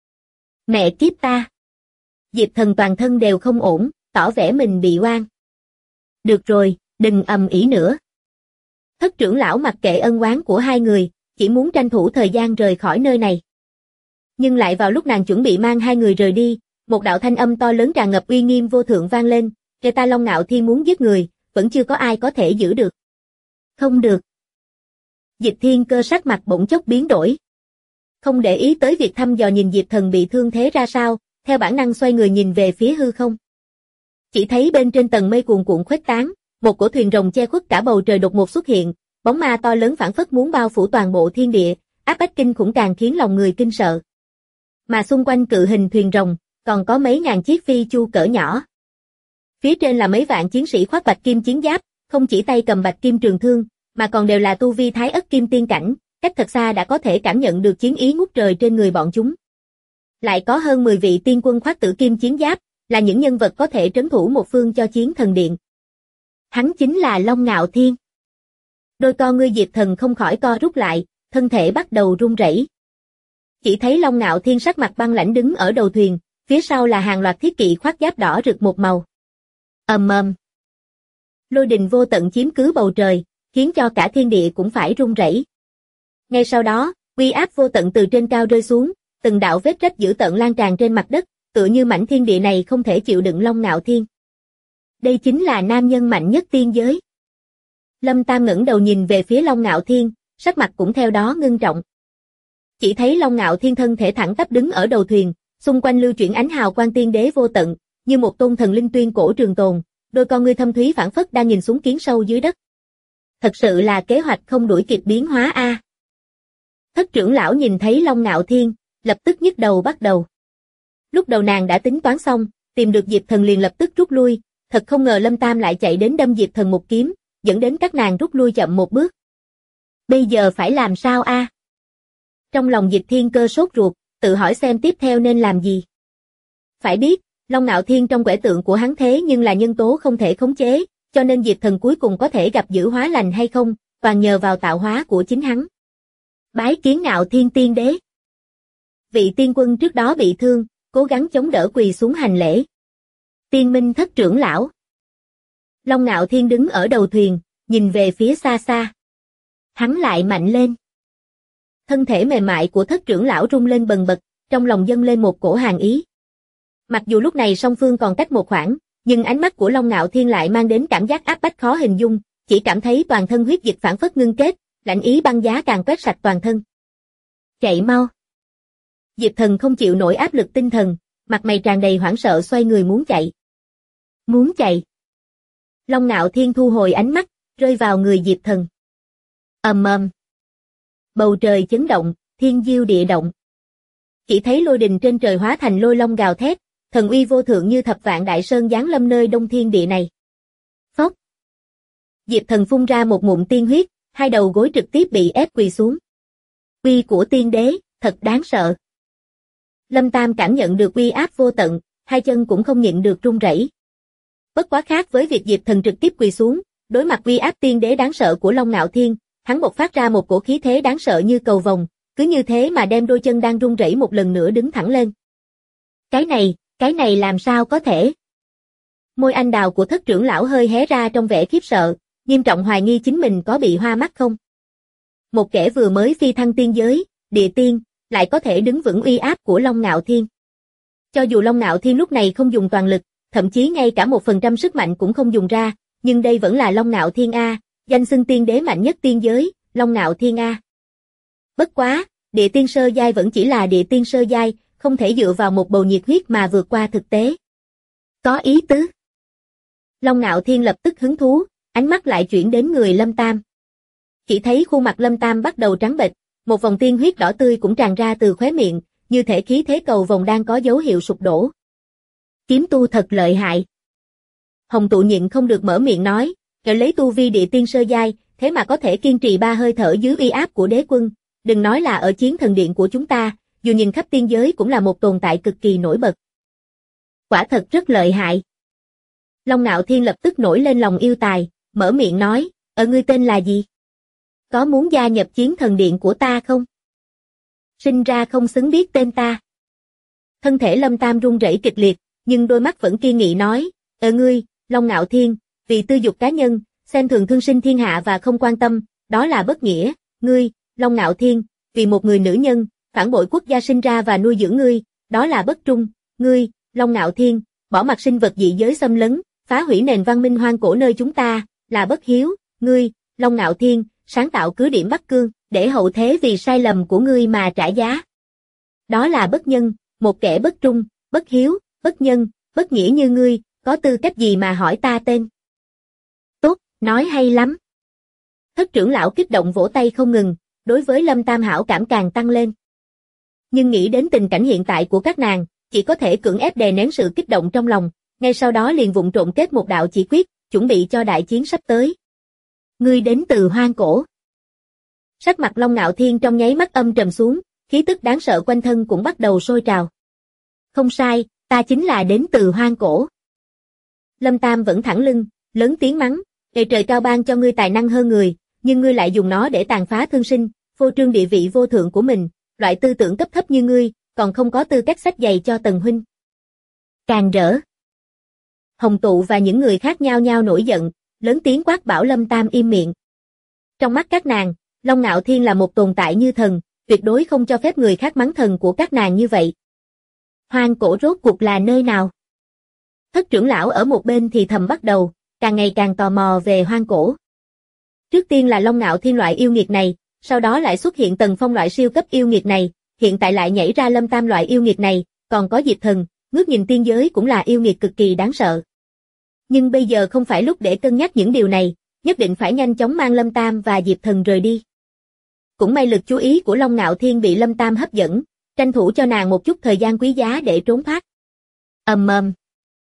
Mẹ kiếp ta. Diệp Thần toàn thân đều không ổn, tỏ vẻ mình bị oan. Được rồi, đừng ầm ĩ nữa. Thất trưởng lão mặc kệ ân oán của hai người, chỉ muốn tranh thủ thời gian rời khỏi nơi này. Nhưng lại vào lúc nàng chuẩn bị mang hai người rời đi, một đạo thanh âm to lớn tràn ngập uy nghiêm vô thượng vang lên, "Kẻ ta Long Ngạo Thiên muốn giết người, vẫn chưa có ai có thể giữ được." Không được. Dịch Thiên Cơ sắc mặt bỗng chốc biến đổi. Không để ý tới việc thăm dò nhìn Diệp Thần bị thương thế ra sao, theo bản năng xoay người nhìn về phía hư không. Chỉ thấy bên trên tầng mây cuồn cuộn khuếch tán, một cổ thuyền rồng che khuất cả bầu trời đột ngột xuất hiện, bóng ma to lớn phảng phất muốn bao phủ toàn bộ thiên địa, áp bách kinh khủng càng khiến lòng người kinh sợ. Mà xung quanh cự hình thuyền rồng, còn có mấy ngàn chiếc phi chu cỡ nhỏ. Phía trên là mấy vạn chiến sĩ khoác bạch kim chiến giáp, không chỉ tay cầm bạch kim trường thương, mà còn đều là tu vi thái ất kim tiên cảnh, cách thật xa đã có thể cảm nhận được chiến ý ngút trời trên người bọn chúng. Lại có hơn 10 vị tiên quân khoác tử kim chiến giáp, là những nhân vật có thể trấn thủ một phương cho chiến thần điện. Hắn chính là Long Ngạo Thiên. Đôi con ngươi Diệp Thần không khỏi co rút lại, thân thể bắt đầu run rẩy. Chỉ thấy Long Ngạo Thiên sắc mặt băng lãnh đứng ở đầu thuyền, phía sau là hàng loạt thiết kỵ khoác giáp đỏ rực một màu. Ầm. Lôi đình vô tận chiếm cứ bầu trời, khiến cho cả thiên địa cũng phải run rẩy. Ngay sau đó, uy áp vô tận từ trên cao rơi xuống, từng đạo vết rách dữ tợn lan tràn trên mặt đất, tựa như mảnh thiên địa này không thể chịu đựng Long Ngạo Thiên. Đây chính là nam nhân mạnh nhất tiên giới. Lâm Tam ngẩng đầu nhìn về phía Long Ngạo Thiên, sắc mặt cũng theo đó ngưng trọng. Chỉ thấy Long Ngạo Thiên thân thể thẳng tắp đứng ở đầu thuyền, xung quanh lưu chuyển ánh hào quang tiên đế vô tận, như một tôn thần linh tuyên cổ trường tồn, đôi con ngươi thâm thúy phảng phất đang nhìn xuống kiến sâu dưới đất. Thật sự là kế hoạch không đuổi kịp biến hóa a. Thất trưởng lão nhìn thấy Long Ngạo Thiên, lập tức nhức đầu bắt đầu. Lúc đầu nàng đã tính toán xong, tìm được Diệp Thần liền lập tức rút lui, thật không ngờ Lâm Tam lại chạy đến đâm Diệp Thần một kiếm, dẫn đến các nàng rút lui chậm một bước. Bây giờ phải làm sao a? Trong lòng Dịch Thiên Cơ sốt ruột, tự hỏi xem tiếp theo nên làm gì. Phải biết, Long Ngạo Thiên trong quẻ tượng của hắn thế nhưng là nhân tố không thể khống chế, cho nên Diệp Thần cuối cùng có thể gặp dữ hóa lành hay không, toàn nhờ vào tạo hóa của chính hắn. Bái kiến Ngạo Thiên tiên đế. Vị tiên quân trước đó bị thương, cố gắng chống đỡ quỳ xuống hành lễ. Tiên minh thất trưởng lão. Long Ngạo Thiên đứng ở đầu thuyền, nhìn về phía xa xa. Hắn lại mạnh lên. Thân thể mềm mại của thất trưởng lão rung lên bần bật, trong lòng dâng lên một cổ hàn ý. Mặc dù lúc này song phương còn cách một khoảng, nhưng ánh mắt của Long Ngạo Thiên lại mang đến cảm giác áp bách khó hình dung, chỉ cảm thấy toàn thân huyết dịch phảng phất ngưng kết, lạnh ý băng giá càng quét sạch toàn thân. Chạy mau. Diệp Thần không chịu nổi áp lực tinh thần, mặt mày tràn đầy hoảng sợ xoay người muốn chạy. Muốn chạy. Long Ngạo Thiên thu hồi ánh mắt, rơi vào người Diệp Thần. Ầm. Bầu trời chấn động, thiên diêu địa động. Chỉ thấy lôi đình trên trời hóa thành lôi long gào thét, thần uy vô thượng như thập vạn đại sơn giáng lâm nơi đông thiên địa này. Phốc. Diệp Thần phun ra một ngụm tiên huyết, hai đầu gối trực tiếp bị ép quỳ xuống. Uy của tiên đế, thật đáng sợ. Lâm Tam cảm nhận được uy áp vô tận, hai chân cũng không nhịn được run rẩy. Bất quá khác với việc Diệp Thần trực tiếp quỳ xuống, đối mặt uy áp tiên đế đáng sợ của Long Ngạo Thiên, hắn bộc phát ra một cổ khí thế đáng sợ như cầu vồng, cứ như thế mà đem đôi chân đang run rẩy một lần nữa đứng thẳng lên. Cái này làm sao có thể? Môi anh đào của Thất trưởng lão hơi hé ra trong vẻ khiếp sợ, nghiêm trọng hoài nghi chính mình có bị hoa mắt không. Một kẻ vừa mới phi thăng tiên giới, địa tiên, lại có thể đứng vững uy áp của Long Ngạo Thiên. Cho dù Long Ngạo Thiên lúc này không dùng toàn lực, thậm chí ngay cả 1% sức mạnh cũng không dùng ra, nhưng đây vẫn là Long Ngạo Thiên A, danh xưng tiên đế mạnh nhất tiên giới, Long Ngạo Thiên A. Bất quá, địa tiên sơ giai vẫn chỉ là địa tiên sơ giai, không thể dựa vào một bầu nhiệt huyết mà vượt qua thực tế. Có ý tứ. Long Ngạo Thiên lập tức hứng thú, ánh mắt lại chuyển đến người Lâm Tam. Chỉ thấy khuôn mặt Lâm Tam bắt đầu trắng bệch, một vòng tiên huyết đỏ tươi cũng tràn ra từ khóe miệng, như thể khí thế cầu vồng đang có dấu hiệu sụp đổ. Kiếm tu thật lợi hại. Hồng Tụ nhịn không được mở miệng nói, kể lấy tu vi địa tiên sơ giai, thế mà có thể kiên trì 3 hơi thở dưới uy áp của đế quân, đừng nói là ở chiến thần điện của chúng ta, dù nhìn khắp tiên giới cũng là một tồn tại cực kỳ nổi bật. Quả thật rất lợi hại. Long Ngạo Thiên lập tức nổi lên lòng yêu tài, mở miệng nói, ngươi tên là gì? Có muốn gia nhập chiến thần điện của ta không? Sinh ra không xứng biết tên ta. Thân thể Lâm Tam run rẩy kịch liệt, nhưng đôi mắt vẫn kiên nghị nói, ngươi, Long Ngạo Thiên, vì tư dục cá nhân, xem thường thương sinh thiên hạ và không quan tâm, đó là bất nghĩa. Ngươi, Long Ngạo Thiên, vì một người nữ nhân, phản bội quốc gia sinh ra và nuôi dưỡng ngươi, đó là bất trung. Ngươi, Long Ngạo Thiên, bỏ mặc sinh vật dị giới xâm lấn, phá hủy nền văn minh hoang cổ nơi chúng ta, là bất hiếu. Ngươi, Long Ngạo Thiên, sáng tạo cứ điểm Bắc Cương, để hậu thế vì sai lầm của ngươi mà trả giá. Đó là bất nhân, một kẻ bất trung, bất hiếu, bất nhân, bất nghĩa như ngươi, có tư cách gì mà hỏi ta tên? Tốt, nói hay lắm. Thất trưởng lão kích động vỗ tay không ngừng, đối với Lâm Tam hảo cảm càng tăng lên. Nhưng nghĩ đến tình cảnh hiện tại của các nàng, chỉ có thể cưỡng ép đè nén sự kích động trong lòng, ngay sau đó liền vụng trộm kết một đạo chỉ quyết, chuẩn bị cho đại chiến sắp tới. Ngươi đến từ hoang cổ. Sắc mặt Long Ngạo Thiên trong nháy mắt âm trầm xuống, khí tức đáng sợ quanh thân cũng bắt đầu sôi trào. Không sai, ta chính là đến từ hoang cổ. Lâm Tam vẫn thẳng lưng, lớn tiếng mắng, trời cao ban cho ngươi tài năng hơn người, nhưng ngươi lại dùng nó để tàn phá thương sinh, phô trương địa vị vô thượng của mình, loại tư tưởng cấp thấp như ngươi, còn không có tư cách xách giày cho Tần huynh. Càng rỡ. Hồng Tụ và những người khác nhao nhao nổi giận, lớn tiếng quát bảo Lâm Tam im miệng. Trong mắt các nàng, Long Ngạo Thiên là một tồn tại như thần, tuyệt đối không cho phép người khác mắng thần của các nàng như vậy. Hoang cổ rốt cuộc là nơi nào? Thất trưởng lão ở một bên thì thầm bắt đầu, càng ngày càng tò mò về hoang cổ. Trước tiên là Long Ngạo Thiên loại yêu nghiệt này, sau đó lại xuất hiện Tần Phong loại siêu cấp yêu nghiệt này, hiện tại lại nhảy ra Lâm Tam loại yêu nghiệt này, còn có Diệp Thần, ngước nhìn tiên giới cũng là yêu nghiệt cực kỳ đáng sợ. Nhưng bây giờ không phải lúc để cân nhắc những điều này, nhất định phải nhanh chóng mang Lâm Tam và Diệp Thần rời đi. Cũng may lực chú ý của Long Ngạo Thiên bị Lâm Tam hấp dẫn, tranh thủ cho nàng một chút thời gian quý giá để trốn thoát. Ầm ầm.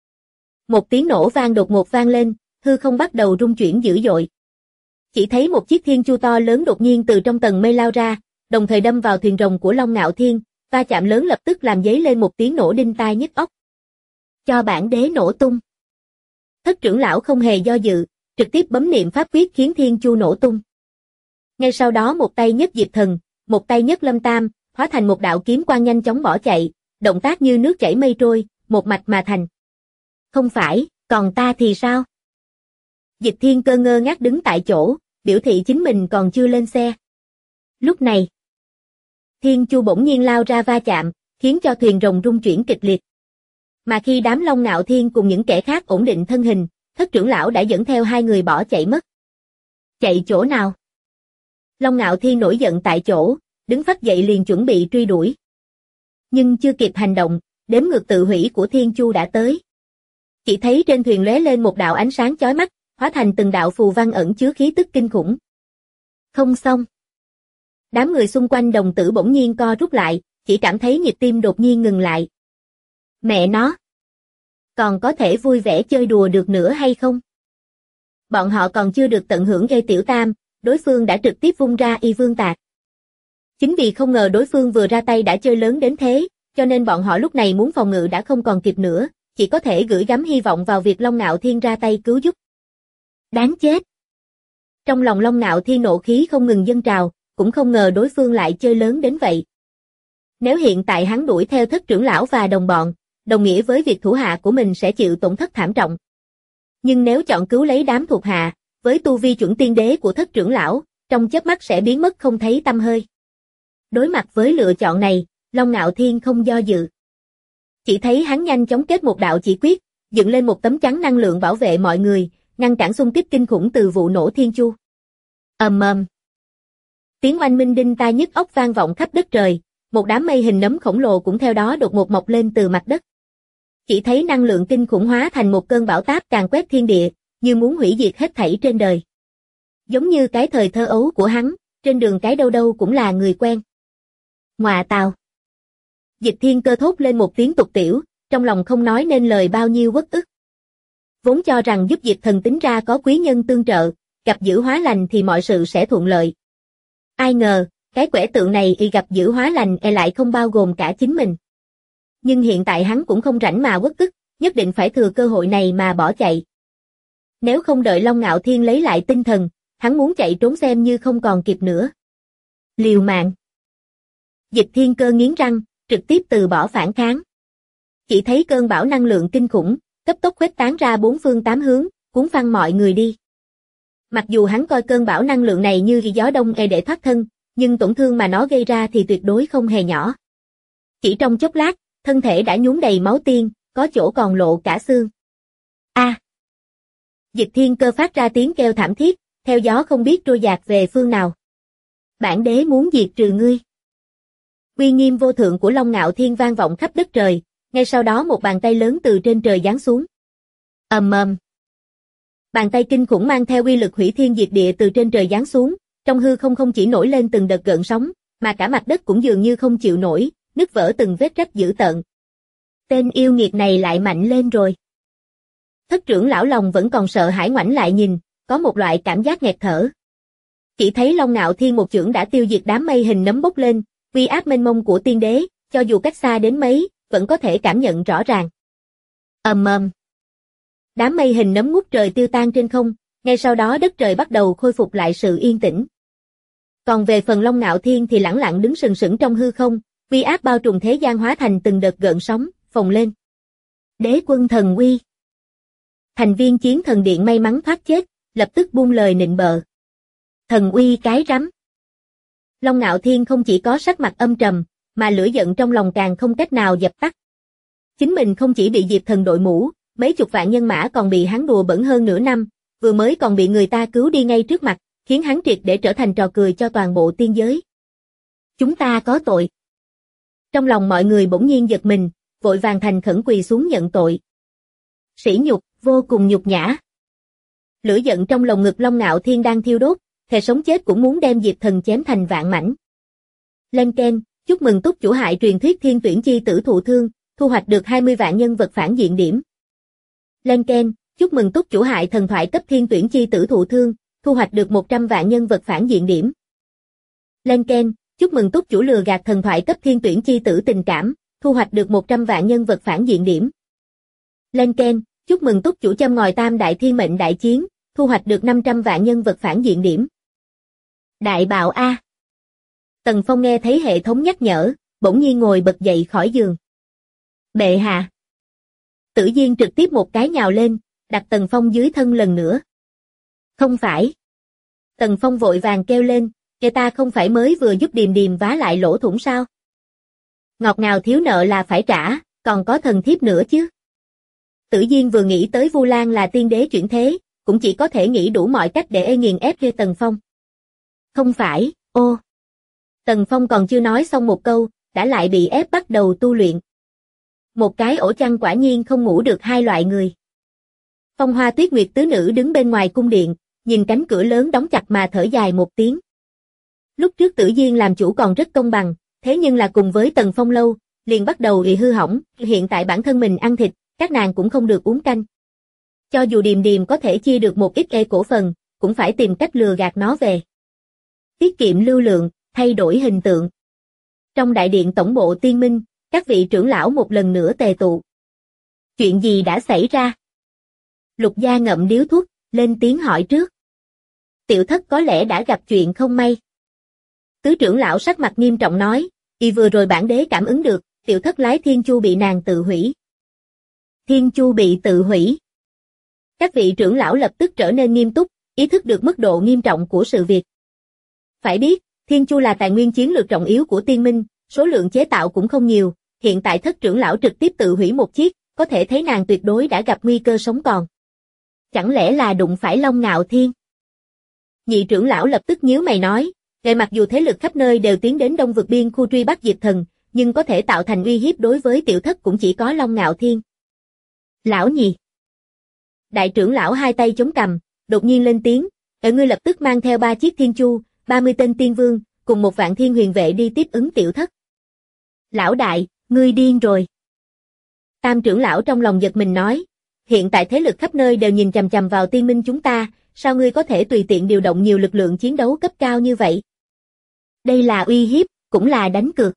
Một tiếng nổ vang đột ngột vang lên, hư không bắt đầu rung chuyển dữ dội. Chỉ thấy một chiếc thiên chu to lớn đột nhiên từ trong tầng mây lao ra, đồng thời đâm vào thuyền rồng của Long Ngạo Thiên, va chạm lớn lập tức làm dấy lên một tiếng nổ đinh tai nhức óc. Cho bản đế nổ tung. Thất trưởng lão không hề do dự, trực tiếp bấm niệm pháp quyết khiến thiên chu nổ tung. Ngay sau đó một tay nhấc Diệp Thần, một tay nhấc Lâm Tam, hóa thành một đạo kiếm quang nhanh chóng bỏ chạy, động tác như nước chảy mây trôi, một mạch mà thành. Không phải, còn ta thì sao? Dịch Thiên Cơ ngơ ngác đứng tại chỗ, biểu thị chính mình còn chưa lên xe. Lúc này, thiên chu bỗng nhiên lao ra va chạm, khiến cho thuyền rồng rung chuyển kịch liệt. Mà khi đám Long Ngạo Thiên cùng những kẻ khác ổn định thân hình, Thất trưởng lão đã dẫn theo hai người bỏ chạy mất. Chạy chỗ nào? Long Ngạo Thiên nổi giận tại chỗ, đứng phắt dậy liền chuẩn bị truy đuổi. Nhưng chưa kịp hành động, đếm ngược tự hủy của thiên chu đã tới. Chỉ thấy trên thuyền lóe lên một đạo ánh sáng chói mắt, hóa thành từng đạo phù văn ẩn chứa khí tức kinh khủng. Không xong. Đám người xung quanh đồng tử bỗng nhiên co rút lại, chỉ cảm thấy nhịp tim đột nhiên ngừng lại. Mẹ nó! Còn có thể vui vẻ chơi đùa được nữa hay không? Bọn họ còn chưa được tận hưởng gây tiểu tam, đối phương đã trực tiếp vung ra y vương tạc. Chính vì không ngờ đối phương vừa ra tay đã chơi lớn đến thế, cho nên bọn họ lúc này muốn phòng ngự đã không còn kịp nữa, chỉ có thể gửi gắm hy vọng vào việc Long Ngạo Thiên ra tay cứu giúp. Đáng chết! Trong lòng Long Ngạo Thiên nộ khí không ngừng dâng trào, cũng không ngờ đối phương lại chơi lớn đến vậy. Nếu hiện tại hắn đuổi theo Thất trưởng lão và đồng bọn, đồng nghĩa với việc thủ hạ của mình sẽ chịu tổn thất thảm trọng. Nhưng nếu chọn cứu lấy đám thuộc hạ, với tu vi chuẩn tiên đế của Thất trưởng lão, trong chớp mắt sẽ biến mất không thấy tăm hơi. Đối mặt với lựa chọn này, Long Ngạo Thiên không do dự. Chỉ thấy hắn nhanh chóng kết một đạo chỉ quyết, dựng lên một tấm chắn năng lượng bảo vệ mọi người, ngăn cản xung kích kinh khủng từ vụ nổ thiên chu. Ầm ầm. Tiếng oanh minh đinh tai nhức óc vang vọng khắp đất trời, một đám mây hình nấm khổng lồ cũng theo đó đột ngột mọc lên từ mặt đất. Chỉ thấy năng lượng kinh khủng hóa thành một cơn bão táp càn quét thiên địa, như muốn hủy diệt hết thảy trên đời. Giống như cái thời thơ ấu của hắn, trên đường cái đâu đâu cũng là người quen. Ngoà tào. Dịch Thiên Cơ thốt lên một tiếng tục tiểu, trong lòng không nói nên lời bao nhiêu uất ức. Vốn cho rằng giúp Diệt Thần tính ra có quý nhân tương trợ, gặp dữ hóa lành thì mọi sự sẽ thuận lợi. Ai ngờ, cái quẻ tượng này y gặp dữ hóa lành lại không bao gồm cả chính mình. Nhưng hiện tại hắn cũng không rảnh mà uất ức, nhất định phải thừa cơ hội này mà bỏ chạy. Nếu không đợi Long Ngạo Thiên lấy lại tinh thần, hắn muốn chạy trốn xem như không còn kịp nữa. Liều mạng. Dịch Thiên Cơ nghiến răng, trực tiếp từ bỏ phản kháng. Chỉ thấy cơn bão năng lượng kinh khủng, cấp tốc khuếch tán ra bốn phương tám hướng, cuốn phăng mọi người đi. Mặc dù hắn coi cơn bão năng lượng này như gió đông để thoát thân, nhưng tổn thương mà nó gây ra thì tuyệt đối không hề nhỏ. Chỉ trong chốc lát, thân thể đã nhuốm đầy máu tiên, có chỗ còn lộ cả xương. A! Dịch Thiên Cơ phát ra tiếng kêu thảm thiết, theo gió không biết trôi dạt về phương nào. Bản đế muốn diệt trừ ngươi. Uy nghiêm vô thượng của Long Ngạo Thiên vang vọng khắp đất trời, ngay sau đó một bàn tay lớn từ trên trời giáng xuống. Ầm ầm. Bàn tay kinh khủng mang theo uy lực hủy thiên diệt địa từ trên trời giáng xuống, trong hư không không chỉ nổi lên từng đợt gợn sóng, mà cả mặt đất cũng dường như không chịu nổi, nứt vỡ từng vết rách dữ tợn. Tên yêu nghiệt này lại mạnh lên rồi. Thất trưởng lão lòng vẫn còn sợ hãi ngoảnh lại nhìn, có một loại cảm giác nghẹt thở. Chỉ thấy Long Ngạo Thiên một chưởng đã tiêu diệt đám mây hình nấm bốc lên, uy áp mênh mông của tiên đế, cho dù cách xa đến mấy, vẫn có thể cảm nhận rõ ràng. Ầm ầm. Đám mây hình nấm ngút trời tiêu tan trên không, ngay sau đó đất trời bắt đầu khôi phục lại sự yên tĩnh. Còn về phần Long Ngạo Thiên thì lẳng lặng đứng sừng sững trong hư không, uy áp bao trùm thế gian hóa thành từng đợt gợn sóng, phồng lên. Đế quân thần uy. Thành viên chiến thần điện may mắn thoát chết, lập tức buông lời nịnh bợ. Thần uy cái rắm. Long Ngạo Thiên không chỉ có sắc mặt âm trầm, mà lửa giận trong lòng càng không cách nào dập tắt. Chính mình không chỉ bị Diệp Thần đội mũ, mấy chục vạn nhân mã còn bị hắn đùa bẩn hơn nửa năm, vừa mới còn bị người ta cứu đi ngay trước mặt, khiến hắn triệt để trở thành trò cười cho toàn bộ tiên giới. Chúng ta có tội. Trong lòng mọi người bỗng nhiên giật mình, vội vàng thành khẩn quỳ xuống nhận tội. Sỉ nhục, vô cùng nhục nhã. Lửa giận trong lồng ngực Long Ngạo Thiên đang thiêu đốt, thề sống chết cũng muốn đem Diệp Thần chém thành vạn mảnh. Lên Ken, chúc mừng túc chủ hại truyền thuyết thiên tuyển chi tử thụ thương, thu hoạch được 20 vạn nhân vật phản diện điểm. Lên Ken, chúc mừng túc chủ hại thần thoại cấp thiên tuyển chi tử thụ thương, thu hoạch được 100 vạn nhân vật phản diện điểm. Lên Ken, chúc mừng túc chủ lừa gạt thần thoại cấp thiên tuyển chi tử tình cảm, thu hoạch được 100 vạn nhân vật phản diện điểm. Lên Ken, chúc mừng túc chủ châm ngòi tam đại thiên mệnh đại chiến, thu hoạch được 500 vạn nhân vật phản diện điểm. Đại bạo A. Tần Phong nghe thấy hệ thống nhắc nhở, bỗng nhiên ngồi bật dậy khỏi giường. Bệ hạ. Tử Diên trực tiếp một cái nhào lên, đặt Tần Phong dưới thân lần nữa. Không phải. Tần Phong vội vàng kêu lên, kẻ ta không phải mới vừa giúp Điềm Điềm vá lại lỗ thủng sao? Ngọt ngào thiếu nợ là phải trả, còn có thần thiếp nữa chứ. Tử Diên vừa nghĩ tới Vu Lan là tiên đế chuyển thế, cũng chỉ có thể nghĩ đủ mọi cách để nghiền ép kia Tần Phong. Không phải, ô. Tần Phong còn chưa nói xong một câu, đã lại bị ép bắt đầu tu luyện. Một cái ổ chăn quả nhiên không ngủ được hai loại người. Phong Hoa Tuyết Nguyệt tứ nữ đứng bên ngoài cung điện, nhìn cánh cửa lớn đóng chặt mà thở dài một tiếng. Lúc trước Tử Diên làm chủ còn rất công bằng, thế nhưng là cùng với Tần Phong lâu, liền bắt đầu bị hư hỏng, hiện tại bản thân mình ăn thịt, các nàng cũng không được uống canh. Cho dù Điềm Điềm có thể chia được một ít cổ phần, cũng phải tìm cách lừa gạt nó về. Tiết kiệm lưu lượng, thay đổi hình tượng. Trong đại điện tổng bộ Tiên Minh, các vị trưởng lão một lần nữa tề tụ. Chuyện gì đã xảy ra? Lục Gia ngậm điếu thuốc, lên tiếng hỏi trước. Tiểu thất có lẽ đã gặp chuyện không may. Tứ trưởng lão sắc mặt nghiêm trọng nói, vừa rồi bản đế cảm ứng được, tiểu thất lái thiên chu bị nàng tự hủy. Thiên chu bị tự hủy. Các vị trưởng lão lập tức trở nên nghiêm túc, ý thức được mức độ nghiêm trọng của sự việc. Phải biết, thiên chu là tài nguyên chiến lược trọng yếu của Tiên Minh, số lượng chế tạo cũng không nhiều, hiện tại thất trưởng lão trực tiếp tự hủy một chiếc, có thể thấy nàng tuyệt đối đã gặp nguy cơ sống còn. Chẳng lẽ là đụng phải Long Ngạo Thiên? Nhị trưởng lão lập tức nhíu mày nói, mặc dù thế lực khắp nơi đều tiến đến Đông vực biên khu truy bắt Diệt Thần, nhưng có thể tạo thành uy hiếp đối với tiểu thất cũng chỉ có Long Ngạo Thiên. Lão nhị. Đại trưởng lão hai tay chống cằm, đột nhiên lên tiếng, ngươi lập tức mang theo 3 chiếc thiên chu, 30 tên tiên vương, cùng 1 vạn thiên huyền vệ đi tiếp ứng tiểu thất. Lão đại, ngươi điên rồi. Tam trưởng lão trong lòng giật mình nói, hiện tại thế lực khắp nơi đều nhìn chằm chằm vào Tiên Minh chúng ta, sao ngươi có thể tùy tiện điều động nhiều lực lượng chiến đấu cấp cao như vậy? Đây là uy hiếp, cũng là đánh cược.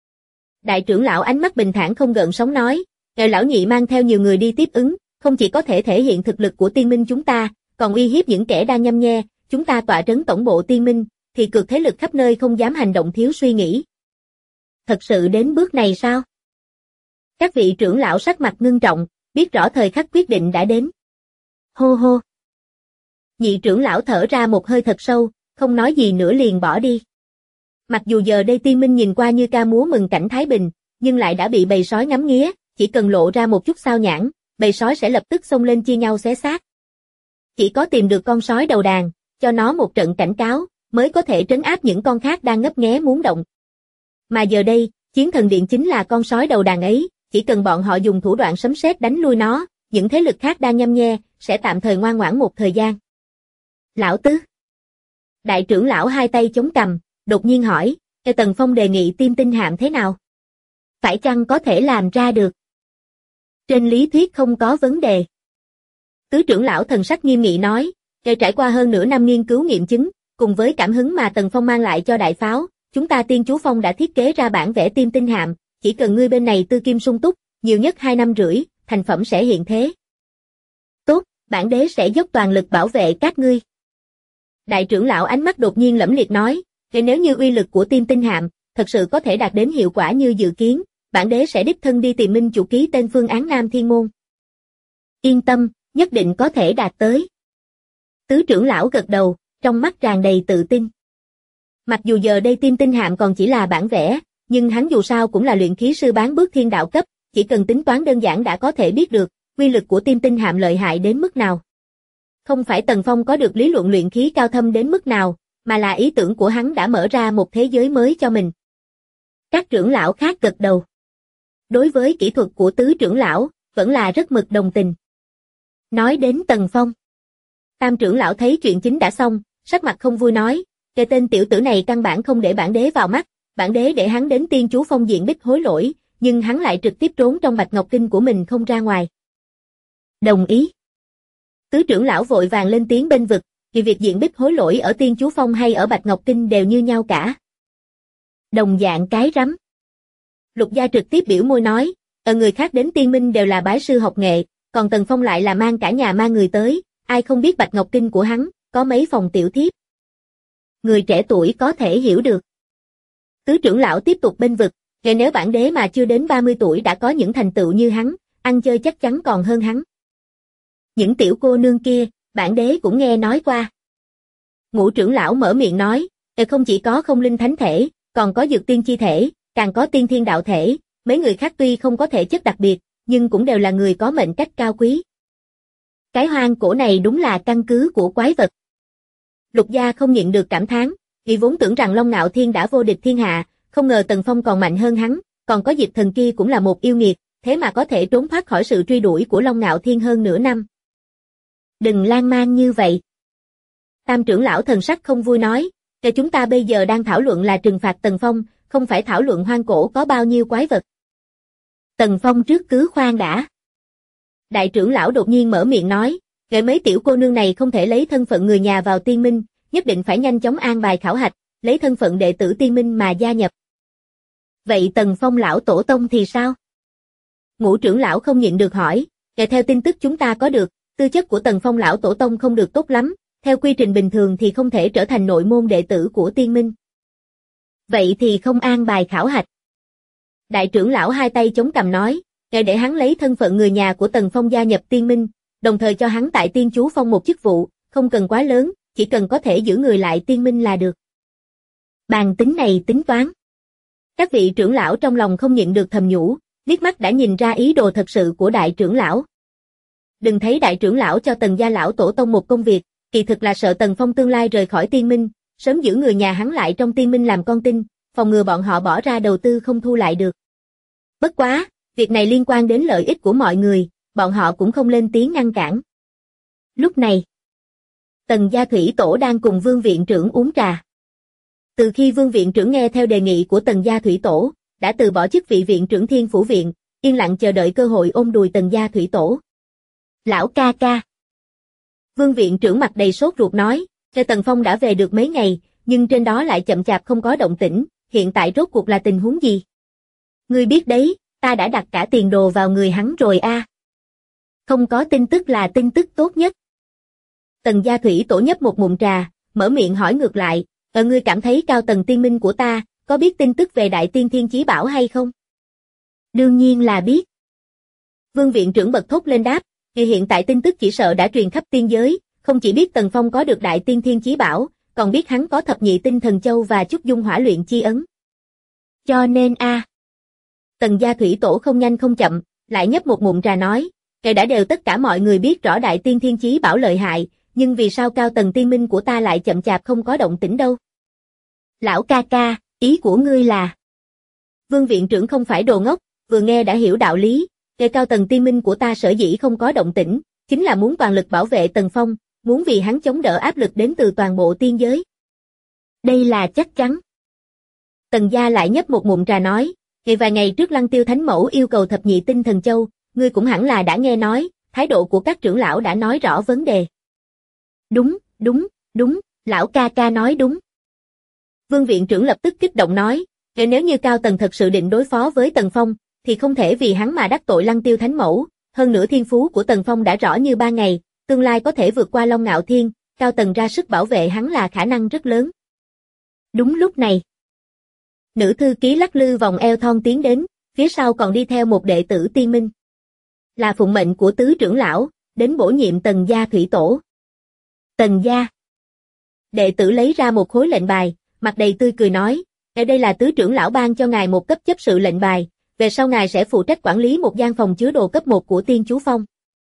Đại trưởng lão ánh mắt bình thản không gợn sóng nói, lão nhị mang theo nhiều người đi tiếp ứng, không chỉ có thể thể hiện thực lực của Tiên Minh chúng ta, còn uy hiếp những kẻ đang nhăm nhe, chúng ta tọa trấn tổng bộ Tiên Minh, thì cược thế lực khắp nơi không dám hành động thiếu suy nghĩ. Thật sự đến bước này sao? Các vị trưởng lão sắc mặt ngưng trọng, biết rõ thời khắc quyết định đã đến. Hô hô. Nhị trưởng lão thở ra một hơi thật sâu, không nói gì nữa liền bỏ đi. Mặc dù giờ đây Tiên Minh nhìn qua như ca múa mừng cảnh Thái Bình, nhưng lại đã bị bầy sói ngắm nghía, chỉ cần lộ ra một chút sao nhãng, bầy sói sẽ lập tức xông lên chia nhau xé xác. Chỉ có tìm được con sói đầu đàn, cho nó một trận cảnh cáo, mới có thể trấn áp những con khác đang ngấp nghé muốn động. Mà giờ đây, Chiến Thần Điện chính là con sói đầu đàn ấy, chỉ cần bọn họ dùng thủ đoạn sấm sét đánh lui nó, những thế lực khác đang nhăm nhe, sẽ tạm thời ngoan ngoãn một thời gian. Lão tứ. Đại trưởng lão hai tay chống cằm, đột nhiên hỏi, Tần Phong đề nghị Tim Tinh Hạm thế nào? Phải chăng có thể làm ra được? Trên lý thuyết không có vấn đề. Tứ trưởng lão thần sắc nghiêm nghị nói, trải qua hơn nửa năm nghiên cứu nghiệm chứng, cùng với cảm hứng mà Tần Phong mang lại cho đại pháo, chúng ta Tiên Chú Phong đã thiết kế ra bản vẽ Tim Tinh Hạm, chỉ cần ngươi bên này tư kim sung túc, nhiều nhất 2 năm rưỡi, thành phẩm sẽ hiện thế. Tốt, bản đế sẽ dốc toàn lực bảo vệ các ngươi. Đại trưởng lão ánh mắt đột nhiên lẫm liệt nói, nếu như uy lực của Tim Tinh Hạm thật sự có thể đạt đến hiệu quả như dự kiến, bản đế sẽ đích thân đi tìm Minh chủ ký tên phương án Nam Thiên Môn. Yên tâm, nhất định có thể đạt tới. Tứ trưởng lão gật đầu, trong mắt tràn đầy tự tin. Mặc dù giờ đây Tim Tinh Hạm còn chỉ là bản vẽ, nhưng hắn dù sao cũng là luyện khí sư bán bước thiên đạo cấp, chỉ cần tính toán đơn giản đã có thể biết được, uy lực của Tim Tinh Hạm lợi hại đến mức nào. Không phải Tần Phong có được lý luận luyện khí cao thâm đến mức nào, mà là ý tưởng của hắn đã mở ra một thế giới mới cho mình. Các trưởng lão khác gật đầu. Đối với kỹ thuật của tứ trưởng lão, vẫn là rất mực đồng tình. Nói đến Tần Phong. Tam trưởng lão thấy chuyện chính đã xong, sắc mặt không vui nói, cái tên tiểu tử này căn bản không để bản đế vào mắt, bản đế để hắn đến Tiên Chú Phong diện bích hối lỗi, nhưng hắn lại trực tiếp trốn trong Bạch Ngọc Kinh của mình không ra ngoài. Đồng ý. Tứ trưởng lão vội vàng lên tiếng bên vực, vì việc diện bích hối lỗi ở Tiên Chú Phong hay ở Bạch Ngọc Kinh đều như nhau cả. Đồng dạng cái rắm. Lục Gia trực tiếp biểu môi nói, người khác đến Tiên Minh đều là bái sư học nghệ, còn Tần Phong lại là mang cả nhà mang người tới, ai không biết Bạch Ngọc Kinh của hắn, có mấy phòng tiểu thiếp. Người trẻ tuổi có thể hiểu được. Tứ trưởng lão tiếp tục bên vực, nếu bản đế mà chưa đến 30 tuổi đã có những thành tựu như hắn, ăn chơi chắc chắn còn hơn hắn. Những tiểu cô nương kia, bản đế cũng nghe nói qua. Ngũ trưởng lão mở miệng nói, không chỉ có không linh thánh thể, còn có dược tiên chi thể, càng có tiên thiên đạo thể, mấy người khác tuy không có thể chất đặc biệt, nhưng cũng đều là người có mệnh cách cao quý. Cái hoang cổ này đúng là căn cứ của quái vật. Lục Gia không nhịn được cảm thán, vì vốn tưởng rằng Long Ngạo Thiên đã vô địch thiên hạ, không ngờ Tần Phong còn mạnh hơn hắn, còn có Diệp Thần kia cũng là một yêu nghiệt, thế mà có thể trốn thoát khỏi sự truy đuổi của Long Ngạo Thiên hơn nửa năm. Đừng lan man như vậy. Tam trưởng lão thần sắc không vui nói, chúng ta bây giờ đang thảo luận là trừng phạt Tần Phong, không phải thảo luận hoang cổ có bao nhiêu quái vật. Tần Phong trước cứ khoan đã. Đại trưởng lão đột nhiên mở miệng nói, "Gợi mấy tiểu cô nương này không thể lấy thân phận người nhà vào tiên minh, nhất định phải nhanh chóng an bài khảo hạch, lấy thân phận đệ tử tiên minh mà gia nhập." Vậy Tần Phong lão tổ tông thì sao? Ngũ trưởng lão không nhịn được hỏi, theo tin tức chúng ta có được, tư chất của Tần Phong lão tổ tông không được tốt lắm, theo quy trình bình thường thì không thể trở thành nội môn đệ tử của tiên minh. Vậy thì không an bài khảo hạch. Đại trưởng lão hai tay chống cằm nói, để hắn lấy thân phận người nhà của Tần Phong gia nhập tiên minh, đồng thời cho hắn tại tiên chú phong một chức vụ, không cần quá lớn, chỉ cần có thể giữ người lại tiên minh là được. Bàn tính này tính toán. Các vị trưởng lão trong lòng không nhịn được thầm nhủ, liếc mắt đã nhìn ra ý đồ thật sự của đại trưởng lão. Đừng thấy đại trưởng lão cho Tần gia lão tổ tông một công việc, kỳ thực là sợ Tần Phong tương lai rời khỏi tiên minh, sớm giữ người nhà hắn lại trong tiên minh làm con tin, phòng ngừa bọn họ bỏ ra đầu tư không thu lại được. Bất quá, việc này liên quan đến lợi ích của mọi người, bọn họ cũng không lên tiếng ngăn cản. Lúc này, Tần gia thủy tổ đang cùng Vương viện trưởng uống trà. Từ khi Vương viện trưởng nghe theo đề nghị của Tần gia thủy tổ, đã từ bỏ chức vị viện trưởng Thiên Phủ viện, yên lặng chờ đợi cơ hội ôm đùi Tần gia thủy tổ. Lão ca ca. Vương viện trưởng mặt đầy sốt ruột nói, Tần Phong đã về được mấy ngày, nhưng trên đó lại chậm chạp không có động tĩnh, hiện tại rốt cuộc là tình huống gì? Ngươi biết đấy, ta đã đặt cả tiền đồ vào người hắn rồi a. Không có tin tức là tin tức tốt nhất. Tần gia thủy tổ nhấp một ngụm trà, mở miệng hỏi ngược lại, ngươi cảm thấy cao tầng tiên minh của ta, có biết tin tức về đại tiên thiên chí bảo hay không? Đương nhiên là biết. Vương viện trưởng bật thốt lên đáp, vì hiện tại tin tức chỉ sợ đã truyền khắp tiên giới, không chỉ biết Tần Phong có được đại tiên thiên chí bảo, còn biết hắn có thập nhị tinh thần châu và chút dung hỏa luyện chi ấn. Cho nên Tần gia thủy tổ không nhanh không chậm, lại nhấp một ngụm trà nói, đã đều tất cả mọi người biết rõ đại tiên thiên chí bảo lợi hại, nhưng vì sao cao tầng tiên minh của ta lại chậm chạp không có động tĩnh đâu? Lão ca ca, ý của ngươi là? Vương viện trưởng không phải đồ ngốc, vừa nghe đã hiểu đạo lý, cao tầng tiên minh của ta sở dĩ không có động tĩnh, chính là muốn toàn lực bảo vệ Tần Phong, muốn vì hắn chống đỡ áp lực đến từ toàn bộ tiên giới. Đây là chắc chắn. Tần gia lại nhấp một ngụm trà nói, vài ngày trước Lăng Tiêu Thánh Mẫu yêu cầu thập nhị tinh thần châu, ngươi cũng hẳn là đã nghe nói, thái độ của các trưởng lão đã nói rõ vấn đề. Đúng, lão ca ca nói đúng. Vương viện trưởng lập tức kích động nói, nếu như cao tầng thật sự định đối phó với Tần Phong, thì không thể vì hắn mà đắc tội Lăng Tiêu Thánh Mẫu, hơn nữa thiên phú của Tần Phong đã rõ như ban ngày, tương lai có thể vượt qua Long Ngạo Thiên, cao tầng ra sức bảo vệ hắn là khả năng rất lớn. Đúng lúc này, nữ thư ký lắc lư vòng eo thon tiến đến, phía sau còn đi theo một đệ tử tiên minh. Là phụng mệnh của tứ trưởng lão, đến bổ nhiệm Tần gia thủy tổ. Tần gia. Đệ tử lấy ra một khối lệnh bài, mặt đầy tươi cười nói, đây là tứ trưởng lão ban cho ngài một cấp chấp sự lệnh bài, về sau ngài sẽ phụ trách quản lý một gian phòng chứa đồ cấp 1 của Tiên Chú Phong.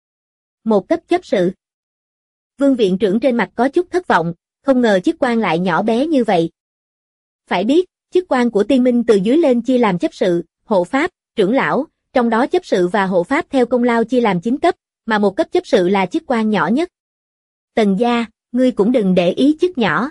Một cấp chấp sự. Vương viện trưởng trên mặt có chút thất vọng, không ngờ chức quan lại nhỏ bé như vậy. Phải biết, chức quan của tiên minh từ dưới lên chia làm chấp sự, hộ pháp, trưởng lão, trong đó chấp sự và hộ pháp theo công lao chia làm 9 cấp, mà một cấp chấp sự là chức quan nhỏ nhất. Tần gia, ngươi cũng đừng để ý chức nhỏ.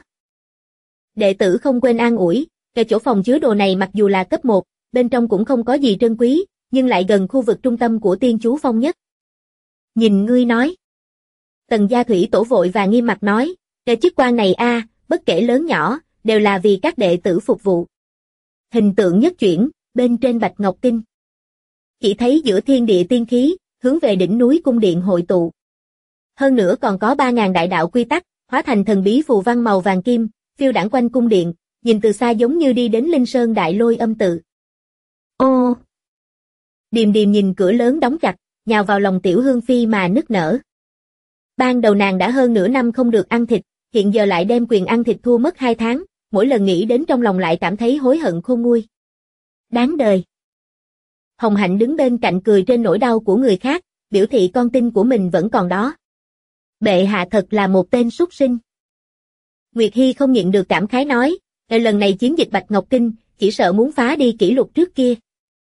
Đệ tử không quên an ủi, cái chỗ phòng chứa đồ này mặc dù là cấp 1, bên trong cũng không có gì trân quý, nhưng lại gần khu vực trung tâm của Tiên Chú Phong nhất. Nhìn ngươi nói. Tần gia thủy tổ vội và nghiêm mặt nói, cái chức quan này bất kể lớn nhỏ, đều là vì các đệ tử phục vụ. Hình tượng nhất chuyển, bên trên Bạch Ngọc Kinh. Chỉ thấy giữa thiên địa tiên khí, hướng về đỉnh núi cung điện hội tụ. Hơn nữa còn có 3.000 đại đạo quy tắc, hóa thành thần bí phù văn màu vàng kim, phiêu đãng quanh cung điện, nhìn từ xa giống như đi đến Linh Sơn Đại Lôi Âm tự. Ô! Điềm điềm nhìn cửa lớn đóng chặt, nhào vào lòng Tiểu Hương Phi mà nức nở. Ban đầu nàng đã hơn nửa năm không được ăn thịt, hiện giờ lại đem quyền ăn thịt thua mất 2 tháng, mỗi lần nghĩ đến trong lòng lại cảm thấy hối hận khôn nguôi. Đáng đời. Hồng Hạnh đứng bên cạnh cười trên nỗi đau của người khác, biểu thị con tin của mình vẫn còn đó. Bệ hạ thật là một tên súc sinh. Nguyệt Hy không nhịn được cảm khái nói, lần này chiến dịch Bạch Ngọc Kinh, chỉ sợ muốn phá đi kỷ lục trước kia.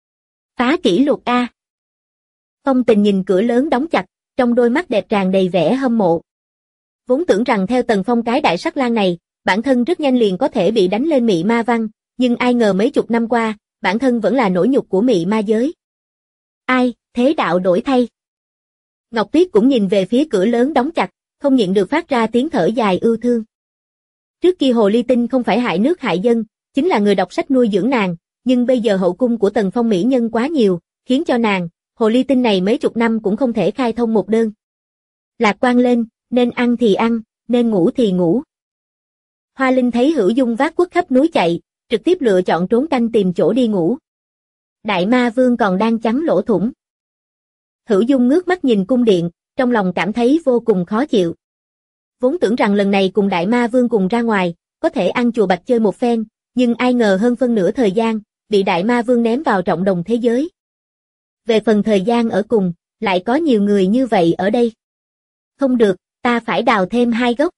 Phá kỷ lục a? Phong Tình nhìn cửa lớn đóng chặt, trong đôi mắt đẹp tràn đầy vẻ hâm mộ. Vốn tưởng rằng theo Tần Phong cái đại sắc lang này, bản thân rất nhanh liền có thể bị đánh lên mị ma văn, nhưng ai ngờ mấy chục năm qua, bản thân vẫn là nỗi nhục của mị ma giới. Ai, thế đạo đổi thay. Ngọc Tuyết cũng nhìn về phía cửa lớn đóng chặt, không nhịn được phát ra tiếng thở dài ưu thương. Trước kia Hồ Ly Tinh không phải hại nước hại dân, chính là người đọc sách nuôi dưỡng nàng, nhưng bây giờ hậu cung của Tần Phong mỹ nhân quá nhiều, khiến cho nàng, Hồ Ly Tinh này mấy chục năm cũng không thể khai thông một đơn. Lạc quan lên, nên ăn thì ăn, nên ngủ thì ngủ. Hoa Linh thấy Hữu Dung vác cuốc khắp núi chạy, trực tiếp lựa chọn trốn canh tìm chỗ đi ngủ. Đại Ma Vương còn đang chắn lỗ thủng. Hữu Dung ngước mắt nhìn cung điện, trong lòng cảm thấy vô cùng khó chịu. Vốn tưởng rằng lần này cùng Đại Ma Vương cùng ra ngoài, có thể ăn chùa Bạch chơi một phen, nhưng ai ngờ hơn phân nửa thời gian, bị Đại Ma Vương ném vào trọng đồng thế giới. Về phần thời gian ở cùng, lại có nhiều người như vậy ở đây. Không được, ta phải đào thêm 2 gốc.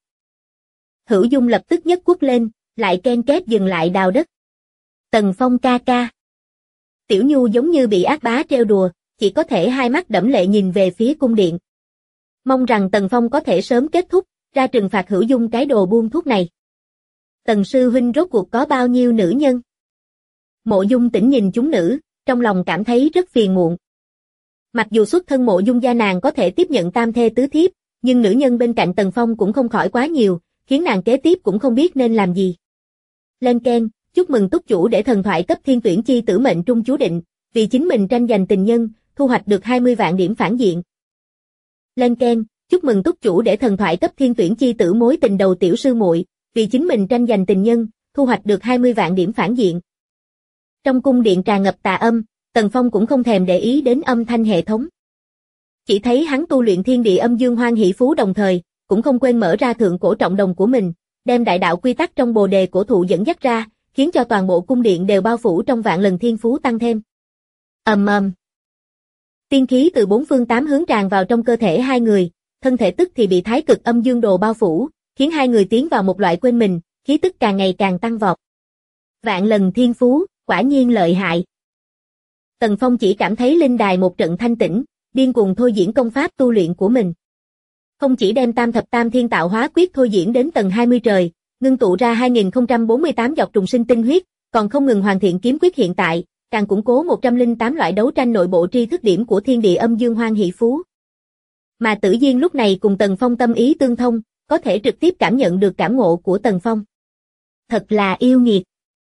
Hữu Dung lập tức nhấc cuốc lên, lại ken két dừng lại đào đất. Tần Phong ca ca. Tiểu Nhu giống như bị ác bá trêu đùa, chỉ có thể hai mắt đẫm lệ nhìn về phía cung điện. Mong rằng Tần Phong có thể sớm kết thúc, ra trừng phạt Hữu Dung cái đồ buôn thuốc này. Tần sư huynh rốt cuộc có bao nhiêu nữ nhân? Mộ Dung Tĩnh nhìn chúng nữ, trong lòng cảm thấy rất phiền muộn. Mặc dù xuất thân Mộ Dung gia nàng có thể tiếp nhận tam thê tứ thiếp, nhưng nữ nhân bên cạnh Tần Phong cũng không khỏi quá nhiều, khiến nàng kế tiếp cũng không biết nên làm gì. Lên keng, chúc mừng túc chủ để thần thoại cấp thiên tuyển chi tử mệnh trung chú định, vì chính mình tranh giành tình nhân, thu hoạch được 20 vạn điểm phản diện. Lên keng, chúc mừng túc chủ để thần thoại cấp thiên tuyển chi tử mối tình đầu tiểu sư muội, vì chính mình tranh giành tình nhân, thu hoạch được 20 vạn điểm phản diện. Trong cung điện tràn ngập tà âm, Tần Phong cũng không thèm để ý đến âm thanh hệ thống. Chỉ thấy hắn tu luyện thiên địa âm dương hoan hỷ phú đồng thời, cũng không quên mở ra thượng cổ trọng đồng của mình, đem đại đạo quy tắc trong bồ đề cổ thụ dẫn dắt ra, khiến cho toàn bộ cung điện đều bao phủ trong vạn lần thiên phú tăng thêm. Ầm ầm. Tiên khí từ 4 phương 8 hướng tràn vào trong cơ thể hai người, thân thể tức thì bị thái cực âm dương đồ bao phủ, khiến hai người tiến vào một loại quên mình, khí tức càng ngày càng tăng vọt. Vạn lần thiên phú, quả nhiên lợi hại. Tần Phong chỉ cảm thấy linh đài một trận thanh tĩnh, điên cuồng thôi diễn công pháp tu luyện của mình. Không chỉ đem tam thập tam thiên tạo hóa quyết thôi diễn đến tầng 20 trời, ngưng tụ ra 2048 giọt trùng sinh tinh huyết, còn không ngừng hoàn thiện kiếm quyết hiện tại, càng củng cố 108 loại đấu tranh nội bộ tri thức điểm của thiên địa âm dương hoan hỷ phú. Mà Tử Diên lúc này cùng Tần Phong tâm ý tương thông, có thể trực tiếp cảm nhận được cảm ngộ của Tần Phong. Thật là yêu nghiệt.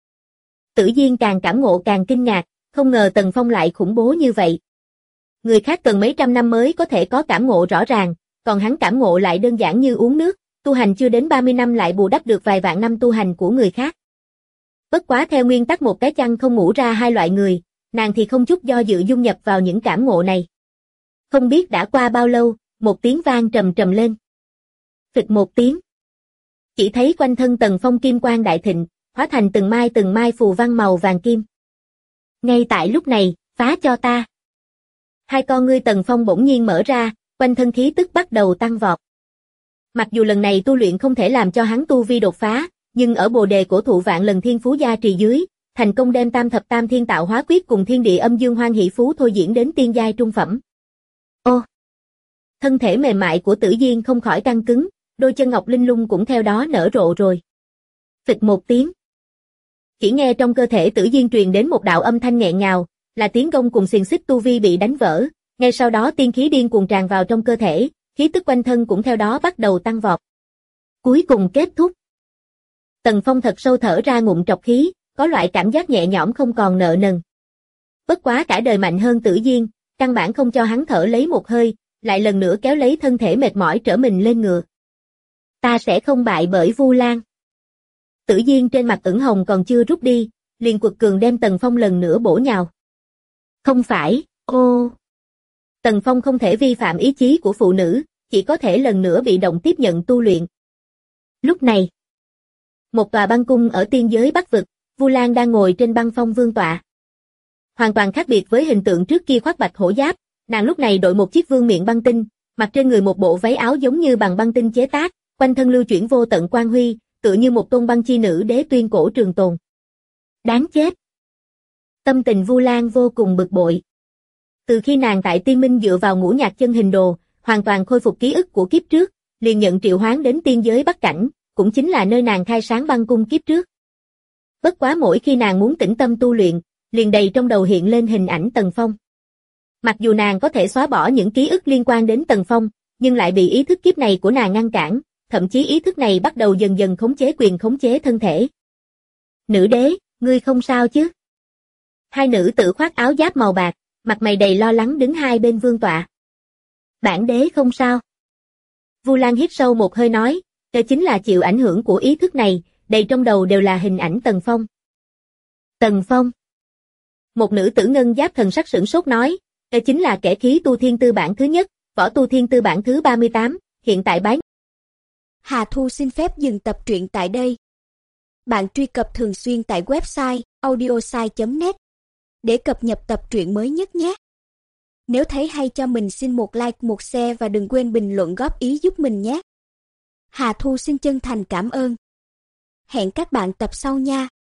Tử Diên càng cảm ngộ càng kinh ngạc, không ngờ Tần Phong lại khủng bố như vậy. Người khác cần mấy trăm năm mới có thể có cảm ngộ rõ ràng, còn hắn cảm ngộ lại đơn giản như uống nước, tu hành chưa đến 30 năm lại bù đắp được vài vạn năm tu hành của người khác. Bất quá theo nguyên tắc một cái chăn không ngủ ra hai loại người, nàng thì không chút do dự dung nhập vào những cảm ngộ này. Không biết đã qua bao lâu, một tiếng vang trầm trầm lên. Phịch một tiếng. Chỉ thấy quanh thân Tần Phong kim quang đại thịnh, hóa thành từng mai phù văn màu vàng kim. Ngay tại lúc này, phá cho ta. Hai con ngươi Tần Phong bỗng nhiên mở ra, quanh thân khí tức bắt đầu tăng vọt. Mặc dù lần này tu luyện không thể làm cho hắn tu vi đột phá, nhưng ở bồ đề cổ thụ vạn lần thiên phú gia trì dưới, thành công đem tam thập tam thiên tạo hóa quyết cùng thiên địa âm dương hoan hỷ phú thôi diễn đến tiên giai trung phẩm. Ô! Thân thể mềm mại của Tử Diên không khỏi căng cứng, đôi chân ngọc linh lung cũng theo đó nở rộ rồi. Phịch một tiếng. Chỉ nghe trong cơ thể Tử Diên truyền đến một đạo âm thanh nghẹn ngào, là tiếng gông cùng xiềng xích tu vi bị đánh vỡ, ngay sau đó tiên khí điên cuồng tràn vào trong cơ thể, khí tức quanh thân cũng theo đó bắt đầu tăng vọt. Cuối cùng kết thúc. Tần Phong thật sâu thở ra ngụm trọc khí, có loại cảm giác nhẹ nhõm không còn nợ nần. Bất quá cả đời mạnh hơn Tử Diên, căn bản không cho hắn thở lấy một hơi, lại lần nữa kéo lấy thân thể mệt mỏi trở mình lên ngựa. Ta sẽ không bại bởi Vu Lan. Tử Diên trên mặt ửng hồng còn chưa rút đi, liền quật cường đem Tần Phong lần nữa bổ nhào. Không phải, ô. Tần Phong không thể vi phạm ý chí của phụ nữ, chỉ có thể lần nữa bị động tiếp nhận tu luyện. Lúc này, một tòa băng cung ở tiên giới Bắc vực, Vu Lan đang ngồi trên băng phong vương tọa. Hoàn toàn khác biệt với hình tượng trước kia khoác bạch hổ giáp, nàng lúc này đội một chiếc vương miện băng tinh, mặc trên người một bộ váy áo giống như bằng băng tinh chế tác, quanh thân lưu chuyển vô tận quang huy, tựa như một tôn băng chi nữ đế tuyên cổ trường tồn. Đáng chết. Tâm tình Vu Lan vô cùng bực bội. Từ khi nàng tại Tiên Minh dựa vào ngũ nhạc chân hình đồ, hoàn toàn khôi phục ký ức của kiếp trước, liền nhận triệu hoán đến tiên giới Bắc Cảnh, cũng chính là nơi nàng khai sáng băng cung kiếp trước. Bất quá mỗi khi nàng muốn tĩnh tâm tu luyện, liền đầy trong đầu hiện lên hình ảnh Tần Phong. Mặc dù nàng có thể xóa bỏ những ký ức liên quan đến Tần Phong, nhưng lại bị ý thức kiếp này của nàng ngăn cản, thậm chí ý thức này bắt đầu dần dần khống chế quyền khống chế thân thể. Nữ đế, ngươi không sao chứ? Hai nữ tử khoác áo giáp màu bạc, mặt mày đầy lo lắng đứng hai bên vương tọa. Bản đế không sao. Vu Lan hít sâu một hơi nói, đó chính là chịu ảnh hưởng của ý thức này, đầy trong đầu đều là hình ảnh Tần Phong. Tần Phong. Một nữ tử ngân giáp thần sắc sửng sốt nói, đó chính là kẻ khí tu thiên tư bản thứ nhất, võ tu thiên tư bản thứ 38, hiện tại bái. Hà Thu xin phép dừng tập truyện tại đây. Bạn truy cập thường xuyên tại website audiosai.net để cập nhật tập truyện mới nhất nhé. Nếu thấy hay cho mình xin một like, một share và đừng quên bình luận góp ý giúp mình nhé. Hà Thu xin chân thành cảm ơn. Hẹn các bạn tập sau nha.